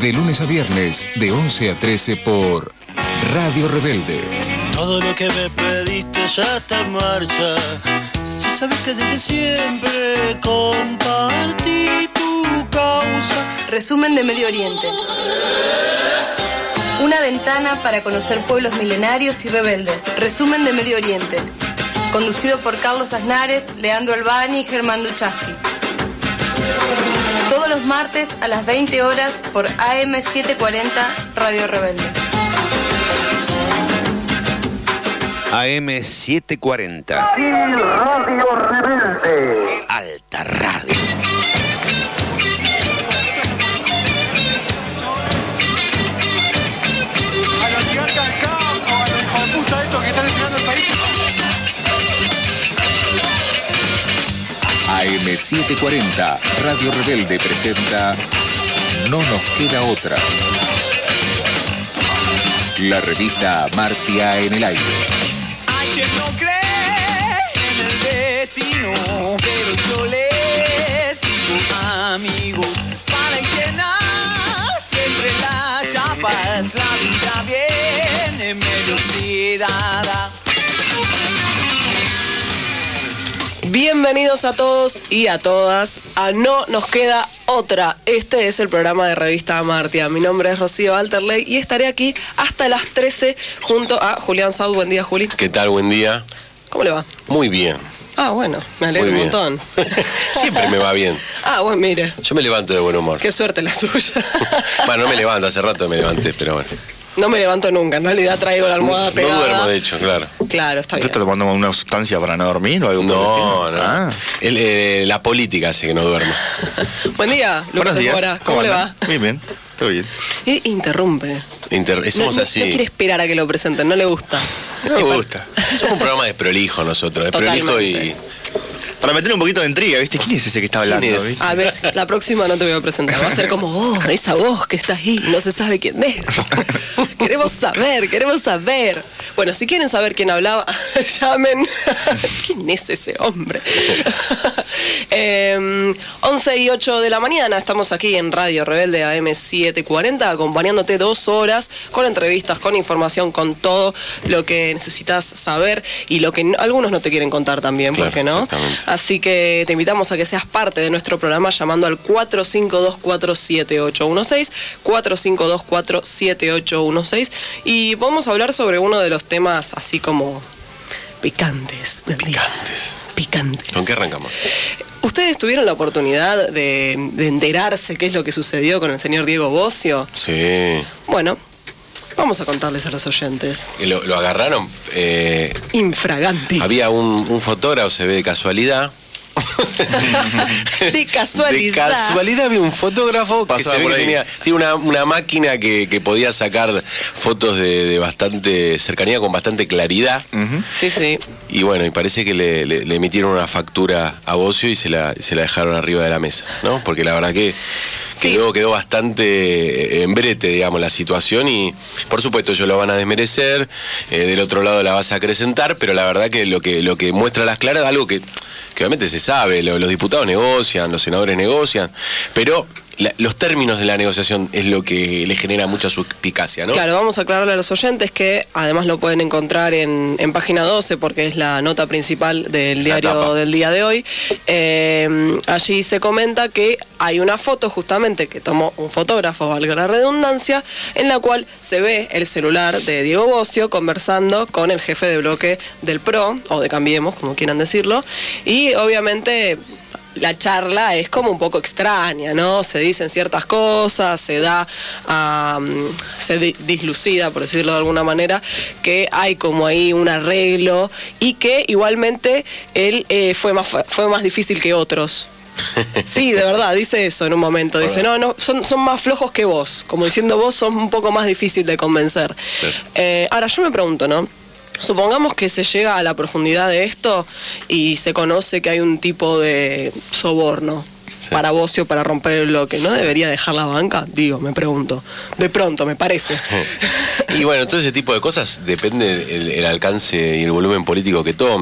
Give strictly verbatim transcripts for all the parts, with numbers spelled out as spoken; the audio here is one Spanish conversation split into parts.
De lunes a viernes, de once a trece por Radio Rebelde. Todo lo que me pediste ya está en marcha. Si sabes que desde siempre compartí tu causa. Resumen de Medio Oriente. Una ventana para conocer pueblos milenarios y rebeldes. Resumen de Medio Oriente. Conducido por Carlos Aznares, Leandro Albani y Germán Duchaski. Todos los martes a las veinte horas por A M setecientos cuarenta Radio Rebelde. A M setecientos cuarenta. Y Radio Rebelde. Alta Radio. A los gigantes del campo, a los hijos de puta estos que están enseñando el país. A M setecientos cuarenta Radio Rebelde presenta No nos queda otra. La revista Amartya en el aire. Hay quien no cree en el destino, pero yo les digo amigos, para el que nace entre las chapas, la vida viene medio oxidada. Bienvenidos a todos y a todas a No Nos Queda Otra. Este es el programa de Revista Amartya. Mi nombre es Rocío Alterley y estaré aquí hasta las trece junto a Julián Saud. Buen día, Juli. ¿Qué tal? Buen día. ¿Cómo le va? Muy bien. Ah, bueno, me alegro un montón. Siempre me va bien. Ah, bueno, mire. Yo me levanto de buen humor. Qué suerte la suya. Bueno, no me levanto, hace rato me levanté, pero bueno. No me levanto nunca, en realidad traigo la almohada no, pegada. No duermo, de hecho, claro. Claro, está bien. ¿Tú estás tomando una sustancia para no dormir o algo? No, no. Ah. El, eh, la política hace que no duermo. Buen día, Lucas Mora. ¿Cómo, ¿Cómo le va? Bien, bien. Todo bien. Y interrumpe. Inter somos no, así. No quiere esperar a que lo presenten, no le gusta. No me gusta. Somos un programa desprolijo nosotros, desprolijo y... Para meter un poquito de intriga, ¿viste? ¿Quién es ese que está hablando? ¿Viste? A ver, la próxima no te voy a presentar. Va a ser como, oh, esa voz que está ahí, no se sabe quién es. Queremos saber, queremos saber. Bueno, si quieren saber quién hablaba, llamen. ¿Quién es ese hombre? eh, once y ocho de la mañana, estamos aquí en Radio Rebelde A M setecientos cuarenta, acompañándote dos horas con entrevistas, con información, con todo lo que necesitas saber y lo que no, algunos no te quieren contar también, claro, ¿por qué no? Así que te invitamos a que seas parte de nuestro programa llamando al cuatro cinco dos cuatro siete ocho uno seis, cuatro cinco dos cuatro siete ocho uno seis, y podemos hablar sobre uno de los temas así como picantes. Picantes. Picantes. ¿Con qué arrancamos? ¿Ustedes tuvieron la oportunidad de, de enterarse qué es lo que sucedió con el señor Diego Bossio? Sí. Bueno, vamos a contarles a los oyentes. Lo, lo agarraron... Eh, Infraganti. Había un, un fotógrafo, se ve de casualidad. De casualidad. De casualidad había un fotógrafo que se ve que tenía, tiene una, una máquina que, que podía sacar fotos de, de bastante cercanía, con bastante claridad. Uh-huh. Sí, sí. Y bueno, y parece que le, le, le emitieron una factura a Bossio y se la, se la dejaron arriba de la mesa, ¿no? Porque la verdad que... que sí. Luego quedó bastante en brete, digamos, la situación y, por supuesto, ellos lo van a desmerecer, eh, del otro lado la vas a acrecentar, pero la verdad que lo que, lo que muestra las claras, algo que, que obviamente se sabe, lo, los diputados negocian, los senadores negocian, pero... La, los términos de la negociación es lo que le genera mucha suspicacia, ¿no? Claro, vamos a aclararle a los oyentes que además lo pueden encontrar en, en página doce porque es la nota principal del diario del día de hoy. Eh, allí se comenta que hay una foto justamente que tomó un fotógrafo, valga la redundancia, en la cual se ve el celular de Diego Bossio conversando con el jefe de bloque del P R O, o de Cambiemos, como quieran decirlo, y obviamente... la charla es como un poco extraña, ¿no? Se dicen ciertas cosas, se da, um, se di- dislucida, por decirlo de alguna manera, que hay como ahí un arreglo y que igualmente él eh, fue más fue más difícil que otros. Sí, de verdad, dice eso en un momento. Dice, no, no, son, son más flojos que vos. Como diciendo, vos sos un poco más difícil de convencer. Sí. Eh, ahora, yo me pregunto, ¿no? Supongamos que se llega a la profundidad de esto y se conoce que hay un tipo de soborno sí. para Bossio para romper el bloque. ¿No debería dejar la banca? Digo, me pregunto. De pronto, me parece. Y bueno, todo ese tipo de cosas depende el, el alcance y el volumen político que tomen.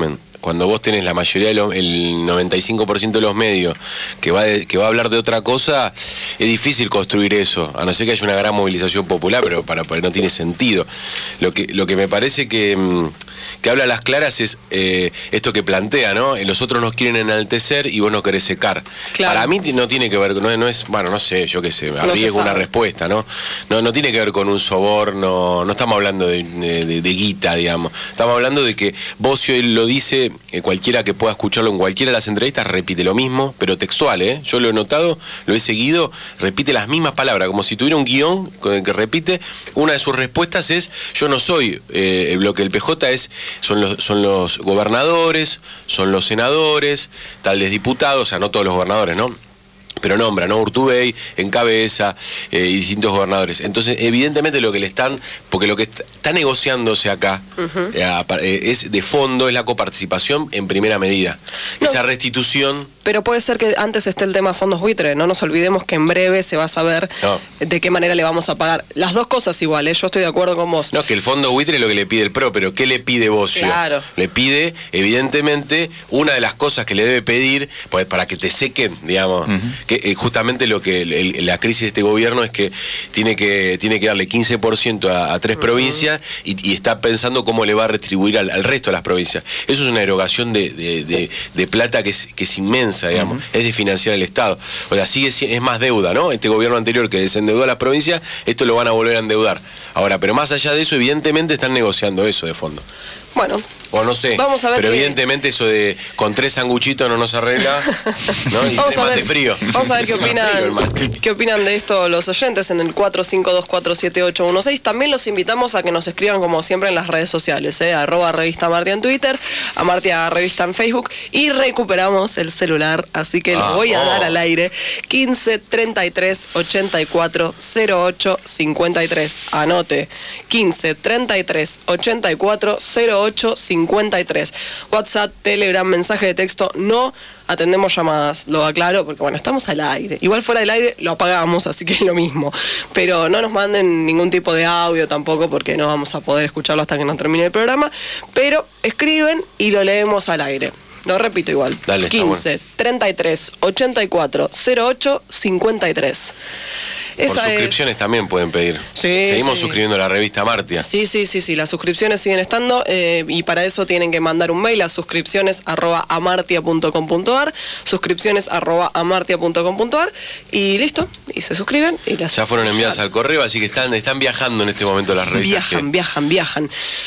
cuando vos tenés la mayoría, de los, el noventa y cinco por ciento de los medios que va, de, que va a hablar de otra cosa, es difícil construir eso, a no ser que haya una gran movilización popular, pero para, para no tiene sentido. Lo que, lo que me parece que, que habla a las claras es eh, esto que plantea, ¿no? Los otros nos quieren enaltecer y vos no querés secar. Claro. Para mí no tiene que ver, no, no es, bueno, no sé, yo qué sé, arriesgo no una respuesta, ¿no? ¿no? No tiene que ver con un soborno, no estamos hablando de, de, de, de guita, digamos. Estamos hablando de que Bocio, él lo dice, eh, cualquiera que pueda escucharlo en cualquiera de las entrevistas repite lo mismo, pero textual, ¿eh? Yo lo he notado, lo he seguido, repite las mismas palabras, como si tuviera un guión con el que repite. Una de sus respuestas es, yo no soy, eh, lo que el P J es, son los, son los gobernadores, son los senadores, tales diputados, o sea, no todos los gobernadores, ¿no? Pero nombra, ¿no? Urtubey, Encabeza eh, y distintos gobernadores. Entonces, evidentemente lo que le están, porque lo que está negociándose acá uh-huh. eh, es de fondo, es la coparticipación en primera medida. No. Esa restitución. Pero puede ser que antes esté el tema fondos buitre, no nos olvidemos que en breve se va a saber no. de qué manera le vamos a pagar. Las dos cosas iguales, ¿eh? Yo estoy de acuerdo con vos. No, que el fondo buitre es lo que le pide el PRO, pero ¿qué le pide Bocio? Claro. Le pide, evidentemente, una de las cosas que le debe pedir, pues para que te sequen, digamos, uh-huh. que eh, justamente lo que el, el, la crisis de este gobierno es que tiene que, tiene que darle quince por ciento a, a tres uh-huh. provincias y, y está pensando cómo le va a retribuir al, al resto de las provincias. Eso es una erogación de, de, de, de plata que es, que es inmensa, digamos, uh-huh. es de financiar el Estado. O sea, sigue, es más deuda, ¿no? Este gobierno anterior que desendeudó a las provincias, esto lo van a volver a endeudar. Ahora, pero más allá de eso, evidentemente están negociando eso de fondo. Bueno. O no sé, vamos a ver pero que... evidentemente eso de con tres sanguchitos no nos arregla, ¿no? Y vamos, a ver, frío. vamos a ver qué opinan, qué opinan de esto los oyentes en el cuatro cinco dos cuatro siete ocho uno seis. También los invitamos a que nos escriban como siempre en las redes sociales, ¿eh? Arroba Revista Martia en Twitter, a Martia Revista en Facebook, y recuperamos el celular, así que ah, lo voy a oh. dar al aire. quince treinta y tres ochenta y cuatro cero ocho cincuenta y tres. Anote, quince treinta y tres ochenta y cuatro cero ocho cincuenta y tres. WhatsApp, Telegram, mensaje de texto, no atendemos llamadas, lo aclaro, porque bueno, estamos al aire. Igual fuera del aire lo apagamos, así que es lo mismo. Pero no nos manden ningún tipo de audio tampoco, porque no vamos a poder escucharlo hasta que nos termine el programa. Pero escriben y lo leemos al aire. Lo repito igual. Dale, quince bueno. treinta y tres ochenta y cuatro cero ocho cincuenta y tres. Por Esa suscripciones es... también pueden pedir. Sí, Seguimos sí. suscribiendo a la revista Martia. Sí, sí, sí, sí. Las suscripciones siguen estando eh, y para eso tienen que mandar un mail a suscripciones arroba amartia punto com punto ar, suscripciones arroba amartia punto com punto ar y listo. Y se suscriben y las ya fueron enviadas al correo, así que están, están viajando en este momento las revistas. Viajan, que... viajan, viajan.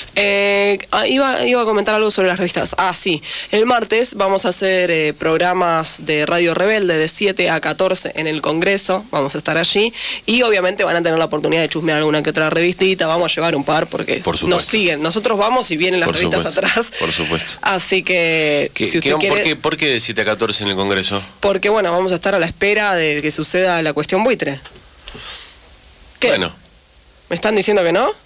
Eh, ah, iba, iba a comentar algo sobre las revistas. Ah, sí. El martes vamos a hacer eh, programas de Radio Rebelde de siete a catorce en el Congreso. Vamos a estar allí. Y obviamente van a tener la oportunidad de chusmear alguna que otra revistita, vamos a llevar un par porque Por nos siguen. Nosotros vamos y vienen las Por revistas supuesto. atrás. Por supuesto. Así que, ¿Qué, si usted qué, quiere... ¿por, qué, ¿Por qué de siete a catorce en el Congreso? Porque bueno, vamos a estar a la espera de que suceda la cuestión buitre. ¿Qué? Bueno. ¿Me están diciendo que no?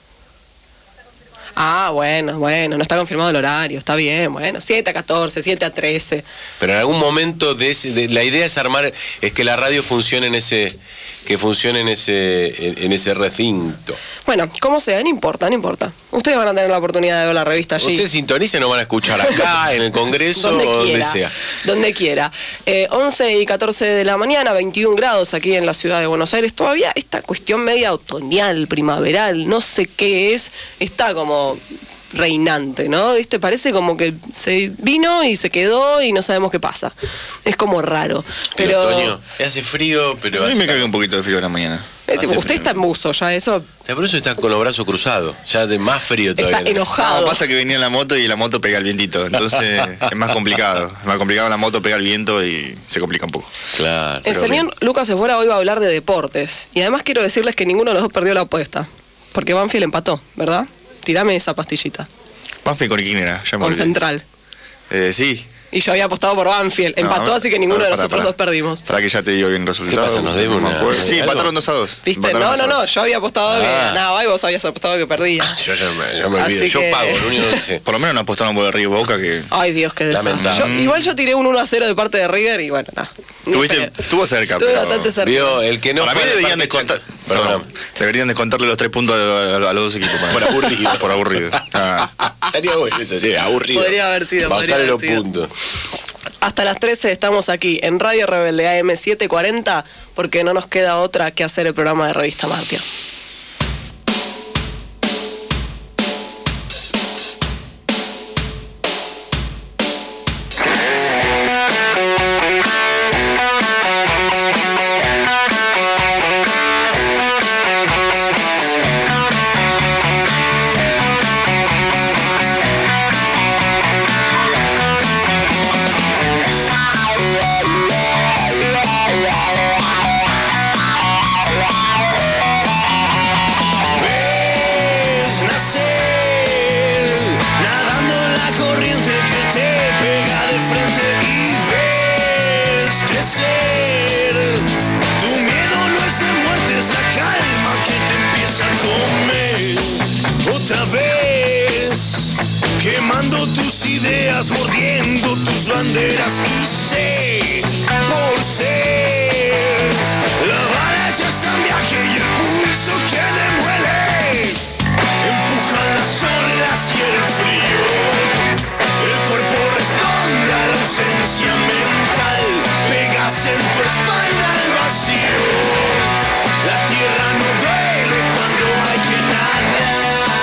Ah, bueno, bueno, no está confirmado el horario, está bien, bueno, siete a catorce, siete a trece. Pero en algún momento de, ese, de la idea es armar, es que la radio funcione en ese, que funcione en ese, en, en ese recinto. Bueno, como sea, no importa, no importa. Ustedes van a tener la oportunidad de ver la revista allí. Ustedes sintonicen, nos van a escuchar acá, en el Congreso, donde o quiera, donde sea. Donde quiera. Eh, once y catorce de la mañana, veintiún grados aquí en la ciudad de Buenos Aires. Todavía esta cuestión media otoñal, primaveral, no sé qué es, está como reinante, ¿no? ¿Viste? Parece como que se vino y se quedó y no sabemos qué pasa. Es como raro. Pero el otoño, hace frío, pero... A mí hace... me cae un poquito de frío en la mañana. Eh, tipo, usted está en buzo, ya eso... Por eso está con los brazos cruzados, ya de más frío todavía. Está enojado. No, pasa que venía en la moto y la moto pega el vientito, entonces es más complicado. Es más complicado, la moto pega el viento y se complica un poco. Claro. El señor bien. Lucas Esbora hoy va a hablar de deportes. Y además quiero decirles que ninguno de los dos perdió la apuesta. Porque Banfield empató, ¿verdad? Tirame esa pastillita. Banfield con quién era, ya me Con olvidé. Central. Eh, sí. Y yo había apostado por Banfield. Empató, no, así que ninguno no, de para, nosotros para. dos perdimos. Para que ya te digo bien el resultado. ¿Qué pasa? ¿Nos debe una- Sí, algo? empataron dos a dos. ¿Viste? Empataron No, dos no, a no. dos. Yo había apostado Ah. que ganaba y vos habías apostado que perdía. Yo ya me, yo me olvido, Así yo que- pago, lo único que sé. Por lo menos no apostaron por el Río Boca que... Ay, Dios, qué desastre. Lamentable. Yo- igual yo tiré un uno a cero de parte de River y bueno, nada. Tuviste, estuvo cerca, Estuve pero... bastante cerca. Vio, el que no Para mí fue de deberían parte descontar... Chaco- Perdón, Perdón. deberían descontarle los tres puntos a, a- a los dos equipos. Por aburrido. Por aburrido. Ah. Estaría bueno eso, sí, aburrido. Podría haber sido, podría Bajarle haber los sido. puntos. Hasta las trece estamos aquí en Radio Rebelde A M setecientos cuarenta porque no nos queda otra que hacer el programa de Revista Martia. Mordiendo tus banderas y sé por ser la bala ya está en viaje y el pulso que demuele empujan las olas y el frío, el cuerpo responde a la ausencia mental, pegas en tu espalda el vacío, la tierra no duele cuando hay que nadar.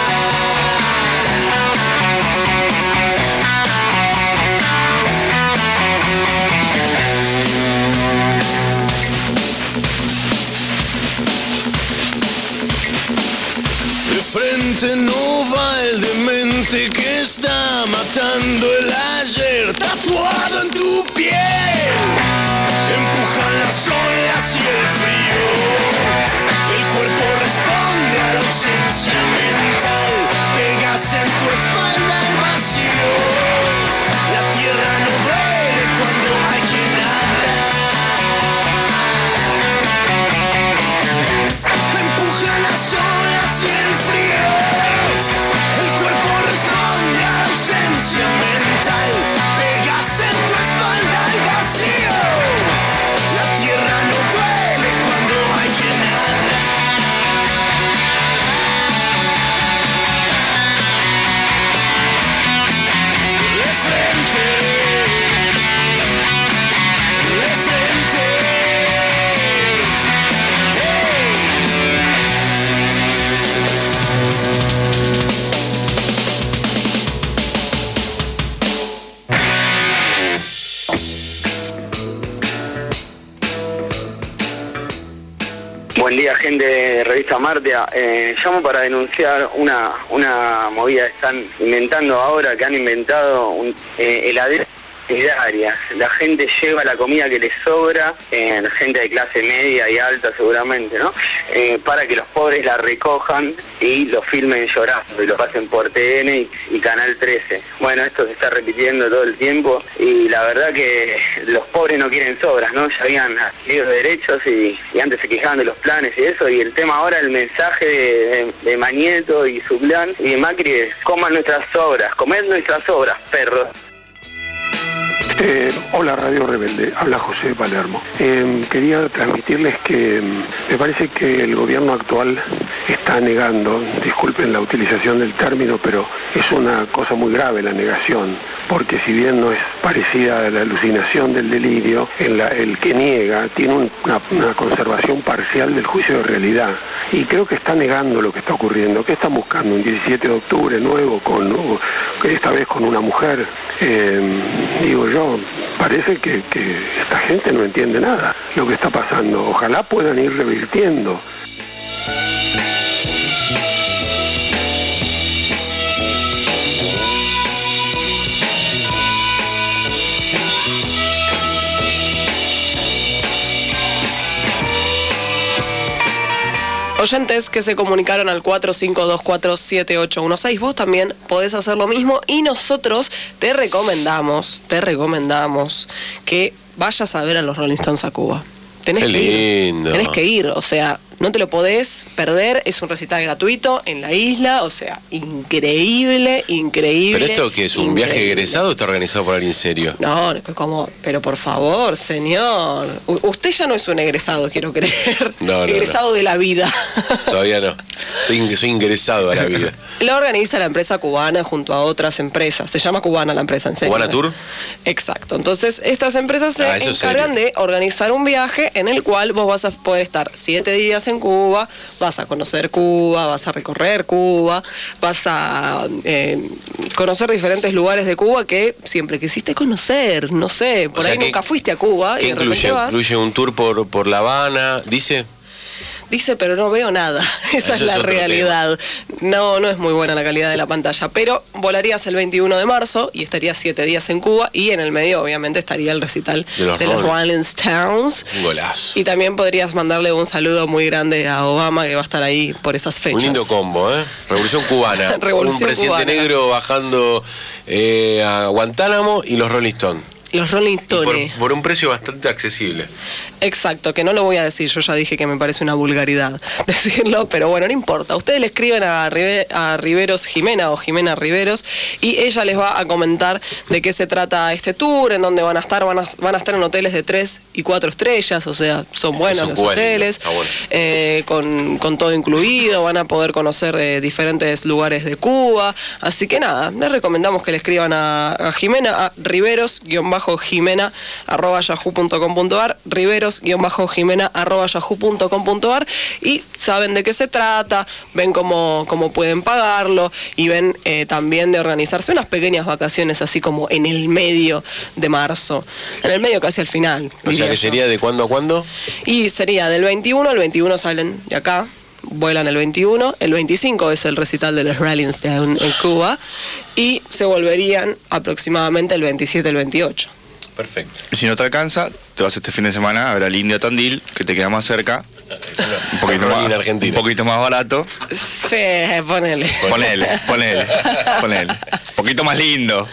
Frente no va el demente que está matando el ayer tatuado en tu piel. Empujan las olas y el frío, el cuerpo responde a la ausencia mental, pegas en tu espalda el vacío, la tierra no duele cuando hay que nadar. Empujan las olas y el frío, el cuerpo responde a la ausencia mental, pegas en tu espalda el vacío, la tierra no duele cuando hay que nadar. De frente, de frente, hey. Buen día, gente de Revista Martia. Eh, llamo para denunciar una una movida que están inventando ahora, que han inventado un, eh, heladeras solidarias. La gente lleva la comida que les sobra, eh, gente de clase media y alta seguramente, ¿no? Eh, para que los pobres la recojan y lo filmen llorando y lo pasen por T N y, y Canal trece. Bueno, esto se está repitiendo todo el tiempo y la verdad que los pobres no quieren sobras, ¿no? Ya habían adquirido derechos y, y antes se quejaban de los planes y eso, y el tema ahora, el mensaje de, de, de Mañeto y su plan y de Macri es: coman nuestras sobras, comed nuestras obras, perros. Eh, hola Radio Rebelde, habla José Palermo. Eh, quería transmitirles que me parece que el gobierno actual está negando, disculpen la utilización del término, pero es una cosa muy grave la negación, porque si bien no es parecida a la alucinación del delirio, en la, el que niega tiene un, una, una conservación parcial del juicio de realidad, y creo que está negando lo que está ocurriendo. ¿Qué están buscando? Un diecisiete de octubre nuevo, con esta vez con una mujer. Eh, digo yo, parece que, que esta gente no entiende nada lo que está pasando. Ojalá puedan ir revirtiendo. Oyentes que se comunicaron al cuatro cinco dos cuatro siete ocho uno seis, vos también podés hacer lo mismo y nosotros te recomendamos, te recomendamos que vayas a ver a los Rolling Stones a Cuba. Tenés Qué que lindo. ir, tenés que ir, o sea, no te lo podés perder, es un recital gratuito en la isla, o sea, increíble, increíble. ¿Pero esto qué es? ¿Un increíble. viaje egresado o está organizado por alguien serio? No, como, pero por favor, señor, U- usted ya no es un egresado, quiero creer. No, no, egresado no. de la vida. Todavía no. Estoy, soy ingresado a la vida. Lo organiza la empresa cubana junto a otras empresas. Se llama Cubana la empresa, en serio. ¿Cubana Tour? Exacto. Entonces, estas empresas se Ah, eso es encargan serio. de organizar un viaje en el cual vos vas a poder estar siete días en Cuba, vas a conocer Cuba, vas a recorrer Cuba, vas a eh, conocer diferentes lugares de Cuba que siempre quisiste conocer, no sé, por O sea, ahí que- nunca fuiste a Cuba y ¿Qué de repente incluye? vas. ¿Incluye un tour por, por La Habana? ¿Dice? Dice, pero no veo nada. Esa Eso es es la otro realidad. No, no es muy buena la calidad de la pantalla. Pero volarías el veintiuno de marzo y estarías siete días en Cuba y en el medio, obviamente, estaría el recital De los de los Rolling. Rolling Stones. Un golazo. Y también podrías mandarle un saludo muy grande a Obama, que va a estar ahí por esas fechas. Un lindo combo, ¿eh? Revolución cubana. Revolución un presidente cubana. negro bajando eh, a Guantánamo y los Rolling Stones. Los Rolling Y por, Stones. por un precio bastante accesible. Exacto, que no lo voy a decir, yo ya dije que me parece una vulgaridad decirlo, pero bueno, no importa. Ustedes le escriben a, Rive- a Riveros Jimena o Jimena Riveros y ella les va a comentar de qué se trata este tour, en dónde van a estar. Van a, van a estar en hoteles de tres y cuatro estrellas, o sea, son buenos Son los buenos, hoteles, está bueno. eh, con, con todo incluido, van a poder conocer de diferentes lugares de Cuba. Así que nada, les recomendamos que le escriban a, a Jimena, a Riveros-Jimena arroba yahoo punto com punto ar, Riveros-Jimena arroba yahoo punto com punto ar, y saben de qué se trata, ven cómo, cómo pueden pagarlo y ven eh, también de organizarse unas pequeñas vacaciones así como en el medio de marzo, en el medio casi al final. O sea diría que yo. sería de cuándo a cuándo. Y sería del veintiuno, el veintiuno salen de acá, vuelan el veintiuno, el veinticinco es el recital de los Rolling Stones en Cuba y se volverían aproximadamente el veintisiete, el veintiocho. Perfecto. Y si no te alcanza, te vas este fin de semana a ver al Indio Tandil, que te queda más cerca. Un poquito Rolling más, Argentina. un poquito más barato. Sí, ponele. Ponele, ponele, ponele. Un poquito más lindo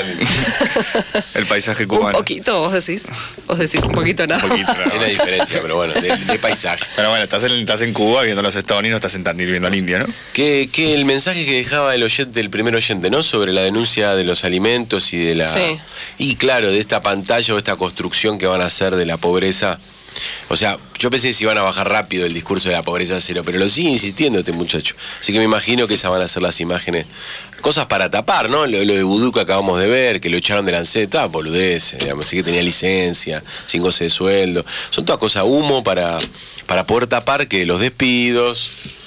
el paisaje Un cubano. poquito, vos decís. Vos decís un poquito, no. Un poquito, Hay una diferencia, pero bueno, de, de paisaje. Pero bueno, estás en, estás en Cuba viendo los Stones y no estás en Tandil viendo al Indio, ¿no? Que, que el mensaje que dejaba el oyente, el primer oyente, ¿no? Sobre la denuncia de los alimentos y de la. Sí. Y claro, de esta pantalla o esta construcción que van a hacer de la pobreza. O sea, yo pensé que se iban a bajar rápido el discurso de la pobreza cero, pero lo sigue insistiendo este muchacho. Así que me imagino que esas van a ser las imágenes. Cosas para tapar, ¿no? Lo, lo de Vudú que acabamos de ver, que lo echaron de Lancet, todas boludeces, digamos, así que tenía licencia, sin goce de sueldo. Son todas cosas humo para, para poder tapar que los despidos,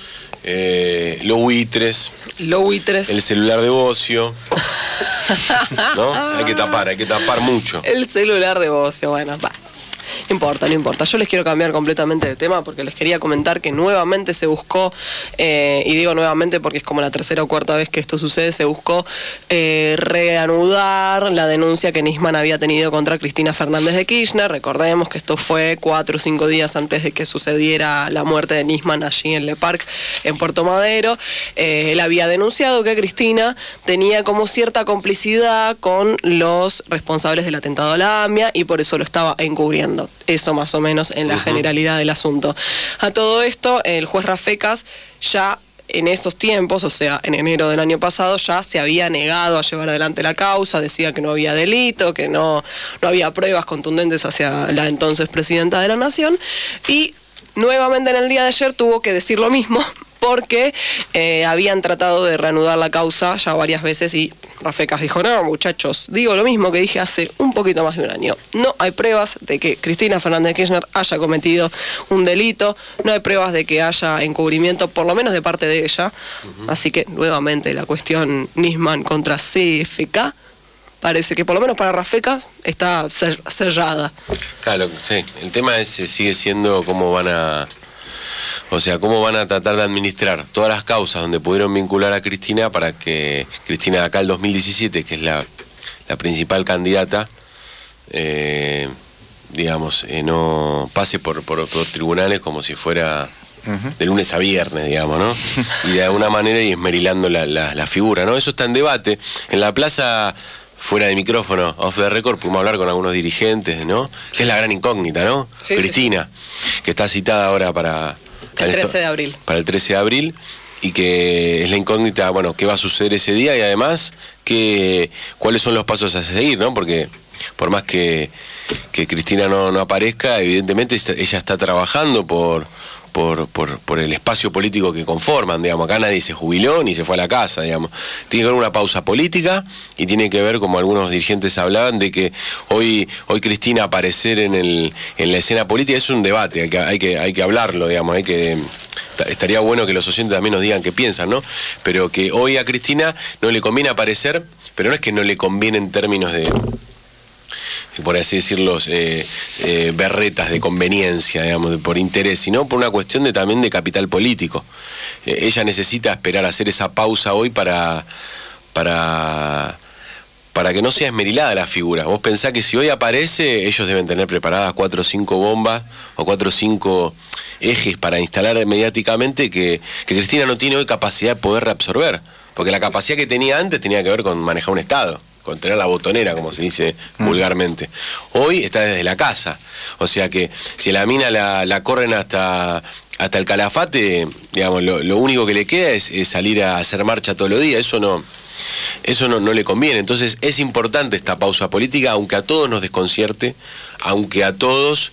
eh, los buitres, Los buitres. el celular de Bocio, ¿no? O sea, hay que tapar, hay que tapar mucho. El celular de Bocio, bueno, va. No importa, no importa. Yo les quiero cambiar completamente de tema porque les quería comentar que nuevamente se buscó, eh, y digo nuevamente porque es como la tercera o cuarta vez que esto sucede, se buscó eh, reanudar la denuncia que Nisman había tenido contra Cristina Fernández de Kirchner. Recordemos que esto fue cuatro o cinco días antes de que sucediera la muerte de Nisman allí en Le Parc, en Puerto Madero. Eh, él había denunciado que Cristina tenía como cierta complicidad con los responsables del atentado a la AMIA y por eso lo estaba encubriendo. Eso más o menos en la Ujú. generalidad del asunto. A todo esto, el juez Rafecas ya en esos tiempos, o sea, en enero del año pasado, ya se había negado a llevar adelante la causa, decía que no había delito, que no, no había pruebas contundentes hacia la entonces presidenta de la Nación, y nuevamente en el día de ayer tuvo que decir lo mismo, porque eh, habían tratado de reanudar la causa ya varias veces y Rafecas dijo, no, muchachos, digo lo mismo que dije hace un poquito más de un año. No hay pruebas de que Cristina Fernández de Kirchner haya cometido un delito, no hay pruebas de que haya encubrimiento, por lo menos de parte de ella. Uh-huh. Así que, nuevamente, la cuestión Nisman contra C F K parece que, por lo menos para Rafecas, está sellada. Claro, sí. El tema es, sigue siendo cómo van a... O sea, cómo van a tratar de administrar todas las causas donde pudieron vincular a Cristina para que Cristina de acá el dos mil diecisiete, que es la, la principal candidata, eh, digamos, eh, no pase por, por, por tribunales como si fuera uh-huh. de lunes a viernes, digamos, ¿no? Y de alguna manera ir esmerilando la, la, la figura, ¿no? Eso está en debate. En la plaza... Fuera de micrófono, off the record, pudimos hablar con algunos dirigentes, ¿no? Que es la gran incógnita, ¿no? Sí, Cristina, sí, sí. Que está citada ahora para... El trece de abril. Para el trece de abril, y que es la incógnita, bueno, qué va a suceder ese día y además que, cuáles son los pasos a seguir, ¿no? Porque por más que, que Cristina no, no aparezca, evidentemente ella está trabajando por... por, por, por el espacio político que conforman, digamos. Acá nadie se jubiló ni se fue a la casa, digamos. Tiene que haber una pausa política y tiene que ver, como algunos dirigentes hablaban, de que hoy, hoy Cristina aparecer en, el, en la escena política es un debate, hay que, hay que, hay que hablarlo, digamos, hay que... Estaría bueno que los oyentes también nos digan qué piensan, ¿no? Pero que hoy a Cristina no le conviene aparecer, pero no es que no le conviene en términos de, por así decirlo, eh, eh, berretas de conveniencia, digamos, de, por interés, sino por una cuestión de también de capital político. Eh, ella necesita esperar a hacer esa pausa hoy para... para para que no sea esmerilada la figura. Vos pensás que si hoy aparece, ellos deben tener preparadas cuatro o cinco bombas o cuatro o cinco ejes para instalar mediáticamente que, que Cristina no tiene hoy capacidad de poder reabsorber. Porque la capacidad que tenía antes tenía que ver con manejar un Estado, con tener la botonera, como se dice vulgarmente. Hoy está desde la casa. O sea que si la mina la, la corren hasta... hasta el Calafate, digamos, lo, lo único que le queda es, es salir a hacer marcha todos los días. Eso no... Eso no, no le conviene. Entonces es importante esta pausa política, aunque a todos nos desconcierte, aunque a todos,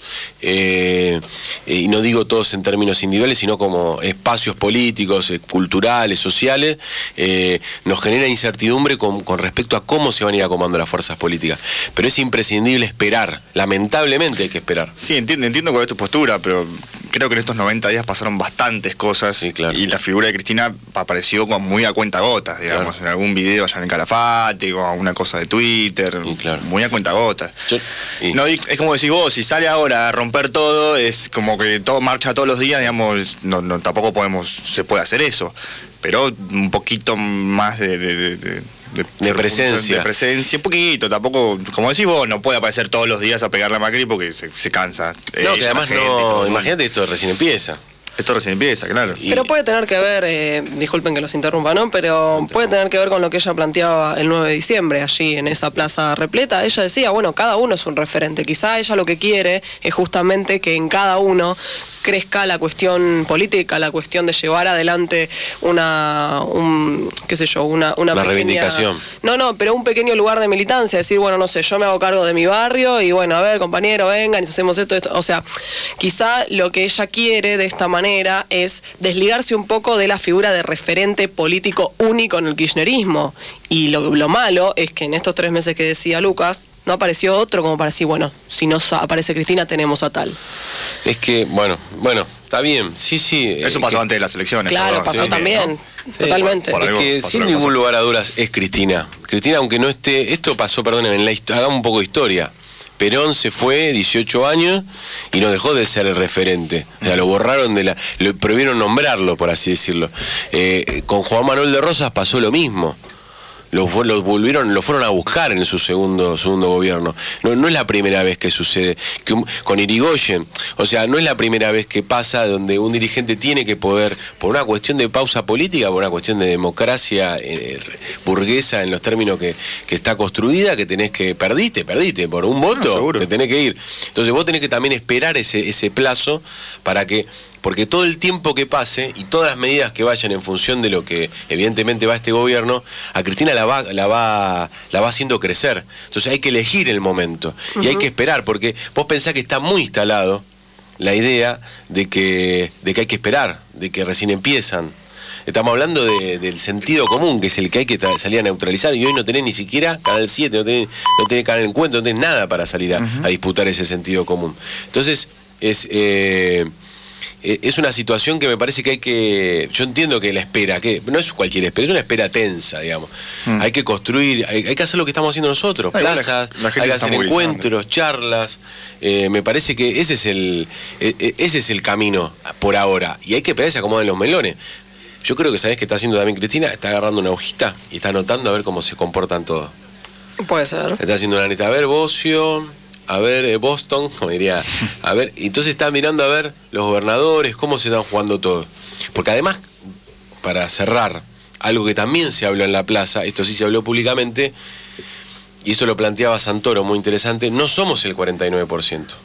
eh, y no digo todos en términos individuales, sino como espacios políticos, eh, culturales, sociales, eh, nos genera incertidumbre con, con respecto a cómo se van a ir acomodando las fuerzas políticas. Pero es imprescindible esperar, lamentablemente hay que esperar. Sí, entiendo, entiendo cuál es tu postura, pero creo que en estos noventa días pasaron bastantes cosas, sí, claro. Y la figura de Cristina apareció como muy a cuentagotas, digamos, claro. En algún video allá en el Calafate, o una cosa de Twitter, sí, claro. Muy a cuentagotas. Yo, y... no, es como decís vos, si sale ahora a romper todo, es como que todo marcha todos los días, digamos, no, no tampoco podemos, se puede hacer eso, pero un poquito más de... de, de, de De, de presencia. De presencia, un poquito, tampoco, como decís vos, no puede aparecer todos los días a pegarle a Macri porque se, se cansa. No, que además no, imagínate, esto recién empieza. Esto recién empieza, claro. Pero puede tener que ver, eh, disculpen que los interrumpa, ¿no? Pero puede tener que ver con lo que ella planteaba el nueve de diciembre, allí en esa plaza repleta. Ella decía, bueno, cada uno es un referente. Quizá ella lo que quiere es justamente que en cada uno crezca la cuestión política, la cuestión de llevar adelante una, un, qué sé yo, una, una la pequeña... reivindicación. No, no, pero un pequeño lugar de militancia, decir, bueno, no sé, yo me hago cargo de mi barrio y bueno, a ver, compañero, vengan y hacemos esto, esto. O sea, quizá lo que ella quiere de esta manera es desligarse un poco de la figura de referente político único en el kirchnerismo. Y lo, lo malo es que en estos tres meses que decía Lucas, no apareció otro como para decir, bueno, si no aparece Cristina tenemos a tal. Es que, bueno, bueno, está bien, sí, sí. Eso pasó que, antes de las elecciones. Claro, perdón, pasó sí, también, ¿no? Totalmente. Sí, es que sin ningún pasó. lugar a dudas es Cristina. Cristina, aunque no esté, esto pasó, perdónenme, en la historia, hagamos un poco de historia. Perón se fue, dieciocho años, y no dejó de ser el referente. O sea, lo borraron de la... lo prohibieron nombrarlo, por así decirlo. Eh, con Juan Manuel de Rosas pasó lo mismo. Los, los volvieron, lo fueron a buscar en su segundo, segundo gobierno. No, no es la primera vez que sucede. Que un, con Irigoyen, o sea, no es la primera vez que pasa donde un dirigente tiene que poder, por una cuestión de pausa política, por una cuestión de democracia eh, burguesa en los términos que, que está construida, que tenés que, perdiste, perdiste, por un voto, no, te tenés que ir. Entonces vos tenés que también esperar ese, ese plazo para que... Porque todo el tiempo que pase y todas las medidas que vayan en función de lo que evidentemente va este gobierno, a Cristina la va, la va, la va haciendo crecer. Entonces hay que elegir el momento y uh-huh. hay que esperar, porque vos pensás que está muy instalado la idea de que, de que hay que esperar, de que recién empiezan. Estamos hablando de, del sentido común, que es el que hay que salir a neutralizar, y hoy no tenés ni siquiera Canal siete, no tenés, no tenés Canal Encuentro, no tenés nada para salir a, uh-huh. a disputar ese sentido común. Entonces, es... Eh, es una situación que me parece que hay que... Yo entiendo que la espera, que no es cualquier espera, es una espera tensa, digamos. Mm. Hay que construir, hay, hay que hacer lo que estamos haciendo nosotros, Ay, plazas, la, la hay que hacer encuentros, charlas. Eh, me parece que ese es el eh, ese es el camino por ahora. Y hay que esperar que se acomoden los melones. Yo creo que sabés que está haciendo también Cristina, está agarrando una hojita y está anotando a ver cómo se comportan todos. Puede ser. Está haciendo una neta, a ver, Bocio... a ver eh, Boston, como diría, a ver, entonces está mirando a ver los gobernadores, cómo se están jugando todo. Porque además, para cerrar, algo que también se habló en la plaza, esto sí se habló públicamente, y esto lo planteaba Santoro, muy interesante, no somos el cuarenta y nueve por ciento.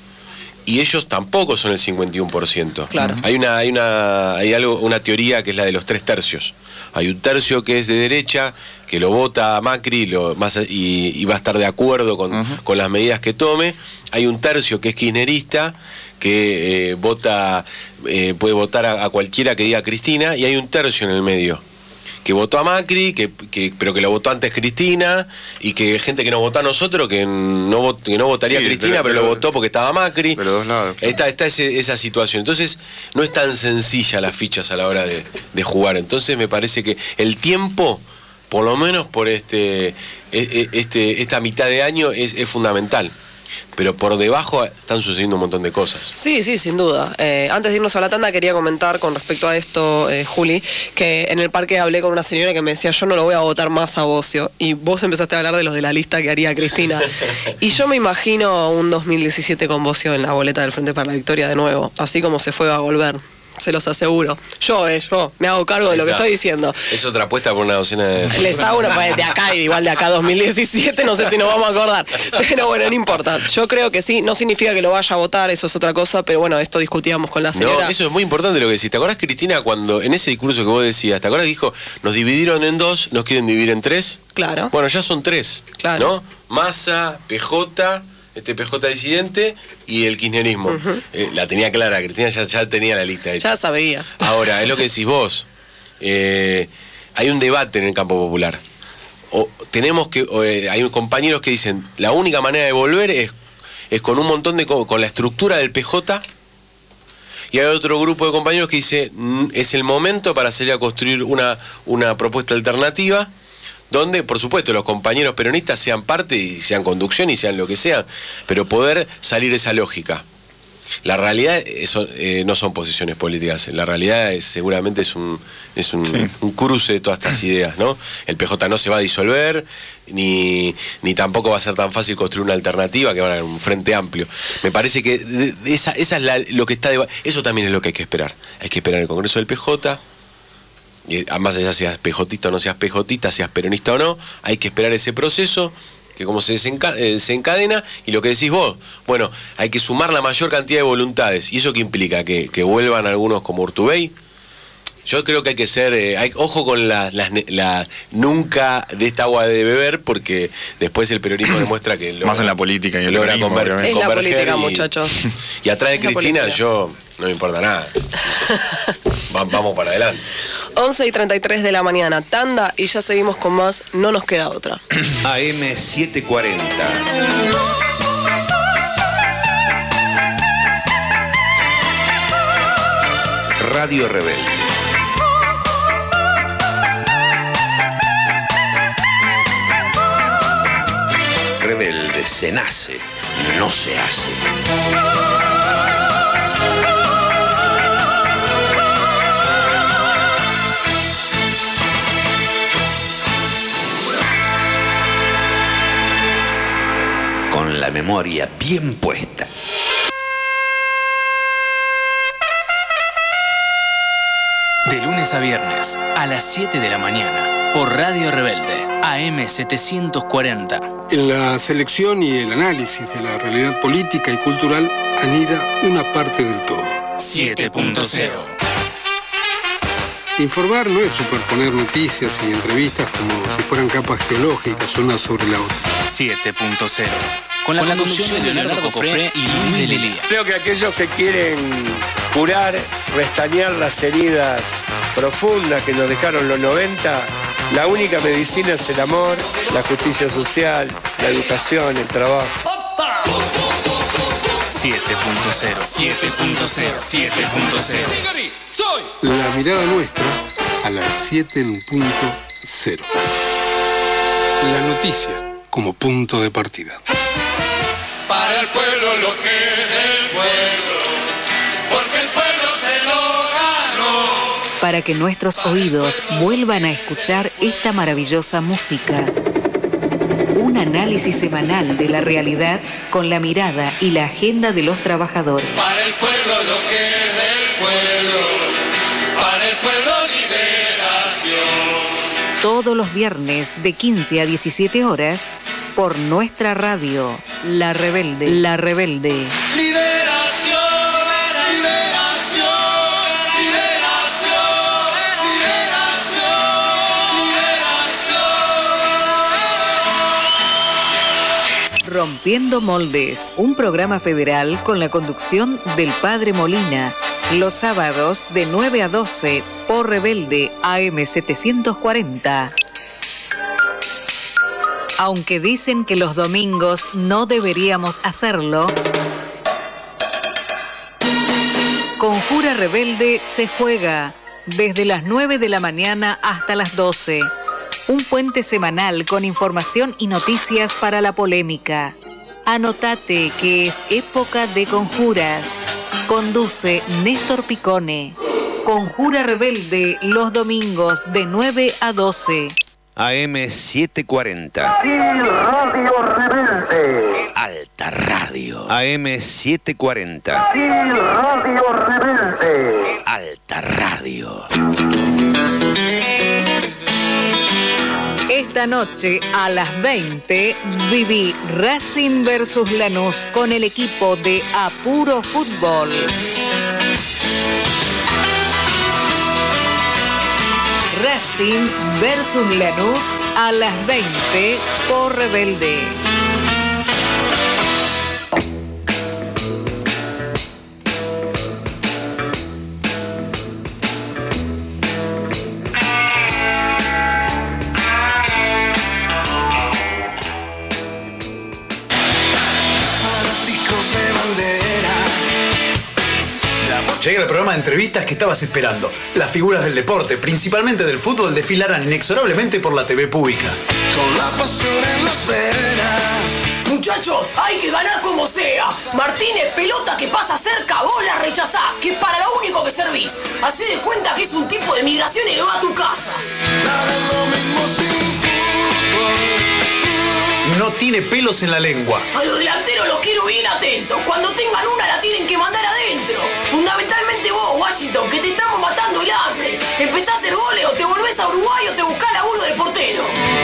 Y ellos tampoco son el cincuenta y uno por ciento. Claro. Hay una, hay una, hay algo, una teoría que es la de los tres tercios. Hay un tercio que es de derecha, que lo vota a Macri lo, más, y, y va a estar de acuerdo con, uh-huh. con las medidas que tome. Hay un tercio que es kirchnerista, que eh, vota, eh, puede votar a, a cualquiera que diga Cristina, y hay un tercio en el medio que votó a Macri, que, que, pero que lo votó antes Cristina, y que gente que nos votó a nosotros, que no, que no votaría a Sí, Cristina, de- pero de lo los- votó porque estaba Macri. De los dos lados. Está, está ese- esa situación. Entonces, no es tan sencilla las fichas a la hora de, de jugar. Entonces, me parece que el tiempo, por lo menos por este, e- e- este esta mitad de año, es, es fundamental. Pero por debajo están sucediendo un montón de cosas. Sí, sí, sin duda. Eh, antes de irnos a la tanda quería comentar con respecto a esto, eh, Juli, que en el parque hablé con una señora que me decía, yo no lo voy a votar más a Bocio, y vos empezaste a hablar de los de la lista que haría Cristina. Y yo me imagino un dos mil diecisiete con Bocio en la boleta del Frente para la Victoria de nuevo, así como se fue, va a volver. Se los aseguro. Yo, eh, yo, me hago cargo de lo que estoy diciendo. Es otra apuesta por una docena de... Les hago una pues, de acá, igual de acá dos mil diecisiete, no sé si nos vamos a acordar. Pero bueno, no importa. Yo creo que sí, no significa que lo vaya a votar, eso es otra cosa, pero bueno, esto discutíamos con la señora. No, eso es muy importante lo que decís. ¿Te acordás, Cristina, cuando en ese discurso que vos decías, ¿te acordás que dijo, nos dividieron en dos, nos quieren dividir en tres? Claro. Bueno, ya son tres, Claro. ¿no? Massa, P J, este P J disidente y el kirchnerismo. Ujú. Eh, la tenía clara, Cristina ya, ya tenía la lista hecha. Ya sabía. Ahora, es lo que decís vos. Eh, hay un debate en el campo popular. O tenemos que, o, eh, hay compañeros que dicen, la única manera de volver es, es con un montón de, co- con la estructura del P J. Y hay otro grupo de compañeros que dice, "Mm, es el momento para salir a construir una, una propuesta alternativa, donde, por supuesto, los compañeros peronistas sean parte y sean conducción y sean lo que sean, pero poder salir de esa lógica. La realidad eso, eh, no son posiciones políticas, la realidad es, seguramente es un es un, Sí. un cruce de todas estas ideas, ¿no? El P J no se va a disolver, ni, ni tampoco va a ser tan fácil construir una alternativa que va a haber un frente amplio. Me parece que de- de esa, esa es la- lo que está deba- eso también es lo que hay que esperar. Hay que esperar el Congreso del P J. Y más allá seas pejotista o no seas pejotista, seas peronista o no, hay que esperar ese proceso, que como se desenca- eh, se encadena, y lo que decís vos, bueno, hay que sumar la mayor cantidad de voluntades. ¿Y eso qué implica? Que, que vuelvan algunos como Urtubey. Yo creo que hay que ser, eh, hay, ojo con la, las ne- la nunca de esta agua de beber, porque después el peronismo demuestra que logra, Más en la política y el logra peronismo, conver- obviamente. Es la converger política, y- muchachos. Y atrás de Es la Cristina política. yo no me importa nada. Va- vamos para adelante. once y treinta y tres de la mañana, tanda, y ya seguimos con más, no nos queda otra. A M setecientos cuarenta. Radio Rebelde. Rebelde se nace, no se hace. Con la memoria bien puesta. De lunes a viernes, a las siete de la mañana, por Radio Rebelde, A M setecientos cuarenta. En la selección y el análisis de la realidad política y cultural anida una parte del todo. siete punto cero. Informar no es superponer noticias y entrevistas como si fueran capas geológicas una sobre la otra. siete punto cero. Con la, conducción de Leonardo Cofré y Luis de Lelía. Creo que aquellos que quieren curar, restañar las heridas profundas que nos dejaron los noventa, la única medicina es el amor, la justicia social, la educación, el trabajo. siete punto cero. siete punto cero. siete punto cero. La mirada nuestra a las siete en punto cero. La noticia como punto de partida. Para el pueblo lo que es del pueblo, porque el pueblo se lo ganó. Para que nuestros oídos vuelvan a escuchar esta maravillosa música. Un análisis semanal de la realidad con la mirada y la agenda de los trabajadores. Para el pueblo lo que es del pueblo, para el pueblo liberación. Todos los viernes de quince a diecisiete horas por nuestra radio, La Rebelde. La Rebelde. Liberación, liberación, liberación, liberación, liberación. Rompiendo Moldes, un programa federal con la conducción del Padre Molina. Los sábados de nueve a doce por Rebelde A M setecientos cuarenta. Aunque dicen que los domingos no deberíamos hacerlo, Conjura Rebelde se juega desde las nueve de la mañana hasta las doce. Un puente semanal con información y noticias para la polémica. Anotate que es época de conjuras. Conduce Néstor Picone. Conjura Rebelde los domingos de nueve a doce. A M setecientos cuarenta. Sí, Radio Rebelde. Alta Radio. A M setecientos cuarenta. Sí, Radio Rebelde. Alta Radio. Esta noche a las veinte viví Racing versus Lanús con el equipo de Apuro Fútbol. Racing versus Lanús a las veinte por Rebelde. Llega el programa de entrevistas que estabas esperando. Las figuras del deporte, principalmente del fútbol, desfilarán inexorablemente por la T V pública. Con la pasión en las venas. Muchachos, hay que ganar como sea. Martínez, pelota que pasa cerca, vos la rechazás, que es para lo único que servís. Hacé de cuenta que es un tipo de migración y que va a tu casa. Nada es lo mismo sin fútbol. No tiene pelos en la lengua. A los delanteros los quiero bien atentos. Cuando tengan una la tienen que mandar adentro. Fundamentalmente vos, Washington, que te estamos matando el hambre. Empezás a hacer goles o te volvés a Uruguay o te buscás laburo de portero.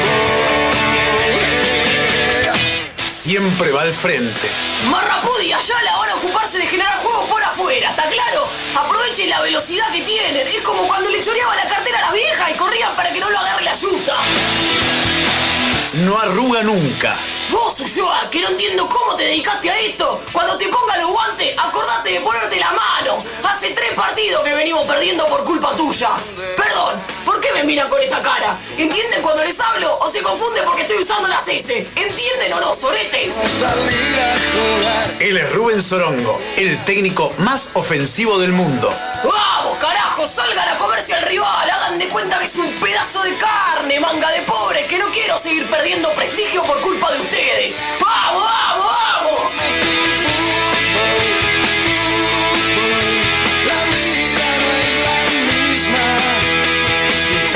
Siempre va al frente. Marrapudi y Ayala van a ocuparse de generar juegos por afuera, ¿está claro? Aprovechen la velocidad que tienen. Es como cuando le choreaban la cartera a las viejas y corrían para que no lo agarre la yuta. No arruga nunca. Vos, Ulloa, que no entiendo cómo te dedicaste a esto. Cuando te ponga los guantes, acordate de ponerte la mano. Hace tres partidos que venimos perdiendo por culpa tuya. Perdón, ¿por qué me miran con esa cara? ¿Entienden cuando les hablo o se confunden porque estoy usando las S? ¿Entienden o no, soretes? Salir a jugar. Él es Rubén Sorongo, el técnico más ofensivo del mundo. ¡Vamos, carajo! Salgan a comerse al rival. Hagan de cuenta que es un pedazo de carne, manga de pobres, que no quiero seguir perdiendo prestigio por culpa de ustedes. ¡Vamos, vamos, vamos! La vida no es la misma sin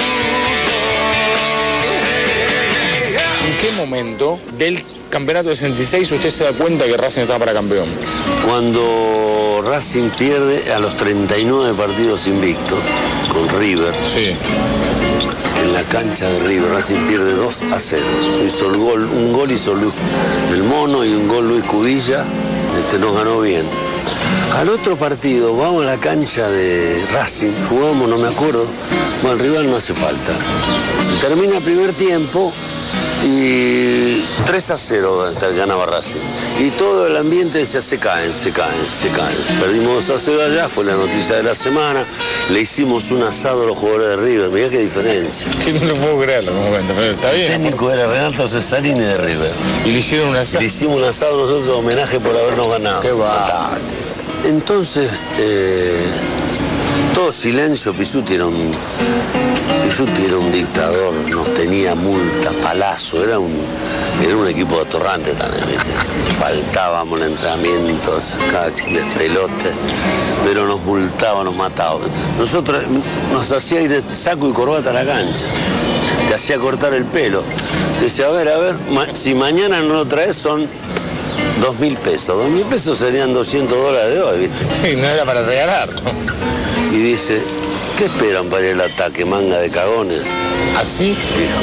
fútbol. ¿En qué momento del campeonato del sesenta y seis usted se da cuenta que Racing estaba para campeón? Cuando Racing pierde a los treinta y nueve partidos invictos con River. Sí. En la cancha de River, Racing pierde dos a cero. Hizo el gol, un gol hizo Luis el Mono y un gol Luis Cubilla. Este nos ganó bien. Al otro partido, vamos a la cancha de Racing, jugamos, no me acuerdo. Bueno, el rival no hace falta. Se termina el primer tiempo y tres a cero ganaba Racing. Y todo el ambiente decía, se caen, se caen, se caen. Perdimos dos a cero allá, fue la noticia de la semana. Le hicimos un asado a los jugadores de River, mirá qué diferencia. Que no lo puedo creer en algún momento, pero está bien. El técnico era Renato Cesarini de River. Y le hicieron un asado. Le hicimos un asado nosotros de homenaje por habernos ganado. Qué va. Entonces, eh, todo silencio. Pisuti era un, Pisuti era un dictador, nos tenía multa, palazo, era un, era un equipo de atorrante también, ¿viste? Faltábamos en entrenamientos, cada despelote, pero nos multaba, nos mataba. Nosotros nos hacía ir de saco y corbata a la cancha, te hacía cortar el pelo. Decía, a ver, a ver, ma si mañana no lo traes son dos mil pesos. Dos mil pesos serían doscientos dólares de hoy, ¿viste? Sí, no era para regalar, ¿no? Y dice, ¿qué esperan para ir al ataque, manga de cagones? ¿Así? Dijo.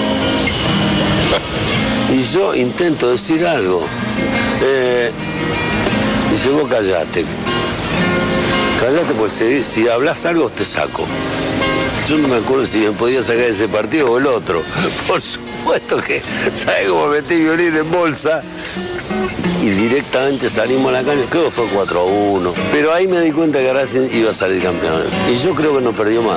Y yo intento decir algo. Eh, dice, vos callate. Callate, pues si, si hablas algo te saco. Yo no me acuerdo si me podía sacar ese partido o el otro. Por supuesto que, ¿sabes cómo metí violín en bolsa? y directamente salimos a la cancha, creo que fue cuatro a uno, pero ahí me di cuenta que Racing iba a salir campeón y yo creo que no perdió más.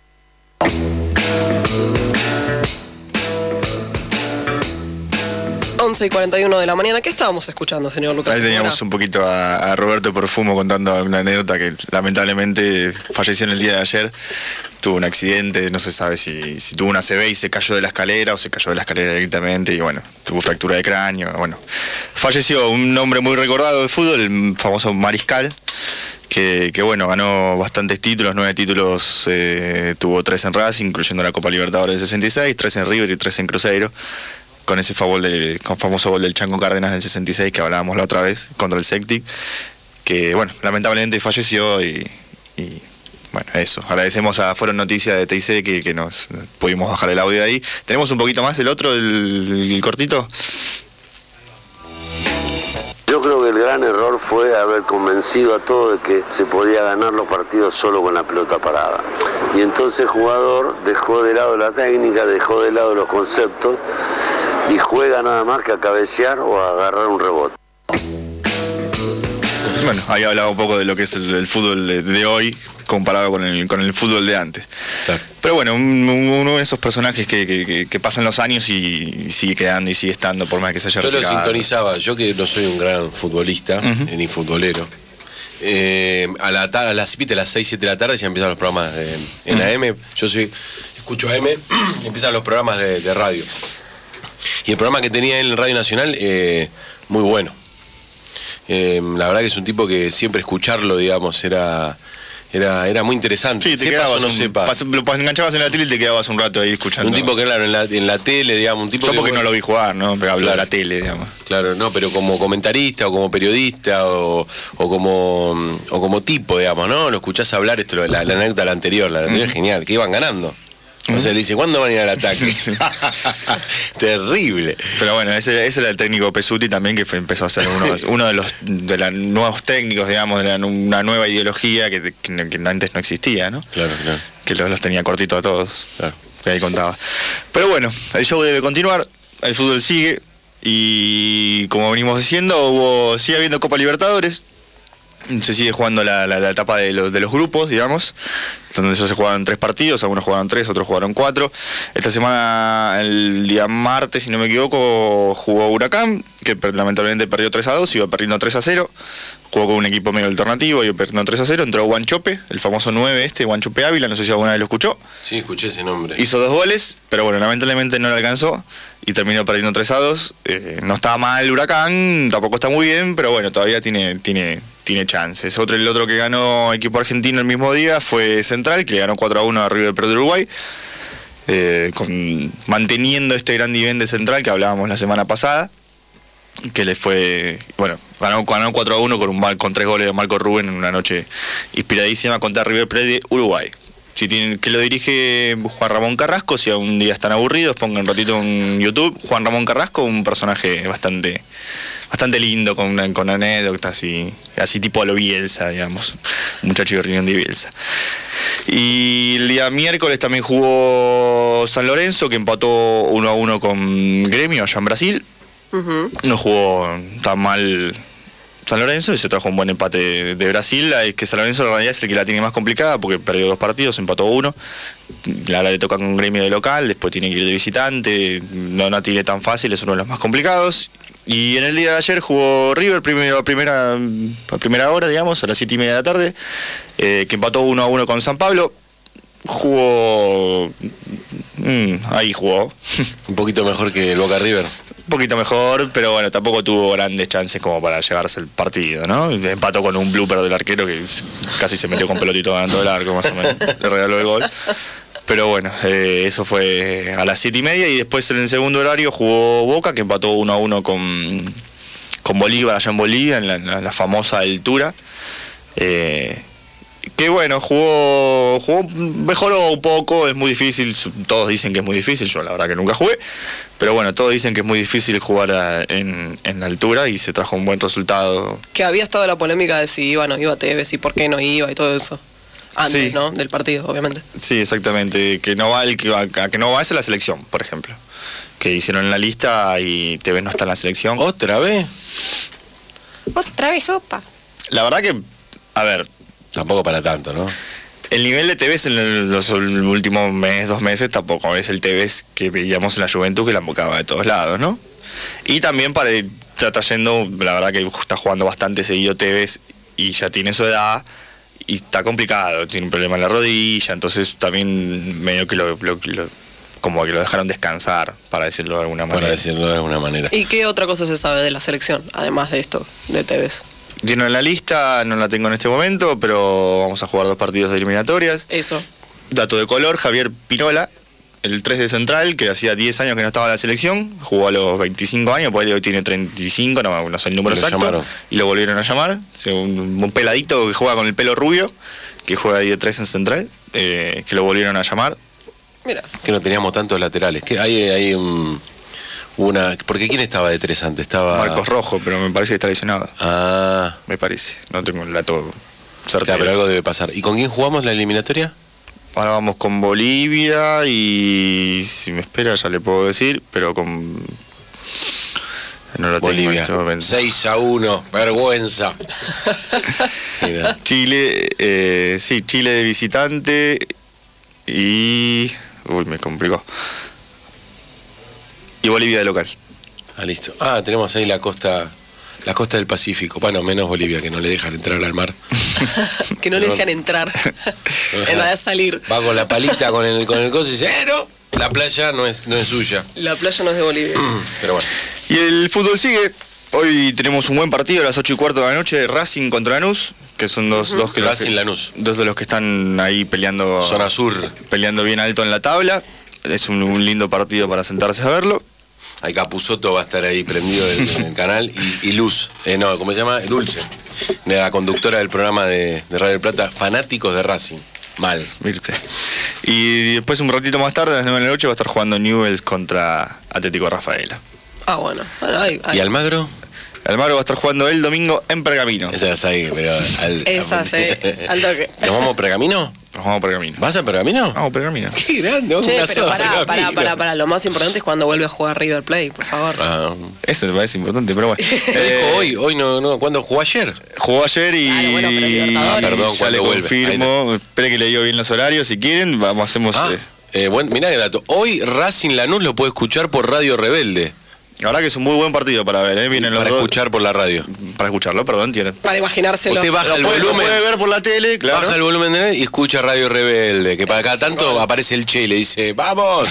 once y cuarenta y uno de la mañana. ¿Qué estábamos escuchando, señor Lucas? Ahí teníamos un poquito a, a Roberto Perfumo contando una anécdota que lamentablemente falleció en el día de ayer. Tuvo un accidente, no se sabe si, si tuvo una A C V y se cayó de la escalera o se cayó de la escalera directamente y bueno, tuvo fractura de cráneo. Bueno, falleció un hombre muy recordado del fútbol, el famoso Mariscal, que, que bueno, ganó bastantes títulos, nueve títulos, eh, tuvo tres en Racing, incluyendo la Copa Libertadores del sesenta y seis, tres en River y tres en Cruzeiro, con ese favor del, con famoso gol del Chango Cárdenas del sesenta y seis que hablábamos la otra vez contra el Celtic, que bueno, lamentablemente falleció y, y bueno, eso. Agradecemos a Fueron Noticias de T I C que, que nos pudimos bajar el audio de ahí. ¿Tenemos un poquito más el otro, el, el cortito? Yo creo que el gran error fue haber convencido a todos de que se podía ganar los partidos solo con la pelota parada. Y entonces el jugador dejó de lado la técnica, dejó de lado los conceptos y juega nada más que a cabecear o a agarrar un rebote. Bueno, ahí hablaba un poco de lo que es el, el fútbol de, de hoy comparado con el, con el fútbol de antes. Claro. Pero bueno, un, uno de esos personajes que, que, que, que pasan los años y sigue quedando y sigue estando por más que se haya Yo retirado. lo sintonizaba, yo que no soy un gran futbolista, uh-huh. ni futbolero. Eh, a, la, a las a las seis, siete de la tarde ya empiezan los programas de, en uh-huh. A M. Yo soy, escucho A M y empiezan los programas de, de radio. Y el programa que tenía él en Radio Nacional, eh, muy bueno. Eh, la verdad que es un tipo que siempre escucharlo, digamos, era era era muy interesante. Sí, te sepas quedabas o no un, sepas. Pas, lo enganchabas en la tele y te quedabas un rato ahí escuchando. Un tipo que claro, en la, en la tele, digamos, un tipo Yo que, porque bueno, no lo vi jugar, ¿no? Pero hablaba claro, de la tele, digamos. Claro, no, pero como comentarista o como periodista o, o como o como tipo, digamos, ¿no? Lo escuchás hablar, esto la, la anécdota la anterior, la anterior es genial, que iban ganando. O sea, le dice, ¿cuándo van a ir al ataque? Terrible. Pero bueno, ese, ese era el técnico Pesuti también, que fue, empezó a ser uno, uno de los de los nuevos técnicos, digamos, de la, una nueva ideología que, que, que antes no existía, ¿no? Claro, claro. Que los, los tenía cortitos a todos. Claro. Que ahí contaba. Pero bueno, el show debe continuar, el fútbol sigue, y como venimos diciendo, hubo, sigue habiendo Copa Libertadores. Se sigue jugando la, la, la etapa de los, de los grupos, digamos, donde se jugaron tres partidos, algunos jugaron tres, otros jugaron cuatro. Esta semana, el día martes, si no me equivoco, jugó Huracán, que lamentablemente perdió tres a dos, iba perdiendo tres a cero. Jugó con un equipo medio alternativo, iba perdiendo tres a cero. Entró Guanchope, el famoso nueve este, Guanchope Ávila, no sé si alguna vez lo escuchó. Sí, escuché ese nombre. Hizo dos goles, pero bueno, lamentablemente no le alcanzó y terminó perdiendo tres a dos. Eh, no está mal Huracán, tampoco está muy bien, pero bueno, todavía tiene... tiene tiene chances. Otro, el otro que ganó equipo argentino el mismo día fue Central, que le ganó cuatro a uno a River Plate de Uruguay, eh, con, manteniendo este gran nivel de Central que hablábamos la semana pasada, que le fue, bueno, ganó, ganó cuatro a uno con, un, con tres goles de Marco Rubén en una noche inspiradísima contra River Plate de Uruguay. Si tienen, que lo dirige Juan Ramón Carrasco, si un día están aburridos, pongan un ratito en YouTube. Juan Ramón Carrasco, un personaje bastante bastante lindo, con, con anécdotas y así tipo a lo Bielsa, digamos. Un muchacho de reunión de Bielsa. Y el día miércoles también jugó San Lorenzo, que empató uno a uno con Gremio allá en Brasil. Uh-huh. No jugó tan mal San Lorenzo y se trajo un buen empate de, de Brasil. Es que San Lorenzo en realidad es el que la tiene más complicada porque perdió dos partidos, empató uno. Ahora le toca con un Gremio de local, después tiene que ir de visitante. No la tiene tan fácil, es uno de los más complicados. Y en el día de ayer jugó River primero, a, primera, a primera hora, digamos, a las siete y media de la tarde, eh, que empató uno a uno con San Pablo. Jugó... Mm, ahí jugó. Un poquito mejor que el Boca River. Un poquito mejor, pero bueno, tampoco tuvo grandes chances como para llevarse el partido, ¿no? Empató con un blooper del arquero que casi se metió con pelotito dentro del arco, más o menos. Le regaló el gol. Pero bueno, eh, eso fue a las siete y media y después en el segundo horario jugó Boca, que empató uno a uno con, con Bolívar allá en Bolivia, en la, la, la famosa altura. Eh, que bueno, jugó, jugó, mejoró un poco, es muy difícil, todos dicen que es muy difícil, yo la verdad que nunca jugué, pero bueno, todos dicen que es muy difícil jugar a, en, en altura y se trajo un buen resultado. Que había estado la polémica de si iba o no iba a Tevez y por qué no iba y todo eso. Antes, sí, ¿no? Del partido, obviamente. Sí, exactamente. Que no va el que va, a que no va es la selección, por ejemplo. Que hicieron en la lista y Tevez no está en la selección. ¿Otra vez? Otra vez sopa. La verdad que, a ver... Tampoco para tanto, ¿no? El nivel de T Vs en los últimos mes, dos meses tampoco es el T Vs que veíamos en la Juventud, que la embocaba de todos lados, ¿no? Y también para está trayendo, la verdad que está jugando bastante seguido T Vs y ya tiene su edad y está complicado, tiene un problema en la rodilla, entonces también medio que lo, lo, lo como que lo dejaron descansar, para decirlo de alguna manera. Para decirlo de alguna manera. ¿Y qué otra cosa se sabe de la selección, además de esto, de T Vs? Tiene en la lista, no la tengo en este momento, pero vamos a jugar dos partidos de eliminatorias. Eso. Dato de color, Javier Pinola, el tres de central, que hacía diez años que no estaba en la selección, jugó a los veinticinco años, pues hoy tiene treinta y cinco, no, no sé el número exacto, llamaron. Y lo volvieron a llamar. Un, un peladito que juega con el pelo rubio, que juega ahí de tres en central, eh, que lo volvieron a llamar. Mira. Que no teníamos tantos laterales, que hay, hay un... Una, porque ¿quién estaba de tres antes? Estaba Marcos Rojo, pero me parece que está lesionado. Ah. Me parece, no tengo el dato certero. Claro, pero algo debe pasar. ¿Y con quién jugamos la eliminatoria? Ahora vamos con Bolivia y si me espera ya le puedo decir, pero con... No lo Bolivia, tengo en este seis a uno, vergüenza. Chile, eh, sí, Chile de visitante y... Uy, me complicó. Y Bolivia de local. Ah, listo. Ah, tenemos ahí la costa la costa del Pacífico. Bueno, menos Bolivia, que no le dejan entrar al mar. Que no le dejan entrar. En realidad salir. Va con la palita, con el, con el coso y dice, eh, no, la playa no es, no es suya. La playa no es de Bolivia. Pero bueno. Y el fútbol sigue. Hoy tenemos un buen partido a las ocho y cuarto de la noche, Racing contra Lanús, que son dos, uh-huh. dos, que Racing, que, Lanús. dos de los que están ahí peleando. Zona sur. Peleando bien alto en la tabla. Es un, un lindo partido para sentarse a verlo. Hay Capusotto, va a estar ahí prendido en, en el canal. Y, y Luz, eh, no, ¿cómo se llama? Dulce, la conductora del programa de, de Radio del Plata, fanáticos de Racing. Mal. Mirte. Y después, un ratito más tarde, a las nueve de la noche, va a estar jugando Newell's contra Atlético Rafaela. Ah, bueno. bueno hay, hay. ¿Y Almagro? Almagro va a estar jugando el domingo en Pergamino. Esa es ahí, pero... Al, Esa sí, al toque. ¿Nos vamos a Pergamino? Nos vamos a Pergamino. ¿Vas a Pergamino? Vamos a Pergamino. Qué grande, che, pero pará, pará, pará, pará. Lo más importante es cuando vuelve a jugar River Plate, por favor. Ah, eso me parece importante, pero bueno. eh, dijo hoy, hoy no, no. ¿Cuándo jugó ayer? Jugó ayer y... Claro, bueno, pero ah, perdón, ya le vuelve. confirmo. Espere que le digo bien los horarios, si quieren, vamos, hacemos... Ah, eh, buen, mirá qué dato. Hoy Racing Lanús lo puede escuchar por Radio Rebelde. La verdad que es un muy buen partido para ver, ¿eh? Vienen para los escuchar dos... por la radio. Para escucharlo, perdón, tiene. Para imaginárselo. Usted baja el puede, volumen. Lo puede ver por la tele, claro. Baja el volumen de la y escucha Radio Rebelde, que para cada tanto aparece el Che y le dice, ¡vamos!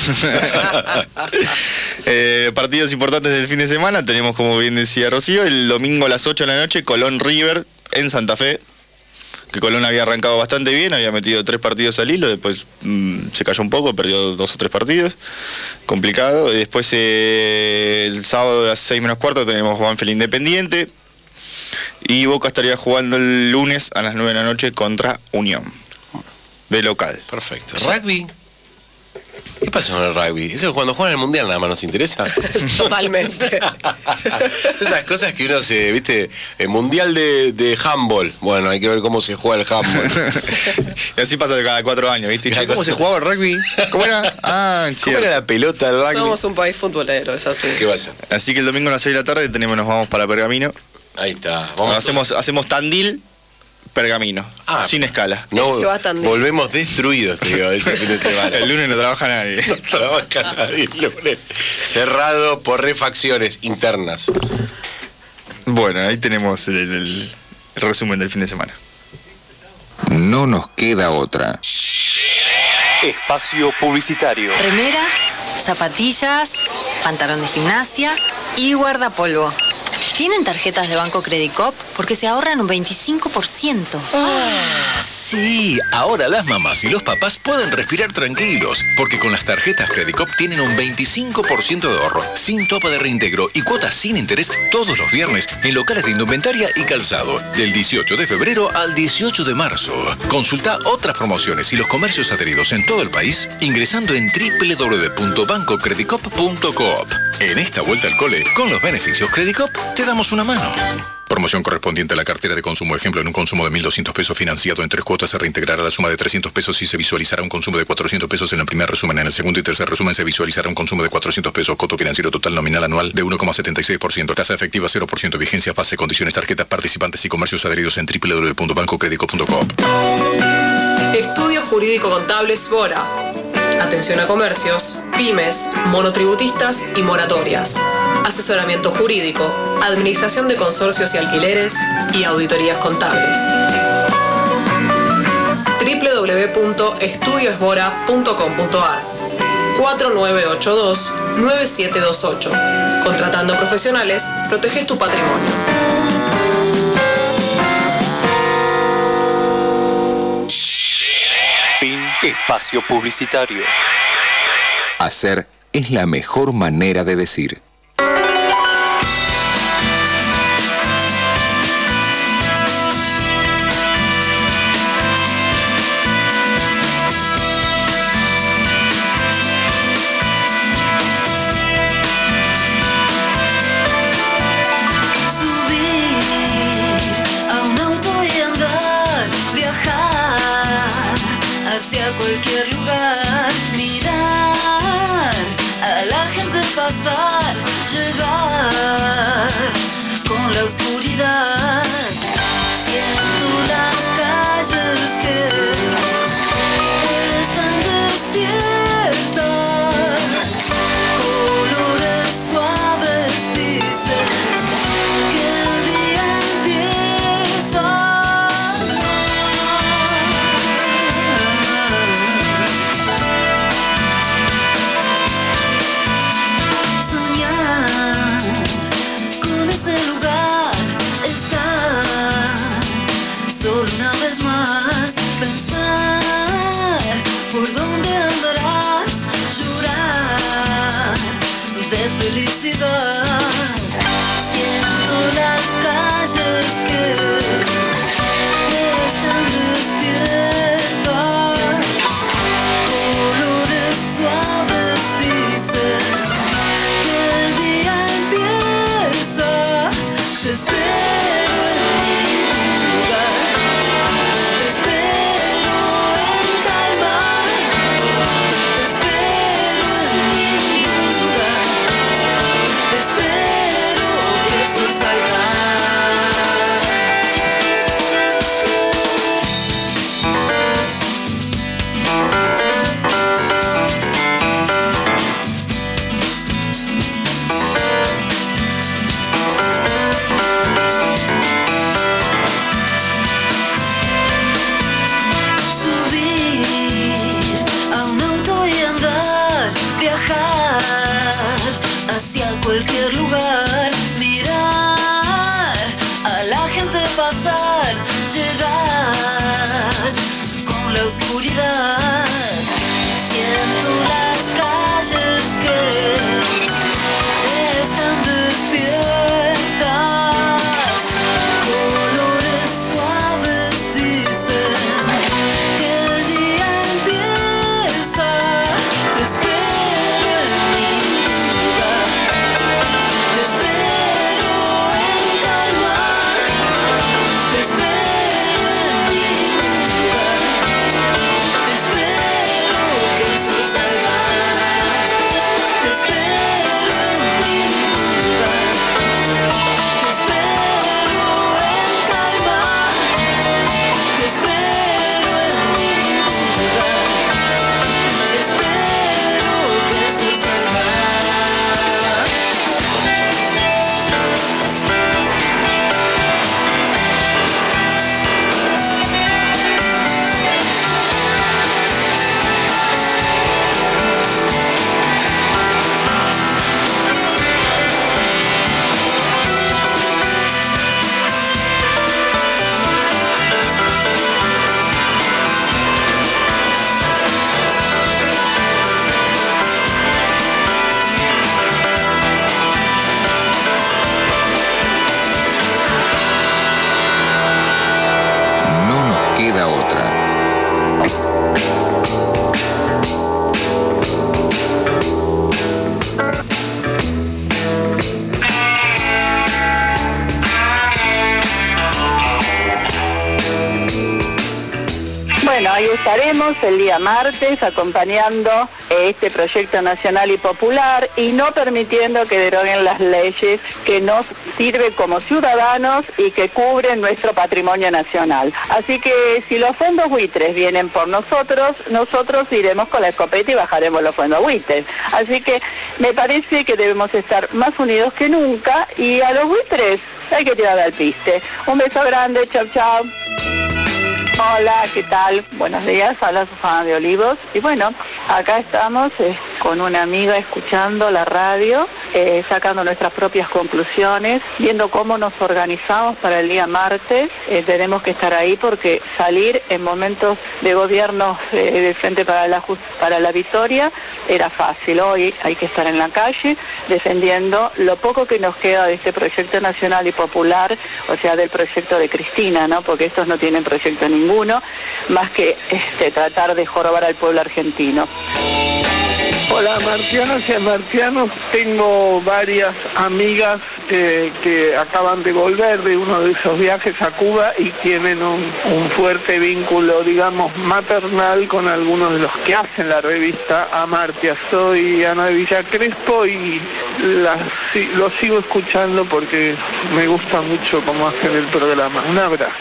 eh, partidos importantes del fin de semana, tenemos, como bien decía Rocío, el domingo a las ocho de la noche, Colón River en Santa Fe. Que Colón había arrancado bastante bien, había metido tres partidos al hilo, después mmm, se cayó un poco, perdió dos o tres partidos, complicado. Y después eh, el sábado a las seis menos cuarto tenemos Banfield Independiente, y Boca estaría jugando el lunes a las nueve de la noche contra Unión, de local. Perfecto. ¿Rugby? ¿Qué pasa con el rugby? Eso cuando juegan el mundial nada más nos interesa. Totalmente. Esas cosas que uno se, viste, el mundial de, de handball. Bueno, hay que ver cómo se juega el handball. Y así pasa cada cuatro años, ¿viste? Che, ¿cómo se jugaba el rugby? ¿Cómo era? Ah, ¿Cómo era la pelota del rugby? Somos un país futbolero, es así. ¿Qué vaya? Así que el domingo a las seis de la tarde tenemos, nos vamos para Pergamino. Ahí está. Vamos hacemos, hacemos Tandil, Pergamino, ah, sin escala. No, volvemos destruidos, te digo, ese fin de semana. El lunes no trabaja nadie. No trabaja nadie el lunes. Cerrado por refacciones internas. Bueno, ahí tenemos el, el, el resumen del fin de semana. No nos queda otra. Espacio publicitario. Remera, zapatillas, pantalón de gimnasia y guardapolvo. ¿Tienen tarjetas de Banco Credicop? Porque se ahorran un veinticinco por ciento. Ah, sí, ahora las mamás y los papás pueden respirar tranquilos, porque con las tarjetas Credicop tienen un veinticinco por ciento de ahorro, sin tope de reintegro y cuotas sin interés todos los viernes en locales de indumentaria y calzado, del dieciocho de febrero al dieciocho de marzo. Consulta otras promociones y los comercios adheridos en todo el país ingresando en doble u doble u doble u punto banco credicop punto coop. En esta vuelta al cole, con los beneficios Credicop, te damos una mano. Promoción correspondiente a la cartera de consumo. Ejemplo, en un consumo de mil doscientos pesos financiado en tres cuotas se reintegrará la suma de trescientos pesos y se visualizará un consumo de cuatrocientos pesos en el primer resumen. En el segundo y tercer resumen se visualizará un consumo de cuatrocientos pesos. Costo financiero total nominal anual de uno coma setenta y seis por ciento. Tasa efectiva cero por ciento. Vigencia, fase, condiciones, tarjetas, participantes y comercios adheridos en w w w punto banco credico punto com. Estudio Jurídico Contable Sbora. Atención a comercios, pymes, monotributistas y moratorias. Asesoramiento jurídico, administración de consorcios y alquileres y auditorías contables. w w w punto estudio sbora punto com punto a r cuatro nueve ocho dos nueve siete dos ocho. Contratando profesionales, proteges tu patrimonio. Fin. Espacio publicitario. Hacer es la mejor manera de decir. Cualquier lugar, mirar a la gente pasar, llegar con la oscuridad. Siento las calles que están despiertas, colores suaves dicen que el día empieza. Ese lugar es estaremos el día martes acompañando este proyecto nacional y popular y no permitiendo que deroguen las leyes que nos sirven como ciudadanos y que cubren nuestro patrimonio nacional. Así que si los fondos buitres vienen por nosotros, nosotros iremos con la escopeta y bajaremos los fondos buitres. Así que me parece que debemos estar más unidos que nunca y a los buitres hay que tirar al piste. Un beso grande, chau chau. Hola, ¿qué tal? Buenos días, habla Susana de Olivos. Y bueno, acá estamos eh, con una amiga escuchando la radio, eh, sacando nuestras propias conclusiones, viendo cómo nos organizamos para el día martes. Eh, tenemos que estar ahí porque salir en momentos de gobierno eh, del Frente para la, Just- para la Victoria era fácil. Hoy hay que estar en la calle defendiendo lo poco que nos queda de este proyecto nacional y popular, o sea, del proyecto de Cristina, ¿no? Porque estos no tienen proyecto ninguno. Ninguno, más que este, tratar de jorobar al pueblo argentino. Hola, marcianas y marcianos. Tengo varias amigas eh, que acaban de volver de uno de esos viajes a Cuba y tienen un, un fuerte vínculo, digamos, maternal con algunos de los que hacen la revista Amartya. Soy Ana de Villa Crespo y la, sí, lo sigo escuchando porque me gusta mucho cómo hacen el programa. Un abrazo.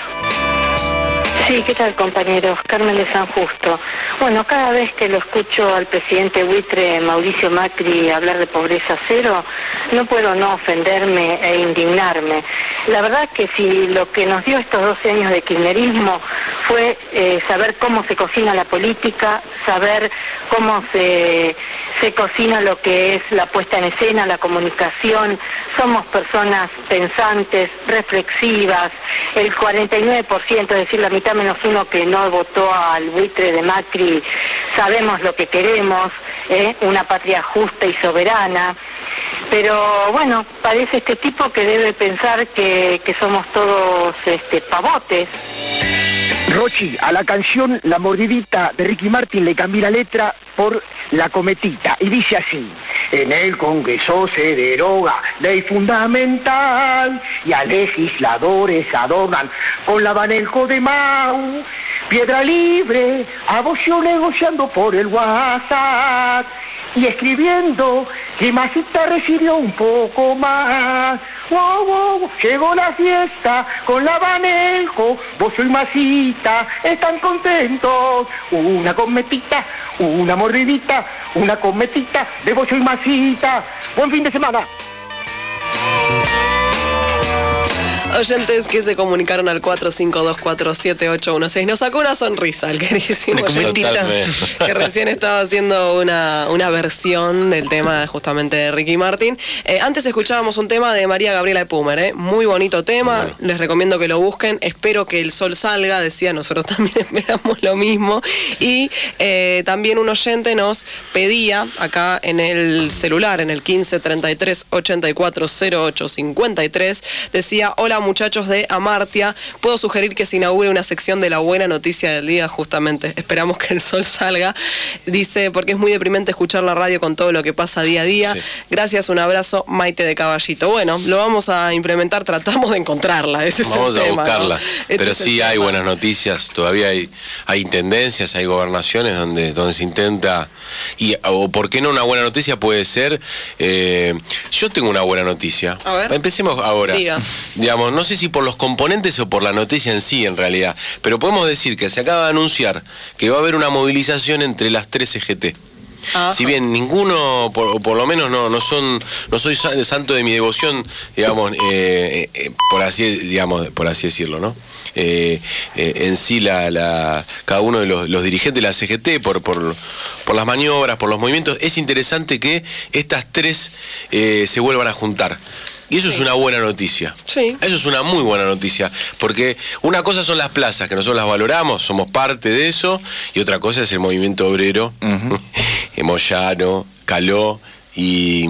Sí, ¿qué tal, compañeros? Carmen de San Justo. Bueno, cada vez que lo escucho al presidente buitre Mauricio Macri hablar de pobreza cero, no puedo no ofenderme e indignarme. La verdad que si lo que nos dio estos doce años de kirchnerismo fue eh, saber cómo se cocina la política, saber cómo se, se cocina lo que es la puesta en escena, la comunicación, somos personas pensantes, reflexivas, el cuarenta y nueve por ciento, es decir, la mitad menos uno que no votó al buitre de Macri, sabemos lo que queremos, ¿eh? Una patria justa y soberana, pero bueno, parece este tipo que debe pensar que, que somos todos este, pavotes. Rochi, a la canción La Mordidita de Ricky Martin le cambié la letra por La Cometita y dice así: en el Congreso se deroga ley fundamental y a legisladores adornan con la Banelco de Mau. Piedra libre, aboció negociando por el WhatsApp y escribiendo que Masita recibió un poco más. Wow, wow, llegó la fiesta con la Banelco, vos y Masita están contentos. Una cometita, una mordidita, una cometita de vos y Masita. Buen fin de semana. Oyentes que se comunicaron al cuatro cinco dos cuatro siete ocho uno seis. Nos sacó una sonrisa el queridísimo oyente, que recién estaba haciendo una, una versión del tema justamente de Ricky Martin. Eh, antes escuchábamos un tema de María Gabriela Epumer, ¿eh? Muy bonito tema, bueno. Les recomiendo que lo busquen. Espero que el sol salga, decía, nosotros también esperamos lo mismo. Y eh, también un oyente nos pedía acá en el celular, en el quince treinta y tres ochenta y cuatro cero ocho cincuenta y tres, decía: hola muchachos de Amartya, puedo sugerir que se inaugure una sección de la buena noticia del día. Justamente, esperamos que el sol salga. Dice, porque es muy deprimente escuchar la radio con todo lo que pasa día a día. Sí. Gracias, un abrazo, Maite de Caballito. Bueno, lo vamos a implementar, tratamos de encontrarla. Ese vamos es el a tema, buscarla, ¿no? pero este sí hay tema. Buenas noticias, todavía hay, hay intendencias, hay gobernaciones donde, donde se intenta, y o por qué no una buena noticia puede ser, eh, yo tengo una buena noticia. A ver. Empecemos ahora. Diga. Digamos, no sé si por los componentes o por la noticia en sí, en realidad, pero podemos decir que se acaba de anunciar que va a haber una movilización entre las tres C G T. Ajá. Si bien ninguno, por, por lo menos no, no son, no soy santo de mi devoción, digamos, eh, eh, por así, digamos, por así decirlo, ¿no? Eh, eh, en sí la, la, cada uno de los, los dirigentes de la C G T por, por, por las maniobras, por los movimientos, es interesante que estas tres eh, se vuelvan a juntar. Y eso sí. Es una buena noticia. Sí. Eso es una muy buena noticia. Porque una cosa son las plazas, que nosotros las valoramos, somos parte de eso, y otra cosa es el movimiento obrero, uh-huh. Moyano, Caló y,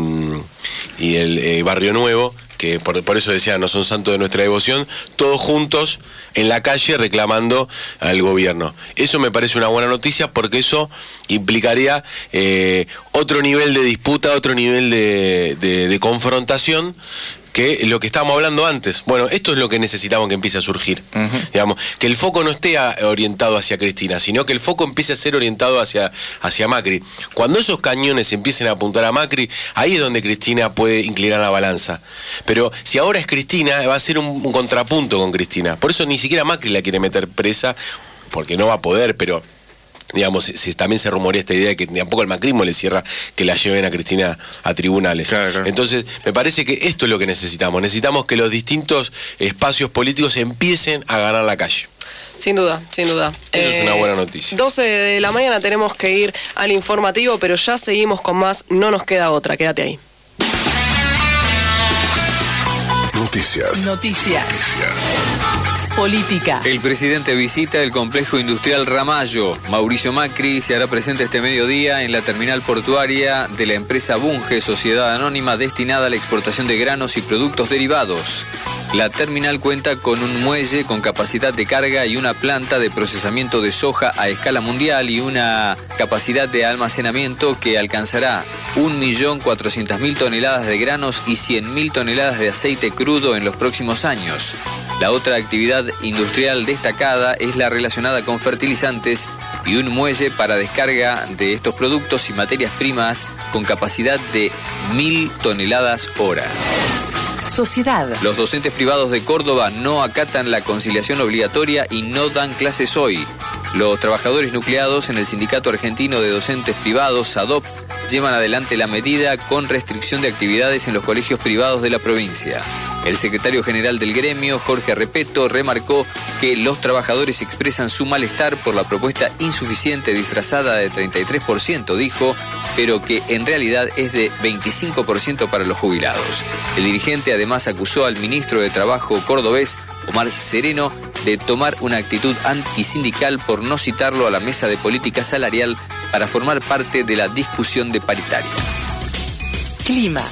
y el eh, Barrio Nuevo, que por, por eso decía, no son santos de nuestra devoción, todos juntos en la calle reclamando al gobierno. Eso me parece una buena noticia porque eso implicaría eh, otro nivel de disputa, otro nivel de, de, de confrontación que lo que estábamos hablando antes. Bueno, esto es lo que necesitamos que empiece a surgir. Uh-huh. Digamos, que el foco no esté orientado hacia Cristina, sino que el foco empiece a ser orientado hacia, hacia Macri. Cuando esos cañones empiecen a apuntar a Macri, ahí es donde Cristina puede inclinar la balanza. Pero si ahora es Cristina, va a ser un, un contrapunto con Cristina. Por eso ni siquiera Macri la quiere meter presa, porque no va a poder, pero... digamos, si, también se rumorea esta idea de que tampoco al macrismo le cierra que la lleven a Cristina a tribunales. Claro, claro. Entonces, me parece que esto es lo que necesitamos. Necesitamos que los distintos espacios políticos empiecen a ganar la calle. Sin duda, sin duda. Eso eh, es una buena noticia. doce de la mañana tenemos que ir al informativo, pero ya seguimos con más. No nos queda otra, quédate ahí. Noticias. Noticias. Noticias. Política. El presidente visita el complejo industrial Ramallo. Mauricio Macri se hará presente este mediodía en la terminal portuaria de la empresa Bunge, sociedad anónima destinada a la exportación de granos y productos derivados. La terminal cuenta con un muelle con capacidad de carga y una planta de procesamiento de soja a escala mundial y una capacidad de almacenamiento que alcanzará un millón cuatrocientas mil toneladas de granos y cien mil toneladas de aceite crudo en los próximos años. La otra actividad industrial destacada es la relacionada con fertilizantes y un muelle para descarga de estos productos y materias primas con capacidad de mil toneladas hora. Sociedad. Los docentes privados de Córdoba no acatan la conciliación obligatoria y no dan clases hoy. Los trabajadores nucleados en el Sindicato Argentino de Docentes Privados, SADOP, llevan adelante la medida con restricción de actividades en los colegios privados de la provincia. El secretario general del gremio, Jorge Repeto, remarcó que los trabajadores expresan su malestar por la propuesta insuficiente disfrazada de treinta y tres por ciento, dijo, pero que en realidad es de veinticinco por ciento para los jubilados. El dirigente además acusó al ministro de Trabajo cordobés, Omar Sereno, de tomar una actitud antisindical por no citarlo a la mesa de política salarial para formar parte de la discusión de paritaria. Clima.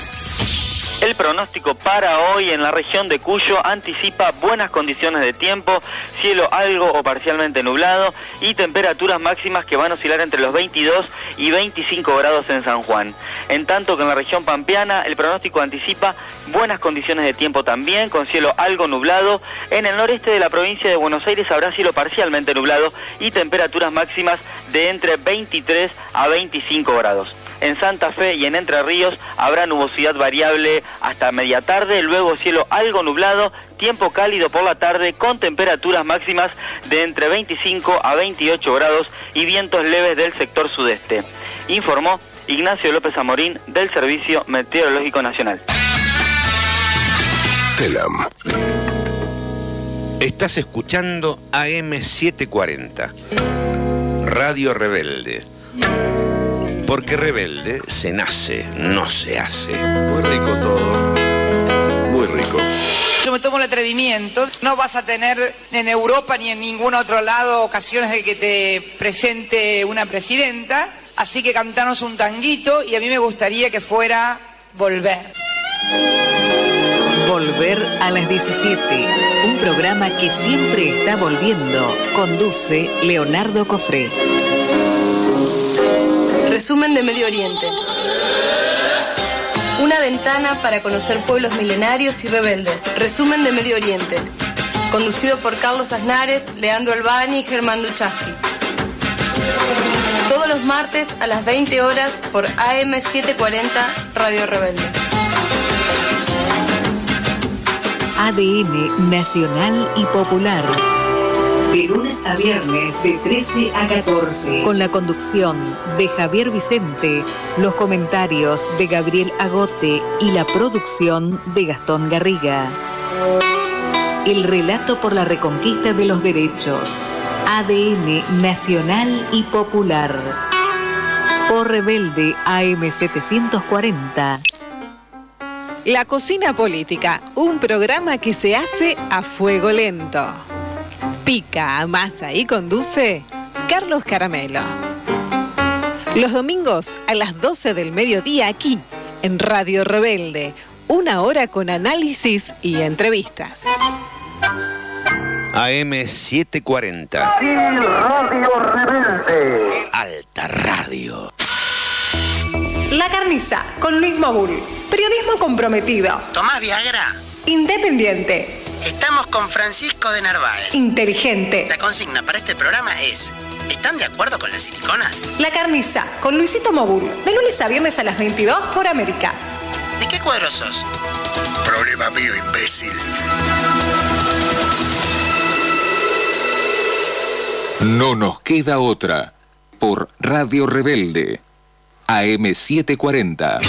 El pronóstico para hoy en la región de Cuyo anticipa buenas condiciones de tiempo, cielo algo o parcialmente nublado y temperaturas máximas que van a oscilar entre los veintidós y veinticinco grados en San Juan. En tanto que en la región pampeana el pronóstico anticipa buenas condiciones de tiempo también, con cielo algo nublado. En el noreste de la provincia de Buenos Aires habrá cielo parcialmente nublado y temperaturas máximas de entre veintitrés a veinticinco grados. En Santa Fe y en Entre Ríos habrá nubosidad variable hasta media tarde, luego cielo algo nublado, tiempo cálido por la tarde con temperaturas máximas de entre veinticinco a veintiocho grados y vientos leves del sector sudeste. Informó Ignacio López Amorín del Servicio Meteorológico Nacional. Telam. Estás escuchando A M setecientos cuarenta, Radio Rebelde. Porque rebelde se nace, no se hace. Muy rico todo. Muy rico. Yo me tomo el atrevimiento. No vas a tener en Europa ni en ningún otro lado ocasiones de que te presente una presidenta. Así que cantanos un tanguito y a mí me gustaría que fuera Volver. Volver a las diecisiete. Un programa que siempre está volviendo. Conduce Leonardo Cofré. Resumen de Medio Oriente. Una ventana para conocer pueblos milenarios y rebeldes. Resumen de Medio Oriente. Conducido por Carlos Aznares, Leandro Albani y Germán Duchaski. Todos los martes a las veinte horas por A M setecientos cuarenta Radio Rebelde. A D N Nacional y Popular. De lunes a viernes de trece a catorce. Con la conducción de Javier Vicente, los comentarios de Gabriel Agote y la producción de Gastón Garriga. El relato por la reconquista de los derechos. A D N Nacional y Popular. Por Rebelde A M setecientos cuarenta. La Cocina Política, un programa que se hace a fuego lento. Pica, amasa y conduce Carlos Caramelo. Los domingos a las doce del mediodía aquí, en Radio Rebelde. Una hora con análisis y entrevistas. A M setecientos cuarenta. Y Radio Rebelde. Alta Radio. La Carniza, con Luis Mogul. Periodismo comprometido. ¿Tomás Viagra? Independiente. Estamos con Francisco de Narváez. Inteligente. La consigna para este programa es: ¿están de acuerdo con las siliconas? La Carniza, con Luisito Mogul. De lunes a viernes a las veintidós por América. ¿De qué cuadro sos? Problema mío, imbécil. No nos queda otra. Por Radio Rebelde. A M setecientos cuarenta.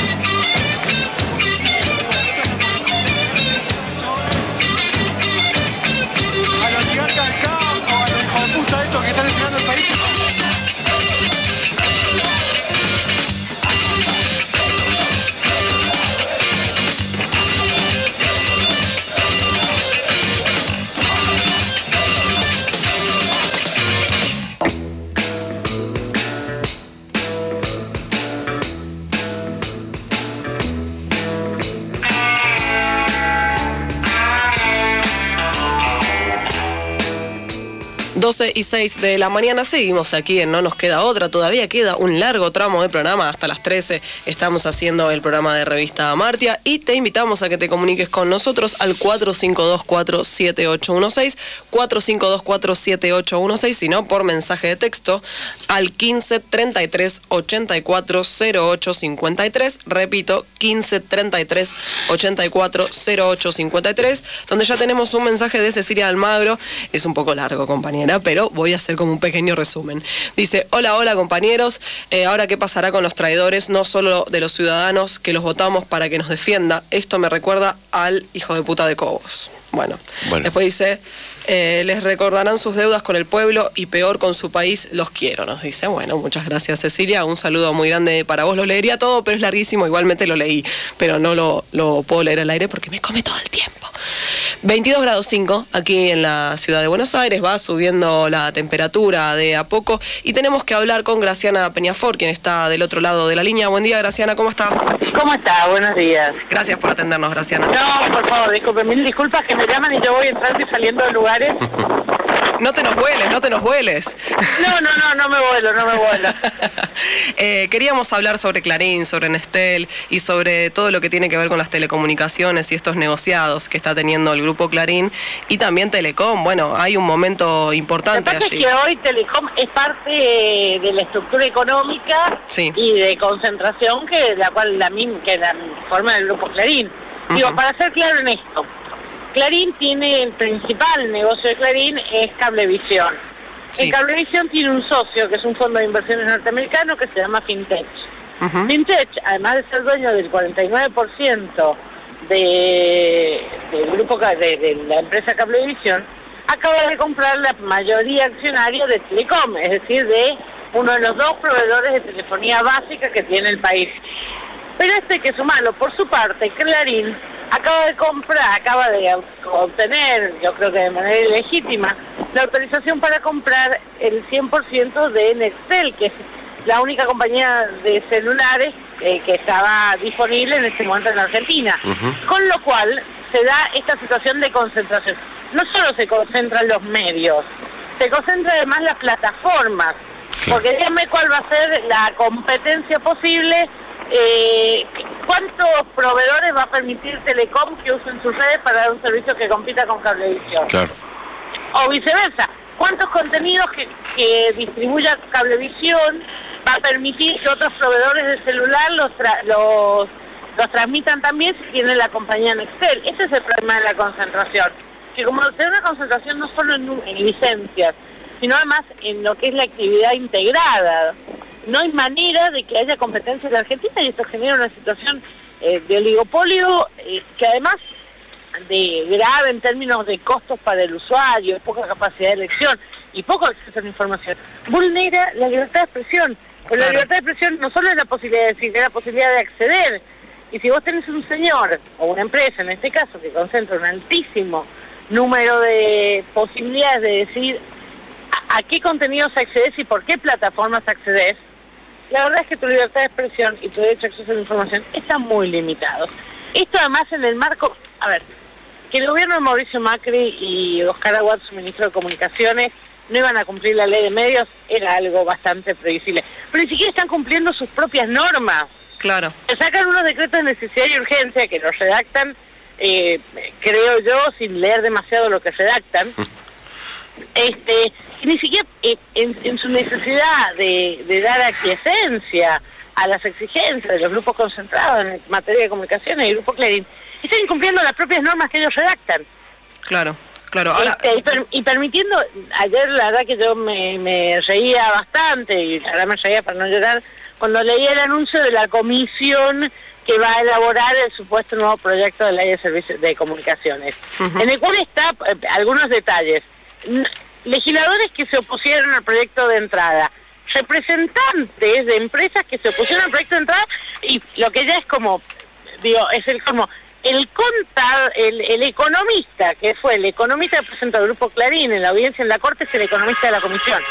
doce y seis de la mañana, seguimos aquí en No Nos Queda Otra, todavía queda un largo tramo de programa, hasta las trece estamos haciendo el programa de Revista Amartya y te invitamos a que te comuniques con nosotros al cuatro cinco dos cuatro siete ocho uno seis, cuatro cinco dos cuatro siete ocho uno seis, sino por mensaje de texto al quince treinta y tres ochenta y cuatro cero ocho cincuenta y tres, repito, quince treinta y tres ochenta y cuatro cero ocho cincuenta y tres, donde ya tenemos un mensaje de Cecilia Almagro, es un poco largo, compañera, pero voy a hacer como un pequeño resumen. Dice: hola, hola compañeros, eh, ahora qué pasará con los traidores, no solo de los ciudadanos que los votamos para que nos defienda. Esto me recuerda al hijo de puta de Cobos. Bueno, bueno. Después dice: eh, les recordarán sus deudas con el pueblo y peor con su país, los quiero, nos dice. Bueno, muchas gracias Cecilia, un saludo muy grande para vos. Lo leería todo, pero es larguísimo, igualmente lo leí, pero no lo, lo puedo leer al aire porque me come todo el tiempo. veintidós grados cinco aquí en la ciudad de Buenos Aires, va subiendo la temperatura de a poco y tenemos que hablar con Graciana Peñafort, quien está del otro lado de la línea. Buen día, Graciana, ¿cómo estás? ¿Cómo está? Buenos días. Gracias por atendernos, Graciana. No, por favor, disculpe, mil disculpas que me llaman y yo voy entrando y saliendo de lugares. No te nos vueles, no te nos vueles. No, no, no, no me vuelo, no me vuelo. eh, queríamos hablar sobre Clarín, sobre Nestel y sobre todo lo que tiene que ver con las telecomunicaciones y estos negociados que está teniendo el grupo Clarín y también Telecom. Bueno, hay un momento importante allí. Lo que pasa es que hoy Telecom es parte de la estructura económica sí. y de concentración que la cual la que la forma del grupo Clarín. Uh-huh. Digo, para ser claro en esto, Clarín tiene, el principal negocio de Clarín es Cablevisión. Sí. En Cablevisión tiene un socio que es un fondo de inversiones norteamericano que se llama Fintech. Uh-huh. Fintech, además de ser dueño del cuarenta y nueve por ciento de, del grupo de, de la empresa Cablevisión, acaba de comprar la mayoría accionaria de Telecom, es decir, de uno de los dos proveedores de telefonía básica que tiene el país. Pero esto hay que sumarlo. Por su parte, Clarín acaba de comprar, acaba de obtener, yo creo que de manera ilegítima, la autorización para comprar el cien por ciento de Nextel, que es la única compañía de celulares eh, que estaba disponible en este momento en la Argentina. Uh-huh. Con lo cual se da esta situación de concentración. No solo se concentran los medios, se concentra además las plataformas, porque díganme cuál va a ser la competencia posible. Eh, ¿Cuántos proveedores va a permitir Telecom que usen sus redes para dar un servicio que compita con Cablevisión? Claro. O viceversa, ¿cuántos contenidos que, que distribuya Cablevisión va a permitir que otros proveedores de celular los, tra los, los transmitan también si tiene la compañía Nextel? Ese es el problema de la concentración, que como se da una concentración no solo en, en licencias, sino además en lo que es la actividad integrada. No hay manera de que haya competencia en la Argentina y esto genera una situación eh, de oligopolio eh, que además de grave en términos de costos para el usuario, poca capacidad de elección y poco acceso a la información, vulnera la libertad de expresión. Pero claro, la libertad de expresión no solo es la posibilidad de decir, es la posibilidad de acceder. Y si vos tenés un señor o una empresa, en este caso, que concentra un altísimo número de posibilidades de decir a, a qué contenidos accedes y por qué plataformas accedes, la verdad es que tu libertad de expresión y tu derecho a acceso a la información están muy limitados. Esto además en el marco, a ver, que el gobierno de Mauricio Macri y Oscar Aguad, su ministro de Comunicaciones, no iban a cumplir la ley de medios, era algo bastante previsible. Pero ni siquiera están cumpliendo sus propias normas. Claro. Se sacan unos decretos de necesidad y urgencia que los redactan, eh, creo yo, sin leer demasiado lo que redactan. Este, y ni siquiera eh, en, en su necesidad de, de dar aquiescencia a las exigencias de los grupos concentrados en materia de comunicaciones y Grupo Clarín, están incumpliendo las propias normas que ellos redactan. Claro, claro. Ahora... Este, y, per, y permitiendo, ayer la verdad que yo me, me reía bastante, y la verdad me reía para no llorar, cuando leí el anuncio de la comisión que va a elaborar el supuesto nuevo proyecto de ley de servicios de comunicaciones, uh-huh. en el cual está eh, algunos detalles. Legisladores que se opusieron al proyecto de entrada, representantes de empresas que se opusieron al proyecto de entrada, y lo que ya es como, digo, es el como el contador, el, el economista, que fue el economista que presentó el Grupo Clarín en la audiencia en la Corte, es el economista de la comisión.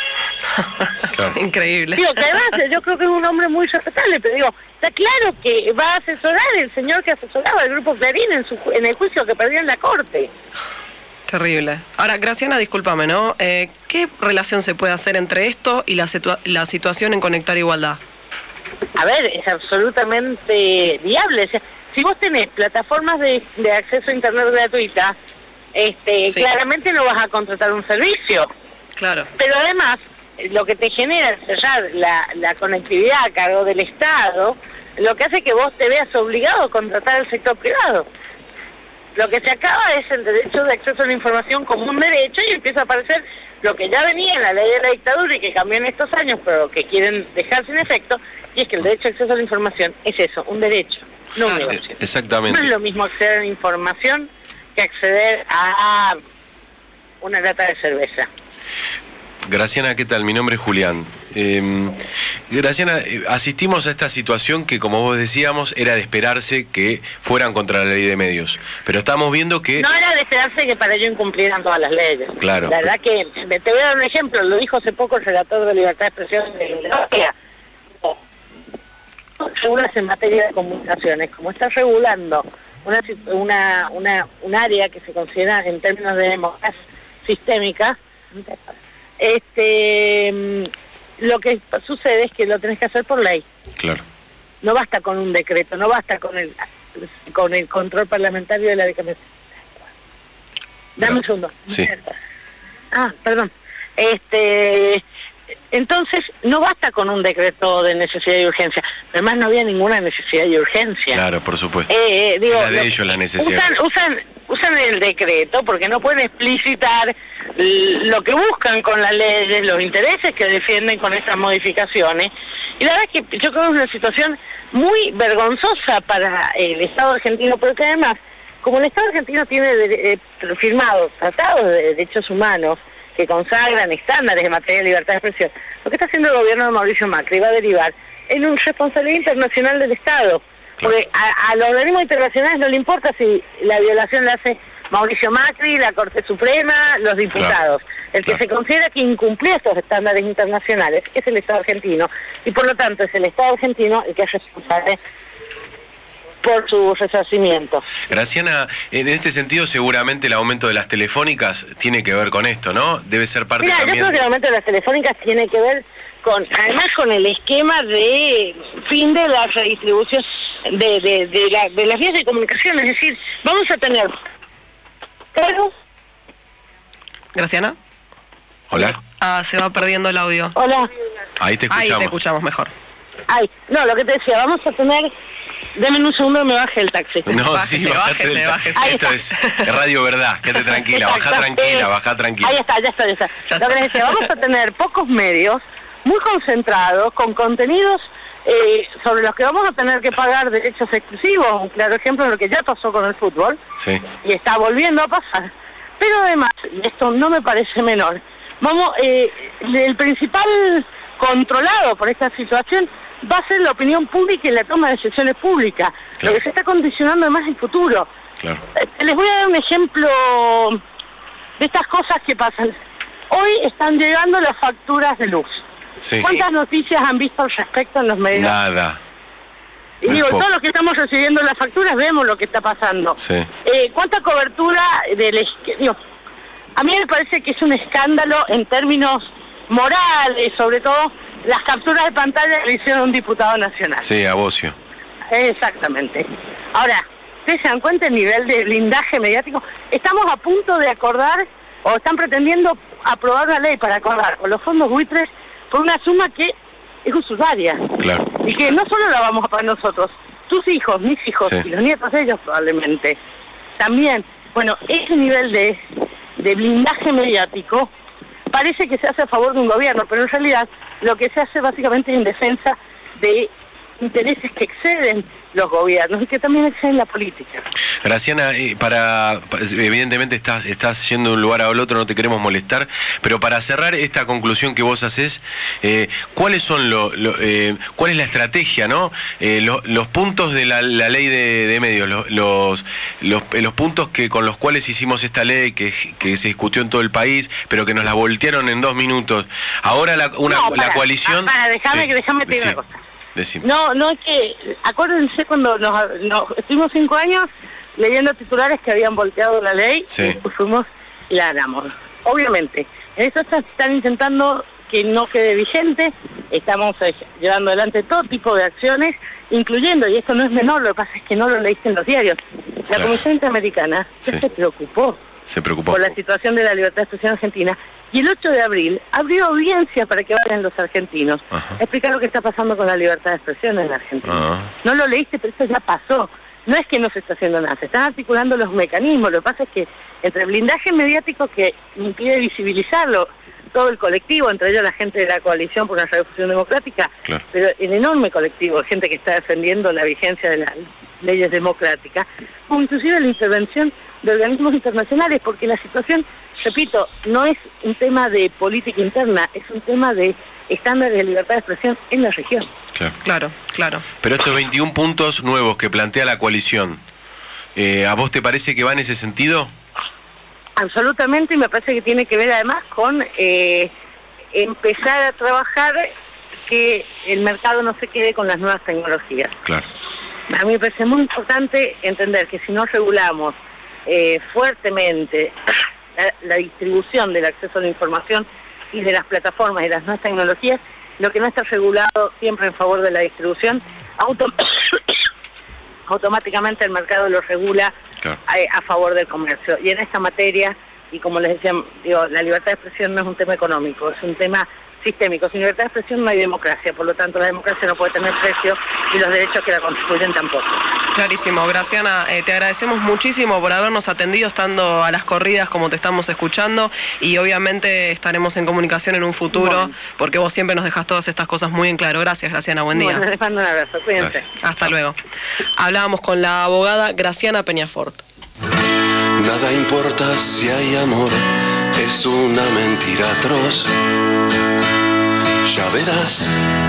Claro. Increíble. Digo, que además yo creo que es un hombre muy respetable, pero digo, está claro que va a asesorar el señor que asesoraba al Grupo Clarín en, su, en el juicio que perdió en la Corte. Terrible. Ahora, Graciana, discúlpame, ¿no? Eh, ¿Qué relación se puede hacer entre esto y la, situa la situación en Conectar Igualdad? A ver, es absolutamente viable. O sea, si vos tenés plataformas de, de acceso a Internet gratuita, este, sí. claramente no vas a contratar un servicio. Claro. Pero además, lo que te genera cerrar la, la conectividad a cargo del Estado, lo que hace que vos te veas obligado a contratar al sector privado. Lo que se acaba es el derecho de acceso a la información como un derecho y empieza a aparecer lo que ya venía en la ley de la dictadura y que cambió en estos años, pero que quieren dejar sin efecto, y es que el derecho de acceso a la información es eso, un derecho, no un negocio. Exactamente. No es lo mismo acceder a la información que acceder a una lata de cerveza. Graciana, ¿qué tal? Mi nombre es Julián. Eh, Graciana, asistimos a esta situación que, como vos decíamos, era de esperarse que fueran contra la ley de medios. Pero estamos viendo que... No era de esperarse que para ello incumplieran todas las leyes. Claro. La verdad que, te voy a dar un ejemplo, lo dijo hace poco el relator de libertad de expresión de la Europea. Regulas en materia de comunicaciones, como está regulando una, una, una, un área que se considera en términos de democracia sistémica, este... lo que sucede es que lo tenés que hacer por ley. Claro. No basta con un decreto, no basta con el con el control parlamentario de la declamación. Dame un segundo. Sí. Ah, perdón. Este, entonces, no basta con un decreto de necesidad y urgencia. Además, no había ninguna necesidad y urgencia. Claro, por supuesto. Eh, eh, digo, Era de lo, ellos la necesidad. Usan, usan, usan el decreto porque no pueden explicitar lo que buscan con las leyes, los intereses que defienden con estas modificaciones. Y la verdad es que yo creo que es una situación muy vergonzosa para el Estado argentino, porque además, como el Estado argentino tiene eh, firmados tratados de derechos humanos que consagran estándares de materia de libertad de expresión, lo que está haciendo el gobierno de Mauricio Macri va a derivar en una responsabilidad internacional del Estado. Porque a, a los organismos internacionales no le importa si la violación la hace Mauricio Macri, la Corte Suprema, los diputados. Claro. El que claro. se considera que incumplió estos estándares internacionales es el Estado argentino. Y por lo tanto es el Estado argentino el que es responsable por su resarcimiento. Graciana, en este sentido seguramente el aumento de las telefónicas tiene que ver con esto, ¿no? Debe ser parte Mira, también... yo creo que el aumento de las telefónicas tiene que ver con, además con el esquema de fin de la redistribución de, de, de, la, de las vías de comunicación, es decir, vamos a tener... Claro. Graciana. Hola. Ah, se va perdiendo el audio. Hola. Ahí te escuchamos. Ahí te escuchamos mejor. Ay, no, lo que te decía, vamos a tener... Deme un segundo que me baje el taxi. No, bájese, sí, bajate bájese, del bájese. Esto es Radio Verdad, quédate tranquila, baja tranquila, baja tranquila. Ahí está, ya está, ya está. Ya lo que les decía, vamos a tener pocos medios, muy concentrados, con contenidos eh, sobre los que vamos a tener que pagar derechos exclusivos. Un claro ejemplo de lo que ya pasó con el fútbol. Sí. Y está volviendo a pasar. Pero además, y esto no me parece menor, vamos, eh, el principal controlado por esta situación va a ser la opinión pública y la toma de decisiones públicas, claro. Lo que se está condicionando además el futuro. Claro. Eh, les voy a dar un ejemplo de estas cosas que pasan. Hoy están llegando las facturas de luz. Sí. ¿Cuántas noticias han visto al respecto en los medios? Nada. Y digo, todos los que estamos recibiendo las facturas vemos lo que está pasando. Sí. Eh, ¿Cuánta cobertura del... Digo, a mí me parece que es un escándalo en términos morales, sobre todo, las capturas de pantalla le hicieron un diputado nacional. Sí, a Bocio. Exactamente. Ahora, ¿ustedes se dan cuenta el nivel de blindaje mediático? Estamos a punto de acordar, o están pretendiendo aprobar la ley para acordar con los fondos buitres por una suma que es usuaria. Claro. Y que no solo la vamos a pagar nosotros, tus hijos, mis hijos Sí. y los nietos de ellos probablemente. También, bueno, ese nivel de, de blindaje mediático parece que se hace a favor de un gobierno, pero en realidad lo que se hace básicamente es en defensa de intereses que exceden los gobiernos y que también exceden la política. Graciana, eh, para, pa- evidentemente estás, estás yendo de un lugar al otro, no te queremos molestar, pero para cerrar esta conclusión que vos haces, eh, ¿cuáles son lo, lo, eh, cuál es la estrategia, no? Eh, lo- los puntos de la, la ley de, de medios, lo- los, los, eh, los puntos que con los cuales hicimos esta ley, que, que se discutió en todo el país, pero que nos la voltearon en dos minutos. Ahora la, una, No, para, la coalición... ah, Para, déjame Sí, que déjame te digo sí, una cosa. decime. No, no es que, acuérdense cuando nos, nos estuvimos cinco años leyendo titulares que habían volteado la ley, Sí. y después fuimos y la ganamos. Obviamente, en eso están, están intentando que no quede vigente, estamos eh, llevando adelante todo tipo de acciones, incluyendo, y esto no es menor, lo que pasa es que no lo leíste en los diarios, la Claro. Comisión Interamericana ya Sí. se preocupó Se preocupó. por la situación de la libertad de expresión argentina, y el ocho de abril abrió audiencia para que vayan los argentinos Ajá. a explicar lo que está pasando con la libertad de expresión en la Argentina. Ah. No lo leíste, pero eso ya pasó. No es que no se está haciendo nada, se están articulando los mecanismos. Lo que pasa es que entre blindaje mediático que impide visibilizarlo, todo el colectivo, entre ellos la gente de la Coalición por una Revolución Democrática, Claro. pero el enorme colectivo de gente que está defendiendo la vigencia de las leyes democráticas, o inclusive la intervención de organismos internacionales, porque la situación, repito, no es un tema de política interna, es un tema de estándares de libertad de expresión en la región. Claro. Claro, claro. Pero estos veintiún puntos nuevos que plantea la coalición, eh, ¿a vos te parece que va en ese sentido? Absolutamente, y me parece que tiene que ver además con eh, empezar a trabajar que el mercado no se quede con las nuevas tecnologías. Claro. A mí me parece muy importante entender que si no regulamos eh, fuertemente la, la distribución del acceso a la información y de las plataformas y las nuevas tecnologías, lo que no está regulado siempre en favor de la distribución, autom- automáticamente el mercado lo regula Claro. a, a favor del comercio. Y en esta materia, y como les decía, digo, la libertad de expresión no es un tema económico, es un tema sistémico. Sin libertad de expresión no hay democracia, por lo tanto la democracia no puede tener precio y los derechos que la constituyen tampoco. Clarísimo, Graciana, eh, te agradecemos muchísimo por habernos atendido estando a las corridas como te estamos escuchando, y obviamente estaremos en comunicación en un futuro, Bueno. porque vos siempre nos dejas todas estas cosas muy en claro. Gracias, Graciana, buen día. Bueno, les mando un abrazo, cuídense. Gracias. Hasta luego. Hablábamos con la abogada Graciana Peñafort. Nada importa si hay amor, es una mentira atroz. Ya verás,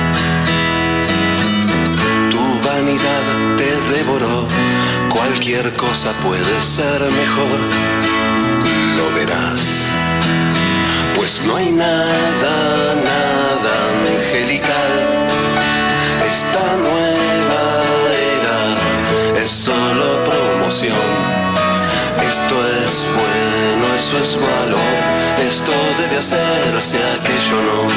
tu vanidad te devoró, cualquier cosa puede ser mejor, lo verás, pues no hay nada, nada angelical, esta nueva era es solo promoción. Esto es bueno, eso es malo, esto debe hacerse, aquello no.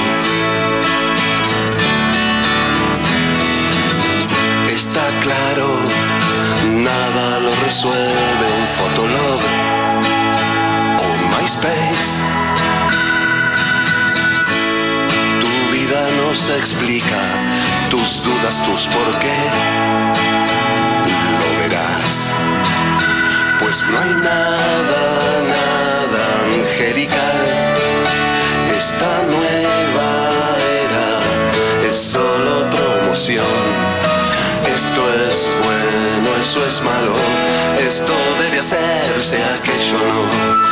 Está claro, nada lo resuelve un fotolog o un MySpace. Tu vida no se explica, tus dudas, tus por qué, lo verás. Pues no hay nada, nada angelical. Esta nueva era es solo promoción. Esto es bueno, eso es malo. Esto debe hacerse, aquello no.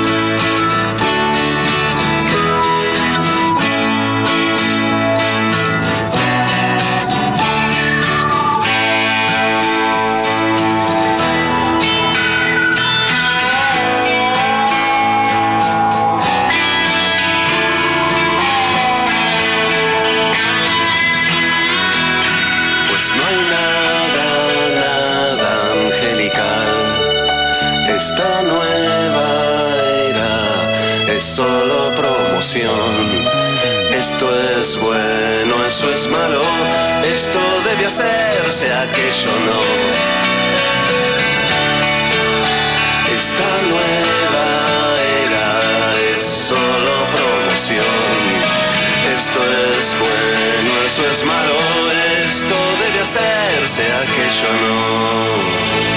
Esta nueva era es solo promoción. Esto Esto es bueno, eso es malo, esto debe hacerse, aquello no. Esta nueva era es solo promoción. Esto es bueno, eso es malo, esto debe hacerse, aquello no.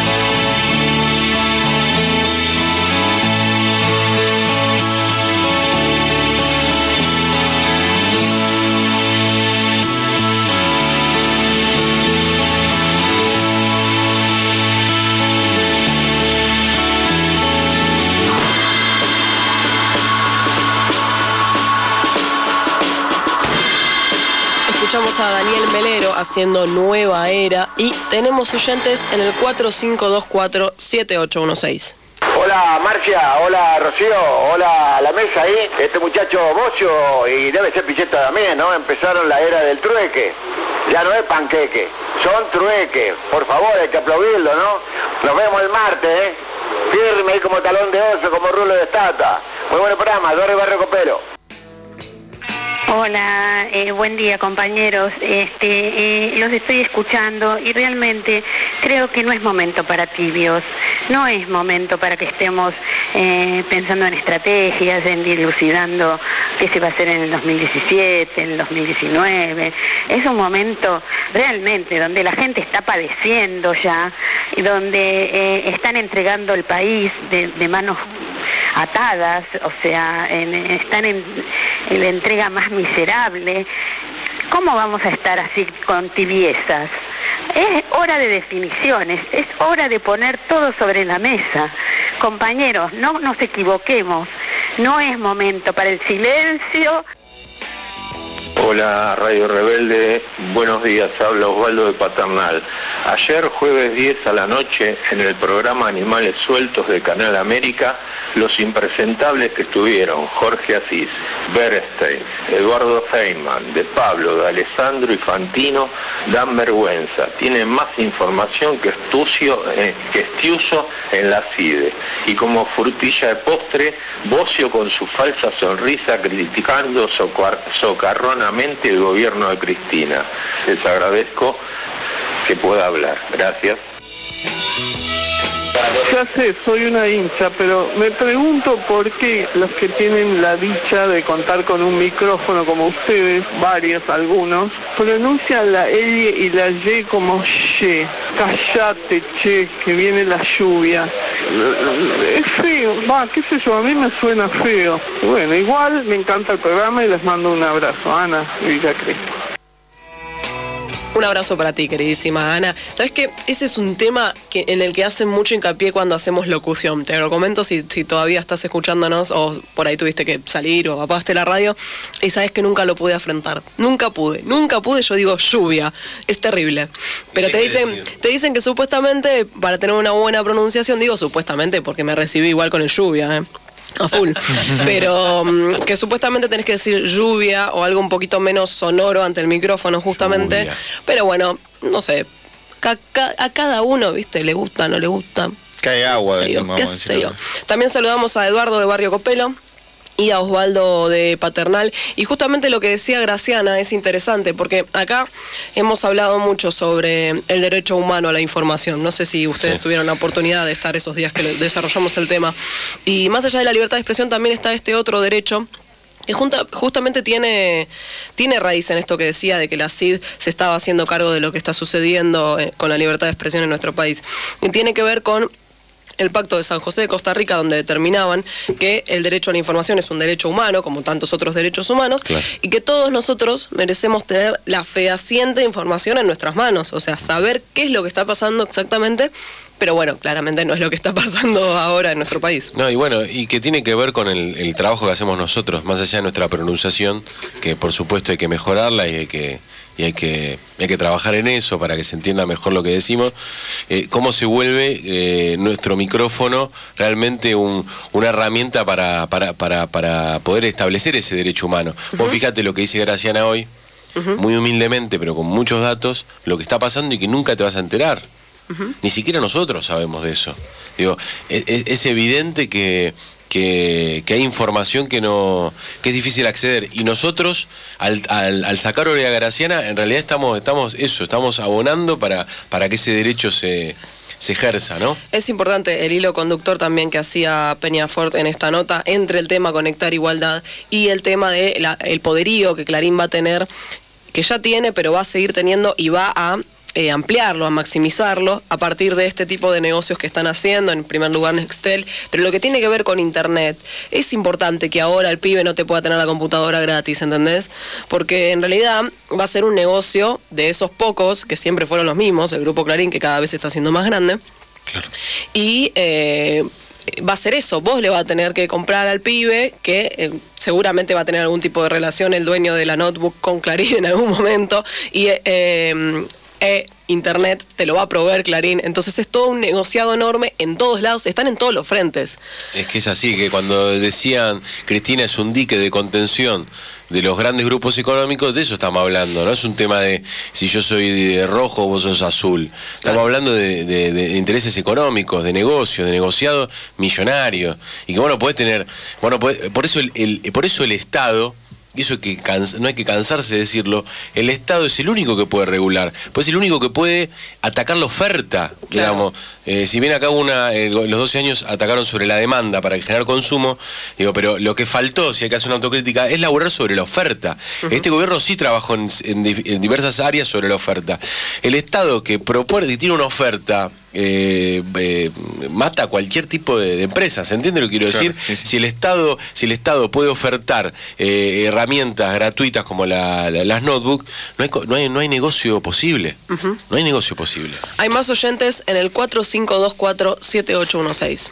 Escuchamos a Daniel Melero haciendo Nueva Era y tenemos oyentes en el cuatro cinco dos cuatro siete ocho uno seis. Hola Marcia, hola Rocío, hola a la mesa ahí. Este muchacho Bocio y debe ser Pichetto también, ¿no? Empezaron la era del trueque. Ya no es panqueque, son trueque. Por favor, hay que aplaudirlo, ¿no? Nos vemos el martes, ¿eh? Firme ahí como talón de oso, como rulo de estatua. Muy buen programa, Dorre Barrio Copero. Hola, eh, buen día compañeros. Este, eh, los estoy escuchando y realmente creo que no es momento para tibios, no es momento para que estemos eh, pensando en estrategias, en dilucidando qué se va a hacer en el dos mil diecisiete, en el dos mil diecinueve. Es un momento realmente donde la gente está padeciendo ya, y donde eh, están entregando el país de, de manos atadas, o sea, en, están en, en la entrega más miserable. ¿Cómo vamos a estar así con tibiezas? Es hora de definiciones, es hora de poner todo sobre la mesa. Compañeros, no nos equivoquemos, no es momento para el silencio. Hola Radio Rebelde, buenos días, habla Osvaldo de Paternal. Ayer jueves diez a la noche en el programa Animales Sueltos de Canal América, los impresentables que estuvieron Jorge Asís, Bernstein, Eduardo Feynman, De Pablo, de Alessandro y Fantino dan vergüenza, tienen más información que Estucio, eh, que Estiuso en la C I D E. Y como frutilla de postre, Bocio con su falsa sonrisa criticando socar, socarronamente el gobierno de Cristina. Les agradezco que pueda hablar. Gracias. Ya sé, soy una hincha, pero me pregunto por qué los que tienen la dicha de contar con un micrófono como ustedes, varios, algunos, pronuncian la L y la Y como ye. Callate, che, que viene la lluvia. Es feo, va, qué sé yo, a mí me suena feo. Bueno, igual me encanta el programa y les mando un abrazo. Ana, Villa Crespo. Un abrazo para ti, queridísima Ana. ¿Sabes qué? Ese es un tema que, en el que hacen mucho hincapié cuando hacemos locución. Te lo comento si, si todavía estás escuchándonos o por ahí tuviste que salir o apagaste la radio y sabes que nunca lo pude afrontar. Nunca pude, nunca pude. Yo digo lluvia. Es terrible. Pero te dicen, te dicen que supuestamente para tener una buena pronunciación, digo supuestamente porque me recibí igual con el lluvia, ¿eh? A full, pero um, que supuestamente tenés que decir lluvia o algo un poquito menos sonoro ante el micrófono justamente, lluvia. Pero bueno, no sé, ca ca a cada uno, viste, le gusta, no le gusta. Cae agua, qué sé yo, qué sé yo. También saludamos a Eduardo de Barrio Copelo y a Osvaldo de Paternal, y justamente lo que decía Graciana es interesante porque acá hemos hablado mucho sobre el derecho humano a la información. No sé si ustedes sí. tuvieron la oportunidad de estar esos días que desarrollamos el tema, y más allá de la libertad de expresión también está este otro derecho que junta, justamente tiene, tiene raíz en esto que decía de que la C I D se estaba haciendo cargo de lo que está sucediendo con la libertad de expresión en nuestro país, y tiene que ver con el Pacto de San José de Costa Rica, donde determinaban que el derecho a la información es un derecho humano, como tantos otros derechos humanos, claro. y que todos nosotros merecemos tener la fehaciente información en nuestras manos, o sea, saber qué es lo que está pasando exactamente, pero bueno, claramente no es lo que está pasando ahora en nuestro país. No, y bueno, y que tiene que ver con el, el trabajo que hacemos nosotros, más allá de nuestra pronunciación, que por supuesto hay que mejorarla y hay que... y hay que, hay que trabajar en eso para que se entienda mejor lo que decimos, eh, cómo se vuelve eh, nuestro micrófono realmente un, una herramienta para, para, para, para poder establecer ese derecho humano. Uh-huh. Vos fíjate lo que dice Graciana hoy, uh-huh. muy humildemente, pero con muchos datos, lo que está pasando y que nunca te vas a enterar. Uh-huh. Ni siquiera nosotros sabemos de eso. Digo, es, es evidente que, que, que hay información que no que es difícil acceder. Y nosotros, al, al, al sacar Olga Graciana, en realidad estamos, estamos eso, estamos abonando para, para que ese derecho se... se ejerza, ¿no? Es importante el hilo conductor también que hacía Peñafort en esta nota entre el tema Conectar Igualdad y el tema de la, el poderío que Clarín va a tener, que ya tiene, pero va a seguir teniendo y va a eh, ampliarlo, a maximizarlo a partir de este tipo de negocios que están haciendo, en primer lugar Nextel, pero lo que tiene que ver con Internet. Es importante que ahora el pibe no te pueda tener la computadora gratis, ¿entendés? Porque en realidad va a ser un negocio de esos pocos, que siempre fueron los mismos, el Grupo Clarín, que cada vez está siendo más grande. Claro. Y eh, va a ser eso, vos le vas a tener que comprar al pibe, que eh, seguramente va a tener algún tipo de relación el dueño de la notebook con Clarín en algún momento, y eh, eh, eh, Internet te lo va a proveer Clarín. Entonces es todo un negociado enorme en todos lados, están en todos los frentes. Es que es así, que cuando decían Cristina es un dique de contención de los grandes grupos económicos, de eso estamos hablando, no es un tema de si yo soy de rojo o vos sos azul. Estamos claro. hablando de, de, de intereses económicos, de negocios, de negociados millonarios, y que vos no podés tener, bueno, por eso el, el, por eso el Estado, y eso que cansa, no hay que cansarse de decirlo, el Estado es el único que puede regular, pues es el único que puede atacar la oferta, claro. digamos. Eh, si bien acá una, eh, los doce años atacaron sobre la demanda para generar consumo, digo, pero lo que faltó, si hay que hacer una autocrítica, es laburar sobre la oferta. Uh-huh. Este gobierno sí trabajó en, en, en diversas áreas sobre la oferta. El Estado que propone, que tiene una oferta, Eh, eh, mata a cualquier tipo de, de empresa, ¿se entiende lo que quiero decir? Claro, sí, sí. Si el Estado, si el Estado puede ofertar eh, herramientas gratuitas como la, la, las notebooks, no hay, no hay, no hay negocio posible. Uh-huh. No hay negocio posible. Hay más oyentes en el cuatro cinco dos cuatro siete ocho uno seis.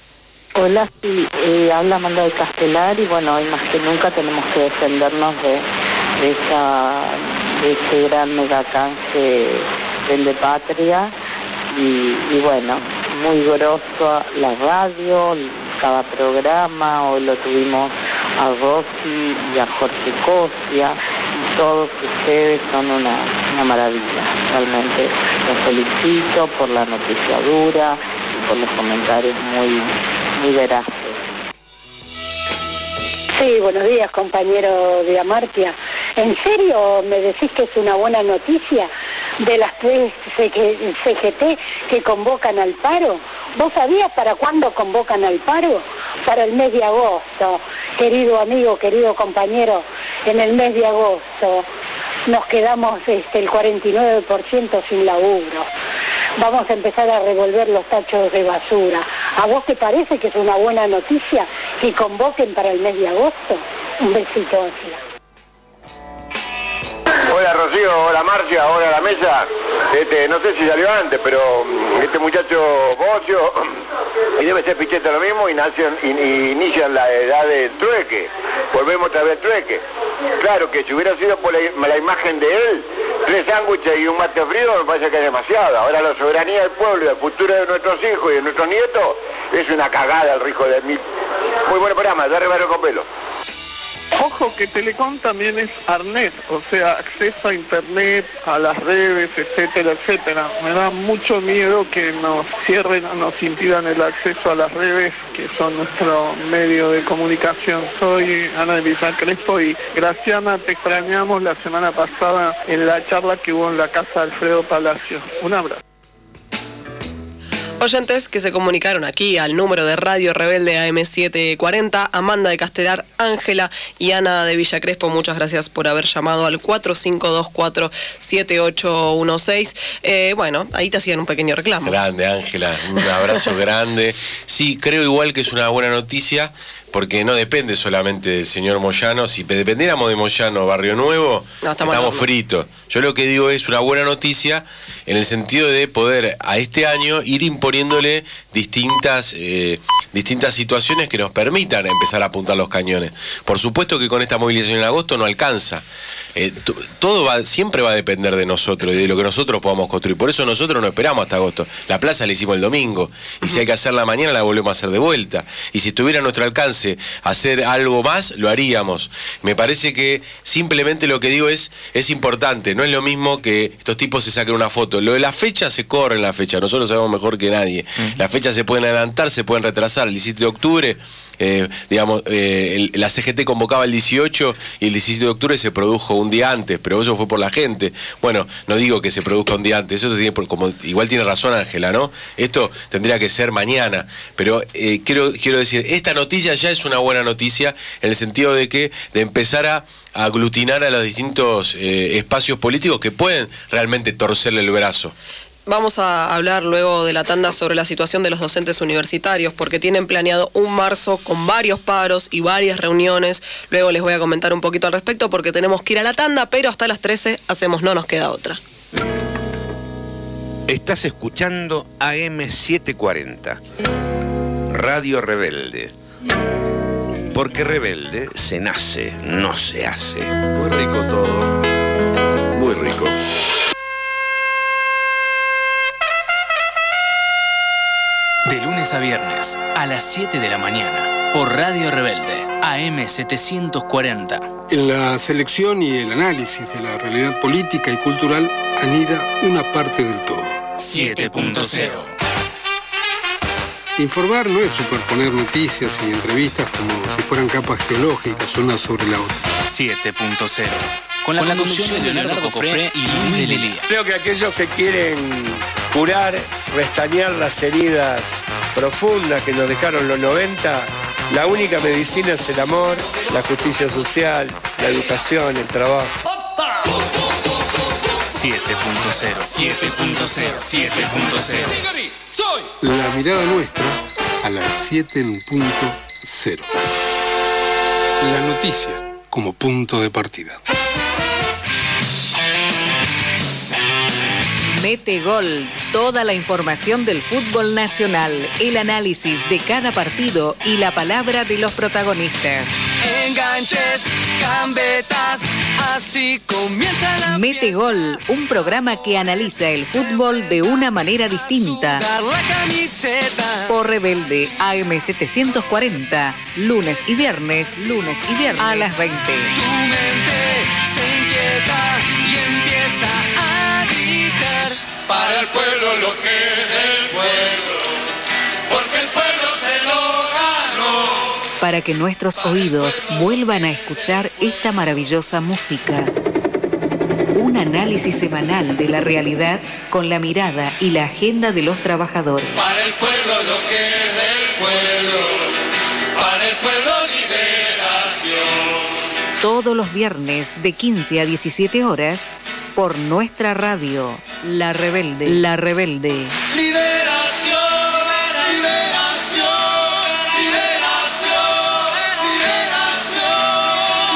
Hola, sí, eh, habla Amanda de Castelar y bueno, hoy más que nunca tenemos que defendernos de, de, esa, de ese gran megacanje del de Patria. Y, y bueno, muy grosso la radio, cada programa, hoy lo tuvimos a Rosy y a Jorge Cosia, y todos ustedes son una, una maravilla, realmente los felicito por la noticia dura y por los comentarios muy, muy veraces. Sí, buenos días, compañero de Amartya. ¿En serio me decís que es una buena noticia de las tres C G T que convocan al paro? ¿Vos sabías para cuándo convocan al paro? Para el mes de agosto, querido amigo, querido compañero, en el mes de agosto nos quedamos este, el cuarenta y nueve por ciento sin laburo. Vamos a empezar a revolver los tachos de basura. ¿A vos te parece que es una buena noticia que convoquen para el mes de agosto? Un besito, Ángela. Hola Rocío, hola Marcia, hola la mesa. Este, no sé si salió antes, pero este muchacho Bocio, y debe ser Picheta lo mismo, y, nacen, y, y inician la edad del trueque. Volvemos otra vez al trueque. Claro que si hubiera sido por la, la imagen de él, tres sándwiches y un mate frío me parece que es demasiado. Ahora la soberanía del pueblo y el futuro de nuestros hijos y de nuestros nietos es una cagada el rico de mil. Muy buen programa, de Rivero con Pelo. Ojo que Telecom también es Arnet, o sea, acceso a internet, a las redes, etcétera, etcétera. Me da mucho miedo que nos cierren o nos impidan el acceso a las redes, que son nuestro medio de comunicación. Soy Ana de Villa Crespo y Graciana, te extrañamos la semana pasada en la charla que hubo en la casa de Alfredo Palacio. Un abrazo. Oyentes que se comunicaron aquí al número de Radio Rebelde A M setecientos cuarenta, Amanda de Castelar, Ángela y Ana de Villa Crespo, muchas gracias por haber llamado al cuatro cinco dos cuatro siete ocho uno seis. Eh, bueno, ahí te hacían un pequeño reclamo. Grande, Ángela, un abrazo grande. Sí, creo igual que es una buena noticia, porque no depende solamente del señor Moyano. Si dependiéramos de Moyano, Barrio Nuevo, no, estamos, estamos fritos. Yo lo que digo es una buena noticia en el sentido de poder a este año ir imponiéndole distintas, eh, distintas situaciones que nos permitan empezar a apuntar los cañones. Por supuesto que con esta movilización en agosto no alcanza. eh, t- todo va, siempre va a depender de nosotros y de lo que nosotros podamos construir. Por eso nosotros no esperamos hasta agosto. La plaza la hicimos el domingo, y si hay que hacerla mañana la volvemos a hacer de vuelta. Y si estuviera a nuestro alcance hacer algo más, lo haríamos. Me parece que simplemente lo que digo es, es importante, no es lo mismo que estos tipos se saquen una foto. Lo de la fecha se corre en la fecha, nosotros sabemos mejor que nadie. Uh-huh. Las fechas se pueden adelantar, se pueden retrasar. El diecisiete de octubre, eh, digamos, eh, el, la C G T convocaba el dieciocho y el diecisiete de octubre se produjo un día antes, pero eso fue por la gente. Bueno, no digo que se produzca un día antes, eso tiene, como igual tiene razón Ángela, ¿no? Esto tendría que ser mañana, pero eh, quiero, quiero decir, esta noticia ya es una buena noticia en el sentido de que de empezar a a aglutinar a los distintos eh, espacios políticos que pueden realmente torcerle el brazo. Vamos a hablar luego de la tanda sobre la situación de los docentes universitarios, porque tienen planeado un marzo con varios paros y varias reuniones. Luego les voy a comentar un poquito al respecto, porque tenemos que ir a la tanda, pero hasta las trece hacemos No Nos Queda Otra. Estás escuchando A M setecientos cuarenta, Radio Rebelde. Porque rebelde se nace, no se hace. Muy rico todo. Muy rico. De lunes a viernes, a las siete de la mañana, por Radio Rebelde, A M setecientos cuarenta. En la selección y el análisis de la realidad política y cultural anida una parte del todo. siete punto cero. Informar no es superponer noticias y entrevistas como si fueran capas geológicas una sobre la otra. siete punto cero. Con la, Con la conducción de Leonardo Cofré y Luis de Lelía. Creo que aquellos que quieren curar, restañar las heridas profundas que nos dejaron los noventa, la única medicina es el amor, la justicia social, la educación, el trabajo. siete punto cero. siete punto cero. siete punto cero. La mirada nuestra a las siete en punto cero. La noticia como punto de partida. Mete Gol, toda la información del fútbol nacional, el análisis de cada partido y la palabra de los protagonistas. Enganches, gambetas, así comienza la Mete Gol, un programa que analiza el fútbol de una manera distinta. Por Rebelde, A M setecientos cuarenta, lunes y viernes, lunes y viernes a las veinte. Tu mente se inquieta y empieza a gritar. Para el pueblo lo que es del pueblo, porque el pueblo se lo ganó. Para que nuestros oídos vuelvan a escuchar esta maravillosa música. Un análisis semanal de la realidad con la mirada y la agenda de los trabajadores. Para el pueblo lo que es del pueblo, para el pueblo liberación. Todos los viernes de quince a diecisiete horas por nuestra radio, La Rebelde. La Rebelde. Liberación, liberación, liberación, liberación,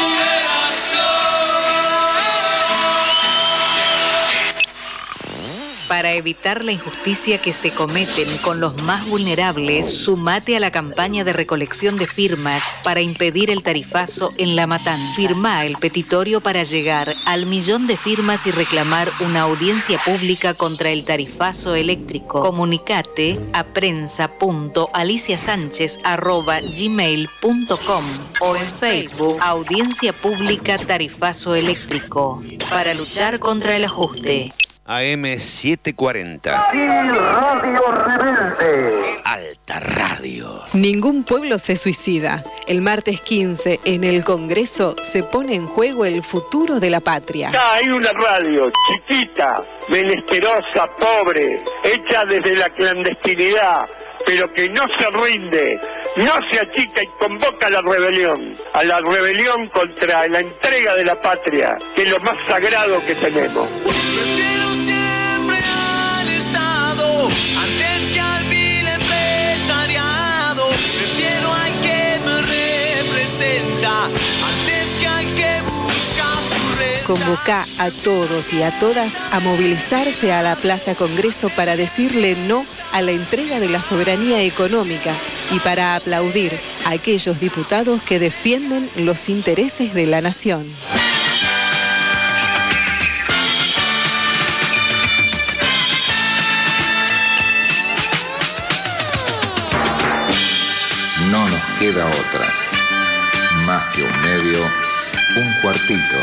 liberación. Para evitar la injusticia que se cometen con los más vulnerables, sumate a la campaña de recolección de firmas para impedir el tarifazo en La Matanza. Firmá el petitorio para llegar al millón de firmas y reclamar una audiencia pública contra el tarifazo eléctrico. Comunicate a prensa punto alicia sánchez arroba gmail punto com o en Facebook Audiencia Pública Tarifazo Eléctrico para luchar contra el ajuste. A M setecientos cuarenta. Radio Rebelde. Alta radio. Ningún pueblo se suicida. El martes quince, en el Congreso, se pone en juego el futuro de la patria. Acá hay una radio chiquita, menesterosa, pobre, hecha desde la clandestinidad, pero que no se rinde, no se achica y convoca a la rebelión, a la rebelión contra la entrega de la patria, que es lo más sagrado que tenemos. Prefiero siempre al Estado antes que al vil empresariado. Prefiero al que me representa antes que al que busca su renta. Convoca a todos y a todas a movilizarse a la Plaza Congreso para decirle no a la entrega de la soberanía económica y para aplaudir a aquellos diputados que defienden los intereses de la nación. queda otra. Más que un medio, un cuartito.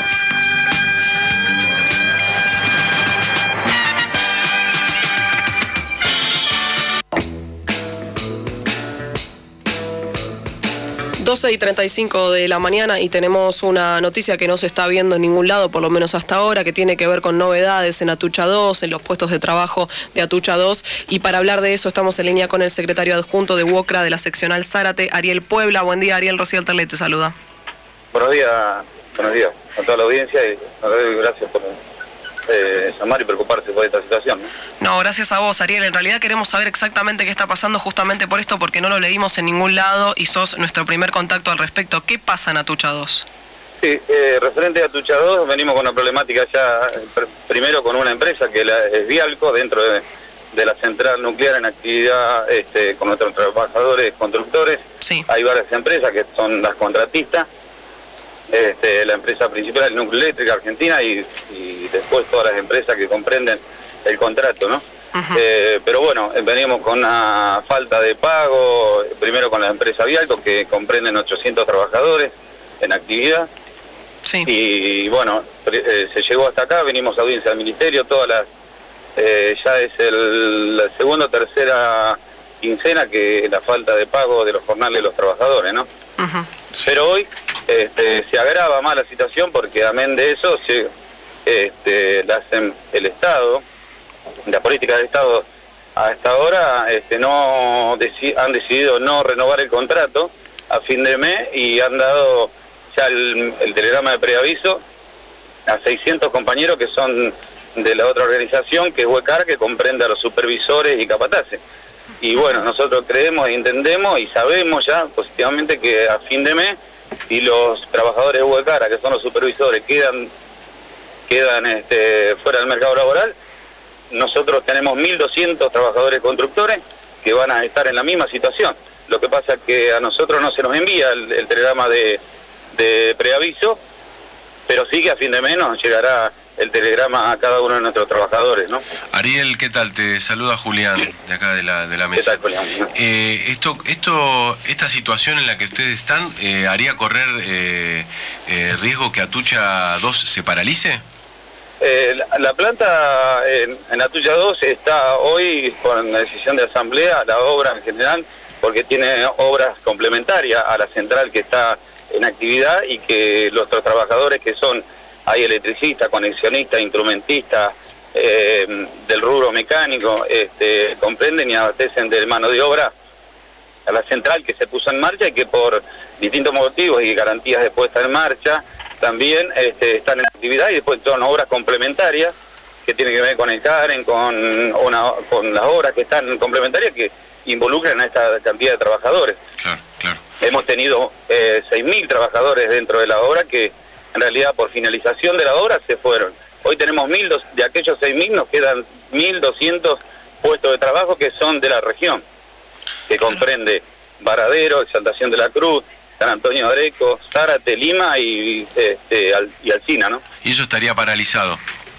doce y treinta y cinco de la mañana y tenemos una noticia que no se está viendo en ningún lado, por lo menos hasta ahora, que tiene que ver con novedades en Atucha dos, en los puestos de trabajo de Atucha dos. Y para hablar de eso estamos en línea con el secretario adjunto de UOCRA de la seccional Zárate, Ariel Puebla. Buen día, Ariel. Rocío Alterle te saluda. Buenos días, buenos días a toda la audiencia y gracias por eh, llamar y preocuparse por esta situación, ¿no? No, gracias a vos, Ariel. En realidad queremos saber exactamente qué está pasando justamente por esto, porque no lo leímos en ningún lado y sos nuestro primer contacto al respecto. ¿Qué pasa en Atucha dos? Sí, eh, referente a Atucha dos, venimos con una problemática ya, pr primero con una empresa que la, es Vialco, dentro de, de la central nuclear en actividad este, con nuestros trabajadores, constructores. Sí. Hay varias empresas que son las contratistas. Este, la empresa principal es Núcleo Eléctrica Argentina y, y después todas las empresas que comprenden el contrato, ¿no? Uh-huh. eh, pero bueno, venimos con una falta de pago, primero con la empresa Vialco, que comprenden ochocientos trabajadores en actividad. Sí. Y bueno, eh, se llegó hasta acá, venimos a audiencia del ministerio, todas las, eh, ya es el, la segunda o tercera quincena que la falta de pago de los jornales de los trabajadores, ¿no? Uh-huh. Pero hoy este, se agrava más la situación porque amén de eso se, este, la, el Estado, la política del Estado a esta hora este, no deci han decidido no renovar el contrato a fin de mes y han dado ya el, el telegrama de preaviso a seiscientos compañeros que son de la otra organización que es UECAR, que comprende a los supervisores y capataces. Y bueno, nosotros creemos, entendemos y sabemos ya positivamente que a fin de mes, si los trabajadores de UECAR, que son los supervisores, quedan quedan este, fuera del mercado laboral, nosotros tenemos mil doscientos trabajadores constructores que van a estar en la misma situación. Lo que pasa es que a nosotros no se nos envía el, el telegrama de, de preaviso, pero sí que a fin de mes nos llegará el telegrama a cada uno de nuestros trabajadores, ¿no? Ariel, ¿qué tal? Te saluda Julián, de acá de la, de la mesa. ¿Qué tal, Julián? Eh, esto, esto, esta situación en la que ustedes están, eh, ¿haría correr eh, eh, riesgo que Atucha dos se paralice? Eh, la, la planta en, en Atucha dos está hoy con la decisión de asamblea, la obra en general, porque tiene obras complementarias a la central que está en actividad y que los trabajadores que son, hay electricistas, conexionistas, instrumentistas, eh, del rubro mecánico, este, comprenden y abastecen de mano de obra a la central que se puso en marcha y que por distintos motivos y garantías de puesta en marcha también este, están en actividad y después son obras complementarias que tienen que ver con el CAREN, con, una, con las obras que están complementarias que involucran a esta cantidad de trabajadores. Claro, claro. Hemos tenido eh, seis mil trabajadores dentro de la obra que en realidad por finalización de la obra se fueron. Hoy tenemos mil, de aquellos seis mil nos quedan mil doscientos puestos de trabajo que son de la región, que comprende Varadero, Exaltación de la Cruz, San Antonio de Areco, Zárate, Lima y, este, y Alsina, ¿no? ¿Y eso estaría paralizado?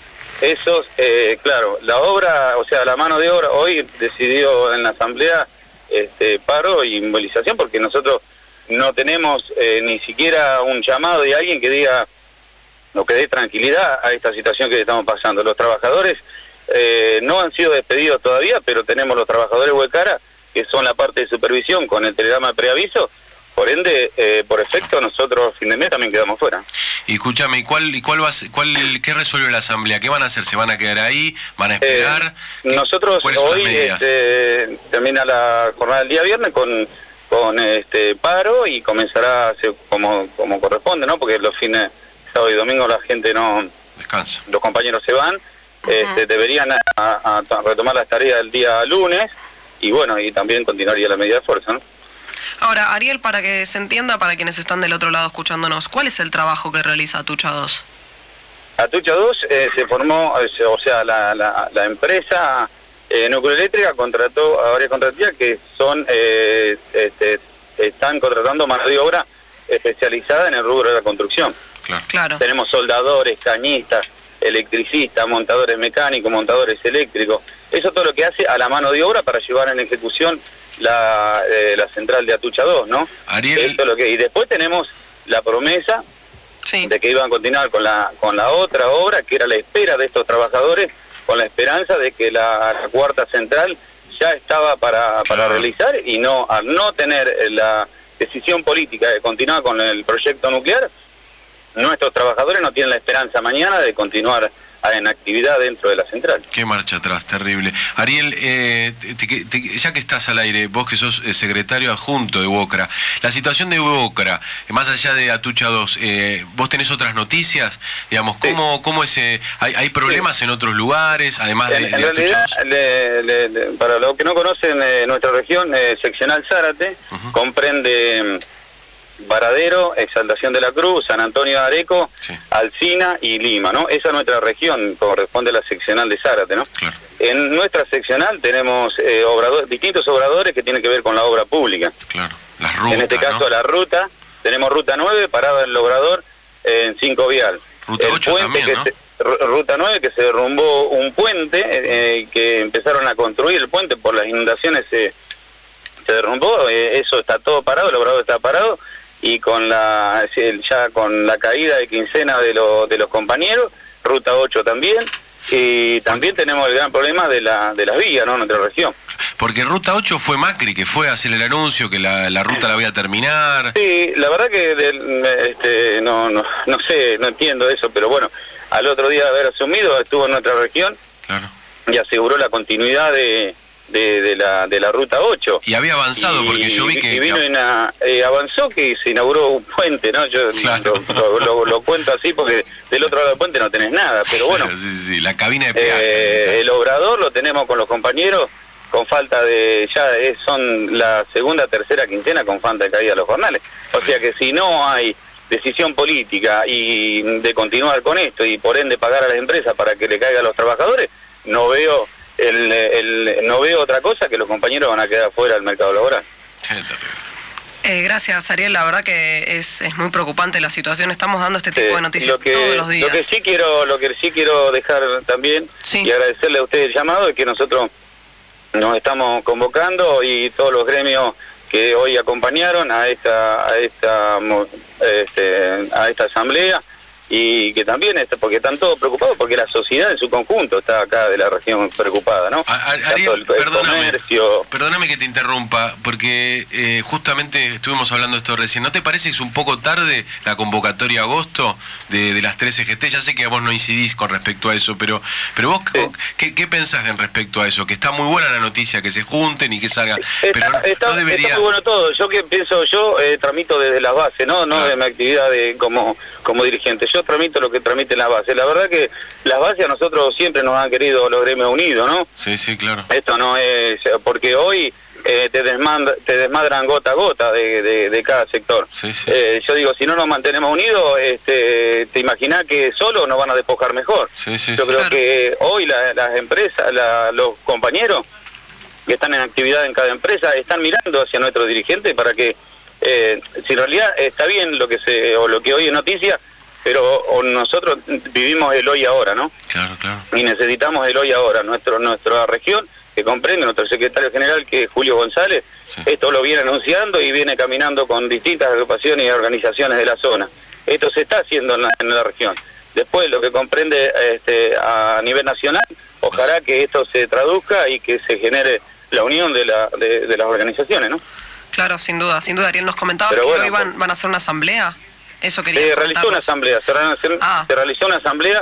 Esos, eh, claro, la obra, o sea, la mano de obra, hoy decidió en la asamblea este, paro y movilización porque nosotros no tenemos eh, ni siquiera un llamado de alguien que diga o que dé tranquilidad a esta situación que estamos pasando. Los trabajadores eh, no han sido despedidos todavía, pero tenemos los trabajadores UECAR, que son la parte de supervisión con el telegrama de preaviso. Por ende, eh, por efecto, nosotros fin de mes también quedamos fuera. Y escúchame, ¿y cuál, y cuál va a ser, cuál, qué resuelve la asamblea? ¿Qué van a hacer? ¿Se van a quedar ahí? ¿Van a esperar? Eh, nosotros hoy este, termina la jornada del día viernes con con este paro y comenzará como como corresponde, ¿no? Porque los fines sábado y domingo la gente no descansa, los compañeros se van. Uh-huh. este, deberían a, a, a retomar las tareas el día lunes y bueno, y también continuaría la medida de fuerza, ¿no? Ahora, Ariel, para que se entienda, para quienes están del otro lado escuchándonos, ¿cuál es el trabajo que realiza Atucha dos? Atucha dos eh, se formó, o sea, la, la, la empresa Eh, Núcleo Eléctrica contrató a varias contratistas que son eh, este, están contratando mano de obra especializada en el rubro de la construcción. Claro. Claro. Tenemos soldadores, cañistas, electricistas, montadores mecánicos, montadores eléctricos. Eso es todo lo que hace a la mano de obra para llevar en ejecución la, eh, la central de Atucha dos, ¿no? Ariel... Esto es lo que, y después tenemos la promesa sí. de que iban a continuar con la con la otra obra, que era la espera de estos trabajadores, con la esperanza de que la, la cuarta central ya estaba para, claro. para realizar, y no al no tener la decisión política de continuar con el proyecto nuclear, nuestros trabajadores no tienen la esperanza mañana de continuar en actividad dentro de la central. Qué marcha atrás, terrible. Ariel, eh, te, te, ya que estás al aire, vos que sos secretario adjunto de UOCRA, la situación de UOCRA, más allá de Atucha dos, eh, ¿vos tenés otras noticias? Digamos, ¿cómo, sí. cómo es, eh, hay, hay problemas sí. en otros lugares, además de, en, de en Atucha realidad, dos? Le, le, le, para los que no conocen, eh, nuestra región, eh, seccional Zárate, uh-huh. comprende... Varadero, Exaltación de la Cruz, San Antonio de Areco, sí. Alsina y Lima, ¿no? Esa es nuestra región, corresponde a la seccional de Zárate, ¿no? Claro. En nuestra seccional tenemos eh, obrador, distintos obradores que tienen que ver con la obra pública. Claro, las rutas, en este caso, ¿no? La ruta, tenemos ruta nueve, parada en el obrador eh, en Cinco Vial. Ruta ocho también, que ¿no? se, ruta nueve, que se derrumbó un puente, eh, que empezaron a construir el puente por las inundaciones, eh, se derrumbó, eh, eso está todo parado, el obrador está parado, y con la ya con la caída de quincena de, lo, de los compañeros, ruta ocho también, y también tenemos el gran problema de la de las vías, ¿no?, en nuestra región. Porque ruta ocho fue Macri, que fue a hacer el anuncio que la, la ruta la voy a terminar. Sí, la verdad que de, este, no, no no sé, no entiendo eso, pero bueno, al otro día de haber asumido, estuvo en nuestra región, claro. y aseguró la continuidad de De, de la de la ruta ocho. Y había avanzado, y, porque yo vi que... Y vino que... Una, eh, avanzó que se inauguró un puente, ¿no? Yo claro. lo, lo, lo, lo cuento así porque del otro lado del puente no tenés nada, pero bueno. Sí, sí, sí. La cabina de peaje. Eh, el obrador lo tenemos con los compañeros con falta de... Ya es, son la segunda, tercera quincena con falta de caída de los jornales. O sea que si no hay decisión política y de continuar con esto y por ende pagar a las empresas para que le caiga a los trabajadores, no veo... El, el, no veo otra cosa que los compañeros van a quedar fuera del mercado laboral. Eh, gracias, Ariel. La verdad que es, es muy preocupante la situación. Estamos dando este tipo eh, de noticias que, todos los días. Lo que sí quiero, lo que sí quiero dejar también sí. y agradecerle a ustedes el llamado, es que nosotros nos estamos convocando y todos los gremios que hoy acompañaron a esta a esta este, a esta asamblea, y que también, este, porque están todos preocupados, porque la sociedad en su conjunto está acá de la región preocupada, ¿no? Ariel, el, el perdóname, comercio... perdóname que te interrumpa, porque eh, justamente estuvimos hablando de esto recién. ¿No te parece que es un poco tarde la convocatoria a agosto de, de las tres C G T? Ya sé que vos no incidís con respecto a eso, pero pero vos, sí. ¿qué, ¿qué pensás en respecto a eso? Que está muy buena la noticia, que se junten y que salgan, está, pero no, está, no debería... Está muy bueno todo. Yo que pienso, yo eh, tramito desde las bases, ¿no? No claro. de mi actividad de, como, como dirigente. Yo tramito lo que tramite la base. La verdad que las bases a nosotros siempre nos han querido los gremios unidos, ¿no? Sí, sí, claro. Esto no es... Porque hoy eh, te, desmand, te desmadran gota a gota de, de, de cada sector. Sí, sí. Eh, yo digo, si no nos mantenemos unidos, este, te imaginás que solo nos van a despojar mejor. Sí, sí, yo sí. creo Claro. que hoy la, las empresas, la, los compañeros que están en actividad en cada empresa, están mirando hacia nuestros dirigentes para que, eh, si en realidad está bien lo que se o lo que hoy es noticia, pero o nosotros vivimos el hoy y ahora, ¿no? Claro, claro. Y necesitamos el hoy y ahora. Nuestro, nuestra región, que comprende nuestro secretario general, que es Julio González, sí. esto lo viene anunciando y viene caminando con distintas agrupaciones y organizaciones de la zona. Esto se está haciendo en la, en la región. Después, lo que comprende este, a nivel nacional, ojalá que esto se traduzca y que se genere la unión de, la, de, de las organizaciones, ¿no? Claro, sin duda, sin duda. Ariel nos comentaba Pero que bueno, hoy van, van a hacer una asamblea. Eso quería Se realizó una asamblea, se, ah. se realizó una asamblea,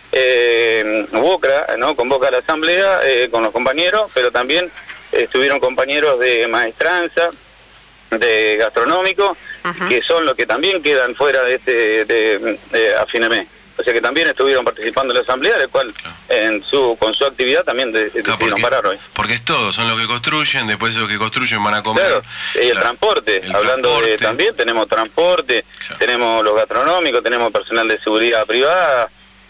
eh, UOCRA, ¿no? Convoca a la asamblea eh, con los compañeros, pero también eh, estuvieron compañeros de maestranza, de gastronómico, uh-huh. que son los que también quedan fuera de este de, de Afinemé. O sea que también estuvieron participando en la asamblea, el cual claro. en su con su actividad también de, de, claro, decidieron parar hoy. Porque es todo, son los que construyen, después los que construyen van a comer. Claro, y el la, transporte, el hablando transporte. de también, tenemos transporte, claro. tenemos los gastronómicos, tenemos personal de seguridad privada,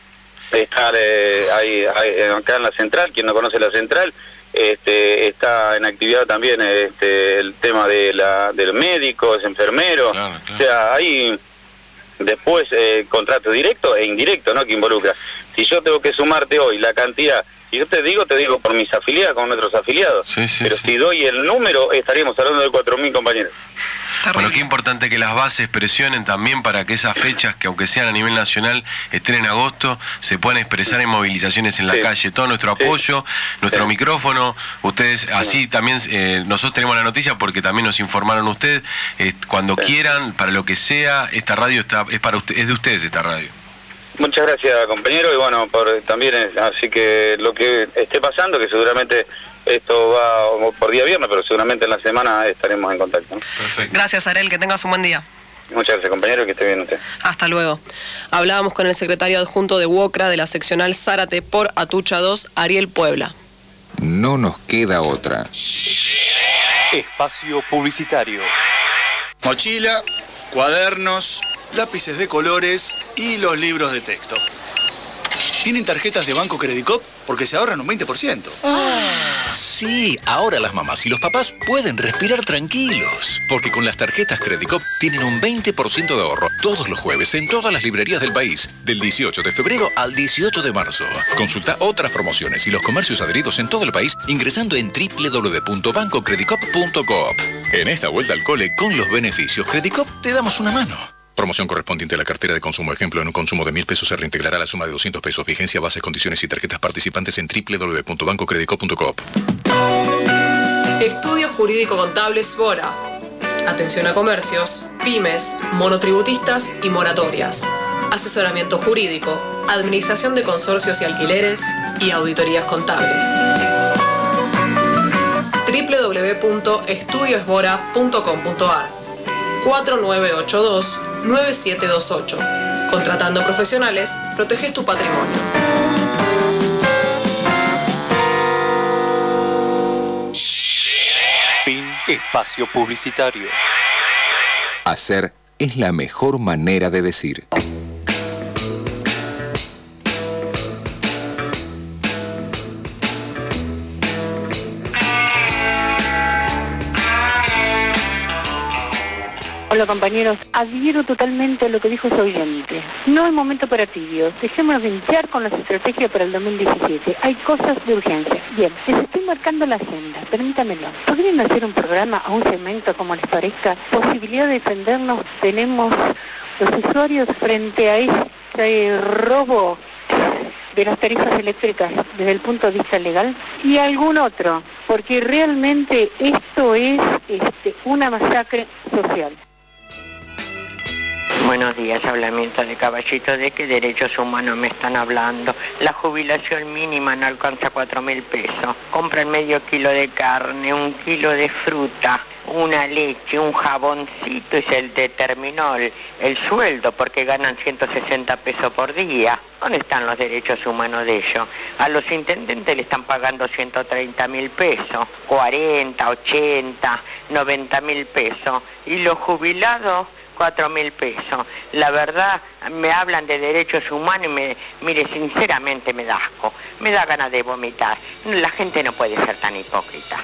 estar eh, ahí, ahí, acá en la central, quien no conoce la central, este está en actividad también este el tema de la de los médicos, enfermeros, claro, claro. o sea, hay... Después, eh, contrato directo e indirecto, ¿no?, que involucra. Si yo tengo que sumarte hoy la cantidad Si yo te digo, te digo por mis afiliados, con nuestros afiliados. Sí, sí, Pero sí. si doy el número, estaríamos hablando de cuatro mil compañeros. Bueno, qué importante que las bases presionen también para que esas fechas, que aunque sean a nivel nacional, estén en agosto, se puedan expresar en movilizaciones en la Sí. calle. Todo nuestro apoyo, nuestro Sí. micrófono, ustedes, así también, eh, nosotros tenemos la noticia porque también nos informaron ustedes, eh, cuando Sí. quieran, para lo que sea, esta radio está es para usted, es de ustedes esta radio. Muchas gracias, compañero, y bueno, por, también, es- así que lo que esté pasando, que seguramente esto va por día viernes, pero seguramente en la semana estaremos en contacto, ¿no? Perfecto. Gracias, Arel, que tengas un buen día. Muchas gracias, compañero, que esté bien usted. Hasta luego. Hablábamos con el secretario adjunto de UOCRA de la seccional Zárate por Atucha dos, Ariel Puebla. No nos queda otra. Espacio publicitario. Mochila, cuadernos, lápices de colores y los libros de texto. ¿Tienen tarjetas de Banco Credicop? Porque se ahorran un veinte por ciento. Sí, ahora las mamás y los papás pueden respirar tranquilos, porque con las tarjetas Credicop tienen un veinte por ciento de ahorro todos los jueves en todas las librerías del país, del dieciocho de febrero al dieciocho de marzo. Consulta otras promociones y los comercios adheridos en todo el país ingresando en doble u doble u doble u punto banco credicop punto coop. En esta vuelta al cole con los beneficios Credicop te damos una mano. Promoción correspondiente a la cartera de consumo. Ejemplo, en un consumo de mil pesos se reintegrará la suma de doscientos pesos. Vigencia, bases, condiciones y tarjetas participantes en doble u doble u doble u punto banco credicop punto coop. Estudio Jurídico Contable Sbora. Atención a comercios, pymes, monotributistas y moratorias. Asesoramiento jurídico, administración de consorcios y alquileres y auditorías contables. doble u doble u doble u punto estudio sbora punto com punto a r cuatro nueve ocho dos, nueve siete dos ocho. Contratando profesionales, proteges tu patrimonio. Fin espacio publicitario. Hacer es la mejor manera de decir. Hola compañeros, adhiero totalmente a lo que dijo su oyente. No hay momento para tibios, dejémonos de hinchar con las estrategias para el dos mil diecisiete. Hay cosas de urgencia. Bien, les estoy marcando la agenda, permítanmelo. ¿Podrían hacer un programa o un segmento como les parezca? Posibilidad de defendernos tenemos los usuarios frente a este robo de las tarifas eléctricas desde el punto de vista legal y algún otro, porque realmente esto es este, una masacre social. Buenos días, hablamiento de Caballito. ¿De qué derechos humanos me están hablando? La jubilación mínima no alcanza cuatro mil pesos. Compran medio kilo de carne, un kilo de fruta, una leche, un jaboncito y se determinó el, el sueldo porque ganan ciento sesenta pesos por día. ¿Dónde están los derechos humanos de ellos? A los intendentes le están pagando ciento treinta mil pesos, cuarenta, ochenta, noventa mil pesos. ¿Y los jubilados? cuatro mil pesos. La verdad, me hablan de derechos humanos y me, mire, sinceramente me da asco. Me da ganas de vomitar. La gente no puede ser tan hipócrita.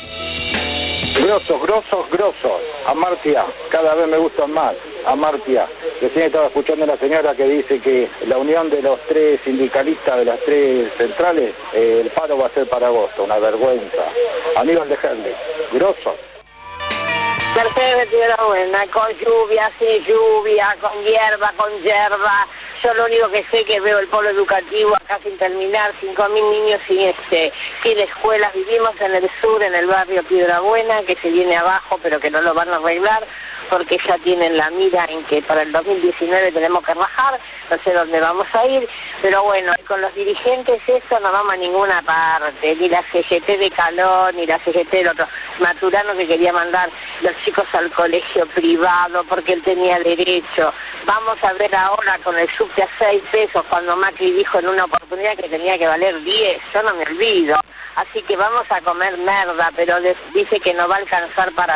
Grosos, grosos, grosos. Amartya, cada vez me gustan más. Amartya. Recién estaba escuchando a una señora que dice que la unión de los tres sindicalistas de las tres centrales, eh, el paro va a ser para agosto. Una vergüenza. Aníbal de Herle. Grosos. Mercedes de Piedrabuena, con lluvia, sin lluvia, con hierba, con hierba. Yo lo único que sé es que veo el polo educativo acá sin terminar, cinco mil niños sin este, sin escuelas. Vivimos en el sur, en el barrio Piedrabuena, que se viene abajo, pero que no lo van a arreglar, porque ya tienen la mira en que para el dos mil diecinueve tenemos que bajar, no sé dónde vamos a ir, pero bueno, con los dirigentes eso no vamos a ninguna parte, ni la C G T de Calón, ni la C G T del otro Maturano que quería mandar los chicos al colegio privado porque él tenía derecho. Vamos a ver ahora con el subte a seis pesos cuando Macri dijo en una oportunidad que tenía que valer diez, yo no me olvido. Así que vamos a comer merda, pero dice que no va a alcanzar para...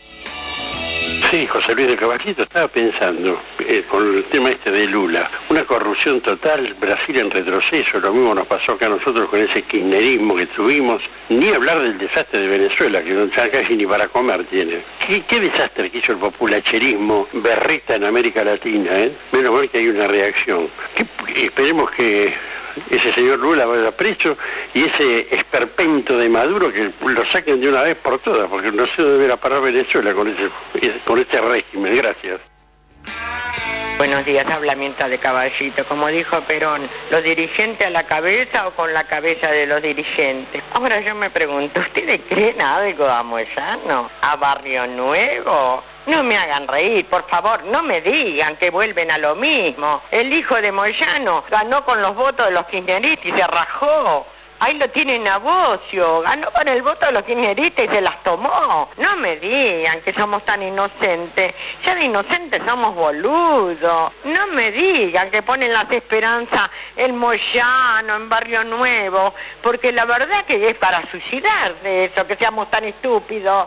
Sí, José Luis de Caballito, estaba pensando eh, con el tema este de Lula, una corrupción total, Brasil en retroceso, lo mismo nos pasó acá a nosotros con ese kirchnerismo que tuvimos, ni hablar del desastre de Venezuela, que no casi ni para comer tiene. ¿Qué, qué desastre que hizo el populacherismo berreta en América Latina, eh? Menos mal que hay una reacción. ¿Qué, esperemos que ese señor Lula vaya preso y ese esperpento de Maduro que lo saquen de una vez por todas, porque no sé dónde va a parar Venezuela con ese, con este régimen. Gracias. Buenos días, habla Mirta de Caballito. Como dijo Perón, ¿los dirigentes a la cabeza o con la cabeza de los dirigentes? Ahora yo me pregunto, ¿ustedes creen algo a Moyano? ¿A Barrio Nuevo? No me hagan reír, por favor, no me digan que vuelven a lo mismo. El hijo de Moyano ganó con los votos de los kirchneristas y se rajó. Ahí lo tienen a Bocio, ganó con el voto de los kirchneristas y se las tomó. No me digan que somos tan inocentes, ya de inocentes somos boludos. No me digan que ponen las esperanzas en Moyano, en Barrio Nuevo, porque la verdad que es para suicidar de eso, que seamos tan estúpidos.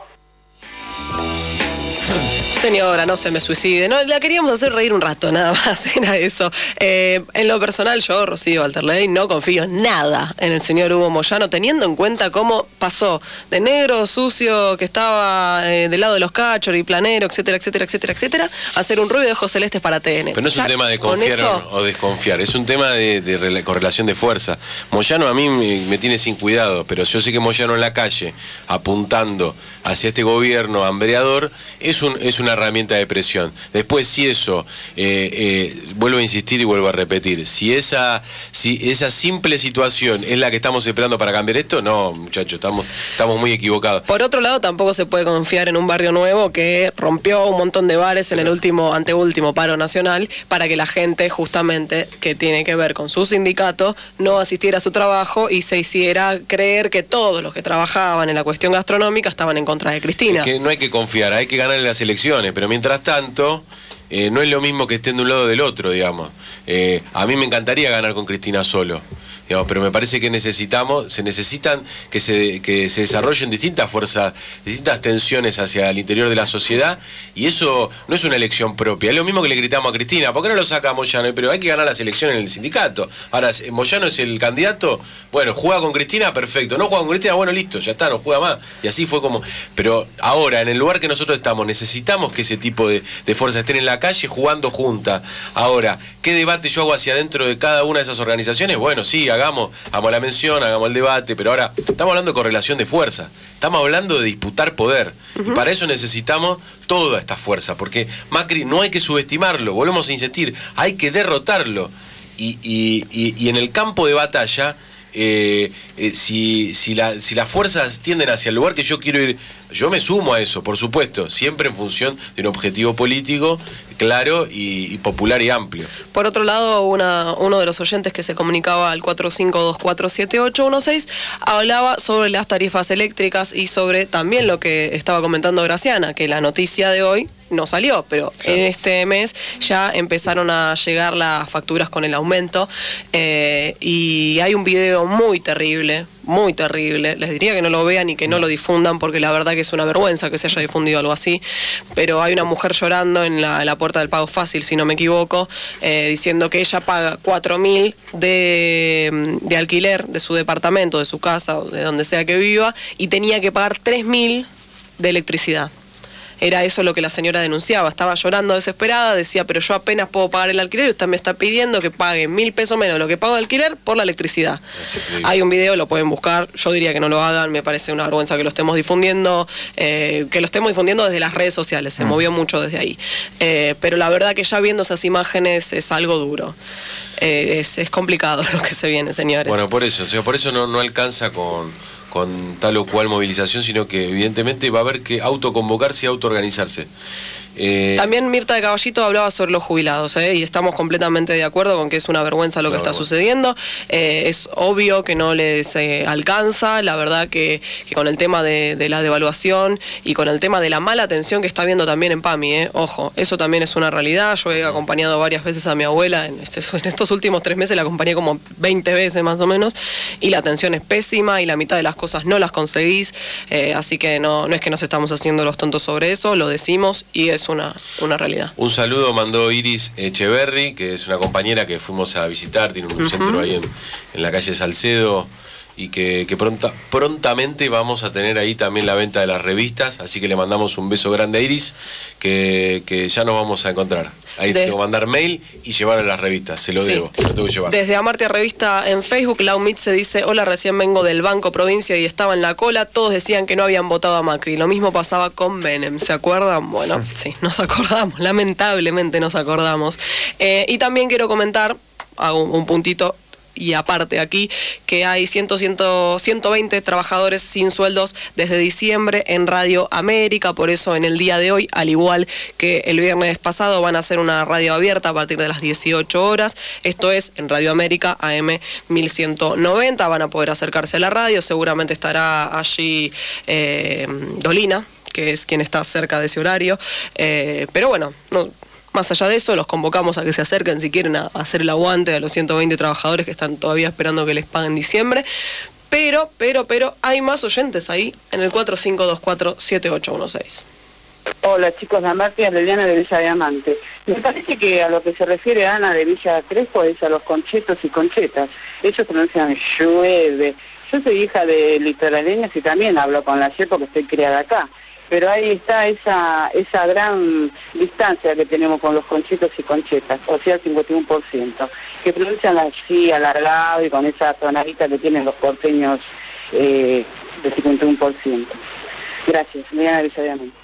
Señora, no se me suicide. No, la queríamos hacer reír un rato, nada más, era eso. Eh, en lo personal, yo, Rocío Valterley, no confío nada en el señor Hugo Moyano, teniendo en cuenta cómo pasó de negro, sucio, que estaba eh, del lado de los cachos y planero, etcétera, etcétera, etcétera, etcétera, a hacer un rubio de ojos celestes para T N. Pero no es ya, un tema de confiar eso... o desconfiar, es un tema de, de, de correlación de fuerza. Moyano a mí me, me tiene sin cuidado, pero yo sé que Moyano en la calle, apuntando hacia este gobierno hambreador, es, un, es una herramienta de presión. Después, si eso, eh, eh, vuelvo a insistir y vuelvo a repetir, si esa, si esa simple situación es la que estamos esperando para cambiar esto, no, muchachos, estamos, estamos muy equivocados. Por otro lado, tampoco se puede confiar en un Barrio Nuevo que rompió un montón de bares en el último, anteúltimo paro nacional, para que la gente, justamente, que tiene que ver con su sindicato, no asistiera a su trabajo y se hiciera creer que todos los que trabajaban en la cuestión gastronómica estaban en contra de Cristina. Es que no hay que confiar, hay que ganar en las elecciones, pero mientras tanto, eh, no es lo mismo que estén de un lado o del otro, digamos. Eh, a mí me encantaría ganar con Cristina solo, digamos, pero me parece que necesitamos, se necesitan que se, que se desarrollen distintas fuerzas, distintas tensiones hacia el interior de la sociedad, y eso no es una elección propia. Es lo mismo que le gritamos a Cristina, ¿por qué no lo saca a Moyano? Pero hay que ganar las elecciones en el sindicato. Ahora, Moyano es el candidato, bueno, juega con Cristina, perfecto. No juega con Cristina, bueno, listo, ya está, no juega más. Y así fue como... Pero ahora, en el lugar que nosotros estamos, necesitamos que ese tipo de, de fuerzas estén en la calle jugando juntas. Ahora, ¿qué debate yo hago hacia adentro de cada una de esas organizaciones? Bueno, sí, hagamos, hagamos la mención, hagamos el debate, pero ahora estamos hablando de correlación de fuerza. Estamos hablando de disputar poder. Uh-huh. Y para eso necesitamos toda esta fuerza, porque Macri no hay que subestimarlo, volvemos a insistir, hay que derrotarlo. Y, y, y, y en el campo de batalla, eh, eh, si, si, la, si las fuerzas tienden hacia el lugar que yo quiero ir, yo me sumo a eso, por supuesto, siempre en función de un objetivo político claro y, y popular y amplio. Por otro lado, una, uno de los oyentes que se comunicaba al cuatro cinco dos cuatro siete ocho uno seis hablaba sobre las tarifas eléctricas y sobre también lo que estaba comentando Graciana, que la noticia de hoy no salió, pero claro, en este mes ya empezaron a llegar las facturas con el aumento, eh, y hay un video muy terrible, muy terrible, les diría que no lo vean y que no lo difundan, porque la verdad que es una vergüenza que se haya difundido algo así, pero hay una mujer llorando en la, en la puerta del Pago Fácil, si no me equivoco, eh, diciendo que ella paga cuatro mil de, de alquiler de su departamento, de su casa, o de donde sea que viva, y tenía que pagar tres mil de electricidad. Era eso lo que la señora denunciaba, estaba llorando desesperada, decía, pero yo apenas puedo pagar el alquiler y usted me está pidiendo que pague mil pesos menos de lo que pago de alquiler por la electricidad. Hay un video, lo pueden buscar, yo diría que no lo hagan, me parece una vergüenza que lo estemos difundiendo, eh, que lo estemos difundiendo desde las redes sociales, se mm. movió mucho desde ahí. Eh, pero la verdad que ya viendo esas imágenes es algo duro. Eh, es, es complicado lo que se viene, señores. Bueno, por eso, o sea, por eso no, no alcanza con... con tal o cual movilización, sino que evidentemente va a haber que autoconvocarse y autoorganizarse. Eh... También Mirta de Caballito hablaba sobre los jubilados, ¿eh? Y estamos completamente de acuerdo con que es una vergüenza lo que no, está bueno. sucediendo. Eh, es obvio que no les eh, alcanza, la verdad que, que con el tema de, de la devaluación y con el tema de la mala atención que está habiendo también en PAMI, ¿eh? Ojo, eso también es una realidad. Yo he acompañado varias veces a mi abuela, en, este, en estos últimos tres meses la acompañé como veinte veces más o menos, y la atención es pésima y la mitad de las cosas no las conseguís, eh, así que no, no es que nos estamos haciendo los tontos sobre eso, lo decimos y es una, una realidad. Un saludo mandó Iris Echeverry, que es una compañera que fuimos a visitar, tiene un uh-huh. centro ahí en, en la calle Salcedo, y que, que pronta, prontamente vamos a tener ahí también la venta de las revistas, así que le mandamos un beso grande a Iris, que, que ya nos vamos a encontrar. Ahí de... tengo que mandar mail y llevar a las revistas, se lo Sí. debo, lo tengo que llevar. Desde Amartya Revista en Facebook, Lau Mitze dice: hola, recién vengo del Banco Provincia y estaba en la cola, todos decían que no habían votado a Macri. Lo mismo pasaba con Menem, ¿se acuerdan? Bueno, sí, nos acordamos, lamentablemente nos acordamos. Eh, y también quiero comentar, hago un puntito y aparte aquí, que hay cien, cien, ciento veinte trabajadores sin sueldos desde diciembre en Radio América. Por eso en el día de hoy, al igual que el viernes pasado, van a hacer una radio abierta a partir de las dieciocho horas. Esto es en Radio América A M mil ciento noventa. Van a poder acercarse a la radio. Seguramente estará allí eh, Dolina, que es quien está cerca de ese horario. Eh, pero bueno, no... Más allá de eso, los convocamos a que se acerquen si quieren a hacer el aguante a los ciento veinte trabajadores que están todavía esperando que les paguen en diciembre. Pero, pero, pero, hay más oyentes ahí en el cuatro cinco dos cuatro siete ocho uno seis. Hola chicos de Amartya, Liliana de Villa Diamante. Me parece que a lo que se refiere Ana de Villa Crespo es a los conchetos y conchetas. Ellos pronuncian llueve. Yo soy hija de litoraleños y también hablo con la Y porque estoy criada acá. Pero ahí está esa esa gran distancia que tenemos con los conchitos y conchetas, o sea, el cincuenta y uno por ciento, que pronuncian así, alargado y con esa tonadita que tienen los porteños eh, del cincuenta y uno por ciento. Gracias, Liliana Villadiamante.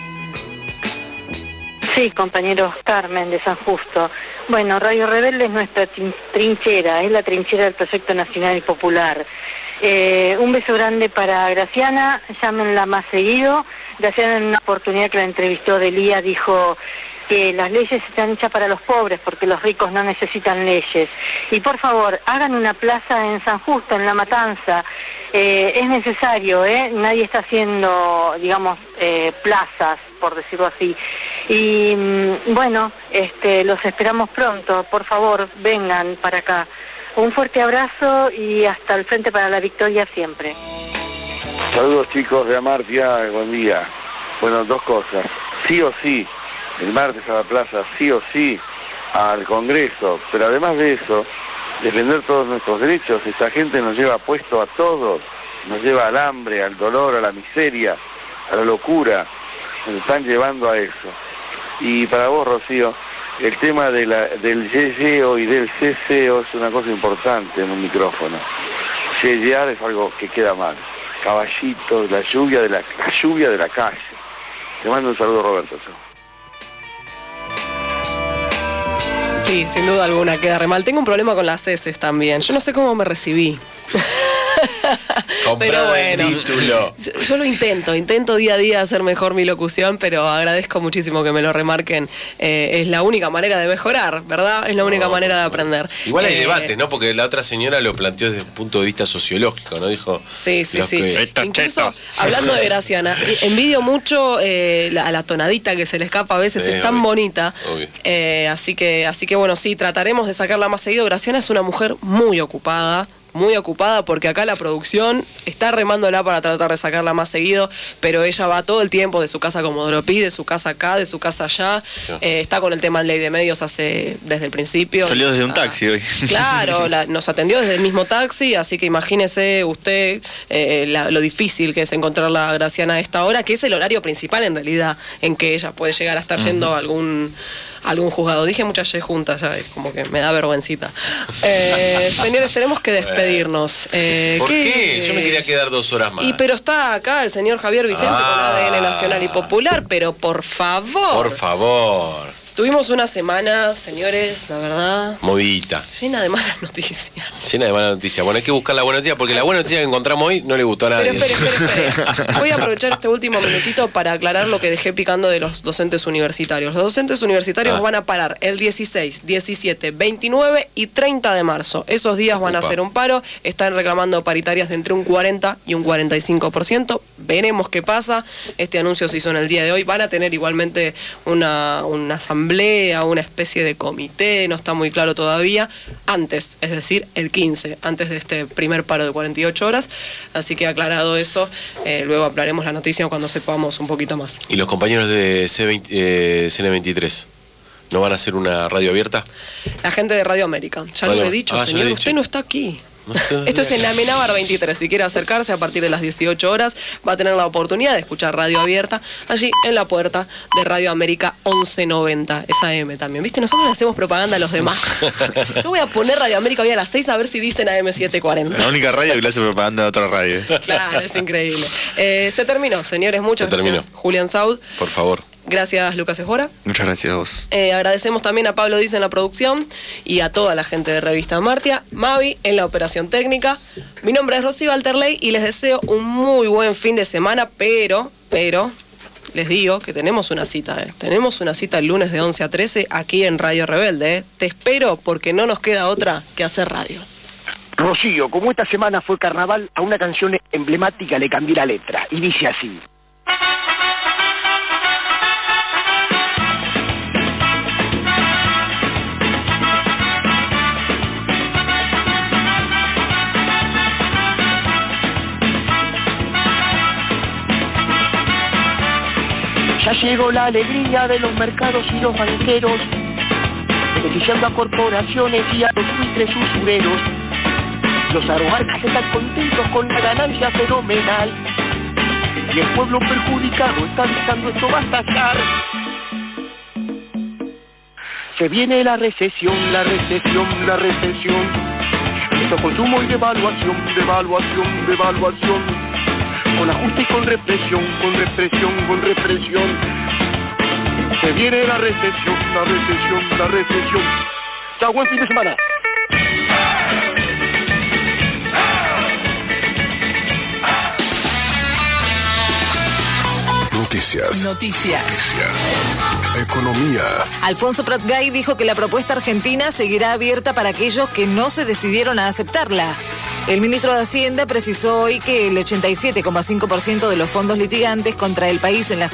Sí, compañeros, Carmen de San Justo. Bueno, Radio Rebelde es nuestra trinchera, es la trinchera del Proyecto Nacional y Popular. Eh, un beso grande para Graciana, llámenla más seguido. Graciana, en una oportunidad que la entrevistó Delía, dijo que las leyes están hechas para los pobres porque los ricos no necesitan leyes. Y por favor, hagan una plaza en San Justo, en La Matanza. Eh, es necesario, ¿eh? Nadie está haciendo, digamos, eh, plazas, por decirlo así. Y mm, bueno, este, los esperamos pronto. Por favor, vengan para acá. Un fuerte abrazo y hasta el frente para la victoria siempre. Saludos chicos de Amartya, buen día. Bueno, dos cosas. Sí o sí, el martes a la plaza, sí o sí al Congreso. Pero además de eso, defender todos nuestros derechos. Esta gente nos lleva puesto a todos. Nos lleva al hambre, al dolor, a la miseria, a la locura. Nos están llevando a eso. Y para vos, Rocío, el tema de la, del yeyeo y del ceseo es una cosa importante en un micrófono. Yeyear es algo que queda mal. Caballito, la lluvia de la, la lluvia de la calle. Te mando un saludo, Roberto. Sí, sin duda alguna, queda re mal. Tengo un problema con las heces también. Yo no sé cómo me recibí. Pero bueno, título. Yo, yo lo intento, intento día a día hacer mejor mi locución, pero agradezco muchísimo que me lo remarquen. Eh, es la única manera de mejorar, ¿verdad? Es la única no, manera de aprender. Igual hay eh, debate, ¿no? Porque la otra señora lo planteó desde el punto de vista sociológico, ¿no? Dijo... Sí, sí, sí. Que... Incluso, hablando de Graciana, envidio mucho eh, la, la tonadita que se le escapa a veces, sí, es tan obvio, bonita. Eh, así que, así que bueno, sí, trataremos de sacarla más seguido. Graciana es una mujer muy ocupada, muy ocupada, porque acá la producción está remándola para tratar de sacarla más seguido, pero ella va todo el tiempo de su casa a Comodoro Pi, de su casa acá, de su casa allá. Sí. Eh, está con el tema en Ley de Medios hace desde el principio. Salió desde un taxi hoy. Claro, la, nos atendió desde el mismo taxi, así que imagínese usted eh, la, lo difícil que es encontrarla a Graciana a esta hora, que es el horario principal en realidad, en que ella puede llegar a estar uh-huh. yendo a algún... algún juzgado. Dije muchas Y juntas, ya como que me da vergüencita. Eh, señores, tenemos que despedirnos. Eh, ¿Por ¿qué? qué? Yo me quería quedar dos horas más. Y pero está acá el señor Javier Vicente ah. con A D N Nacional y Popular, pero por favor. Por favor. Tuvimos una semana, señores, la verdad... Movidita. Llena de malas noticias. Llena de malas noticias. Bueno, hay que buscar la buena noticia, porque la buena noticia que encontramos hoy no le gustó a nadie. Pero espere, espere, espere. Voy a aprovechar este último minutito para aclarar lo que dejé picando de los docentes universitarios. Los docentes universitarios ah. van a parar el dieciséis, diecisiete, veintinueve y treinta de marzo. Esos días van Upa. a hacer un paro. Están reclamando paritarias de entre un cuarenta y un cuarenta y cinco por ciento. Veremos qué pasa. Este anuncio se hizo en el día de hoy. Van a tener igualmente una, una asamblea, una especie de comité, no está muy claro todavía, antes, es decir, el quince, antes de este primer paro de cuarenta y ocho horas, así que aclarado eso, eh, luego hablaremos la noticia cuando sepamos un poquito más. ¿Y los compañeros de C veinte, eh, C N veintitrés no van a hacer una radio abierta? La gente de Radio América, ya radio... lo he dicho, ah, señor, usted no está aquí. No sé, no Esto es sé. en Amenábar veintitrés. Si quiere acercarse a partir de las dieciocho horas, va a tener la oportunidad de escuchar Radio Abierta allí en la puerta de Radio América once noventa. Es A M también. ¿Viste? Nosotros le hacemos propaganda a los demás. Yo voy a poner Radio América hoy a las seis a ver si dicen A M setecientos cuarenta. La única radio que le hace propaganda a otra radio. Claro, es increíble. Eh, se terminó, señores. Muchas Se gracias, terminó. Julián Saud. Por favor. Gracias, Lucas Esbora. Muchas gracias a vos. Eh, agradecemos también a Pablo Dice en la producción y a toda la gente de Revista Martia, Mavi en la operación técnica. Mi nombre es Rocío Alterley y les deseo un muy buen fin de semana, pero, pero, les digo que tenemos una cita, ¿eh? Tenemos una cita el lunes de once a trece aquí en Radio Rebelde, ¿eh? Te espero porque no nos queda otra que hacer radio. Rocío, como esta semana fue carnaval, a una canción emblemática le cambié la letra y dice así. Ya llegó la alegría de los mercados y los banqueros, beneficiando a corporaciones y a los buitres usureros. Los aromarcas están contentos con la ganancia fenomenal, y el pueblo perjudicado está avisando esto va a estallar. Se viene la recesión, la recesión, la recesión. Esto consumo y devaluación, devaluación, devaluación. Con ajuste y con represión, con represión, con represión. Se viene la recesión, la recesión, la recesión. Chao, buen fin de semana. Noticias. Noticias. Economía. Alfonso Pratgay dijo que la propuesta argentina seguirá abierta para aquellos que no se decidieron a aceptarla. El ministro de Hacienda precisó hoy que el ochenta y siete coma cinco por ciento de los fondos litigantes contra el país en la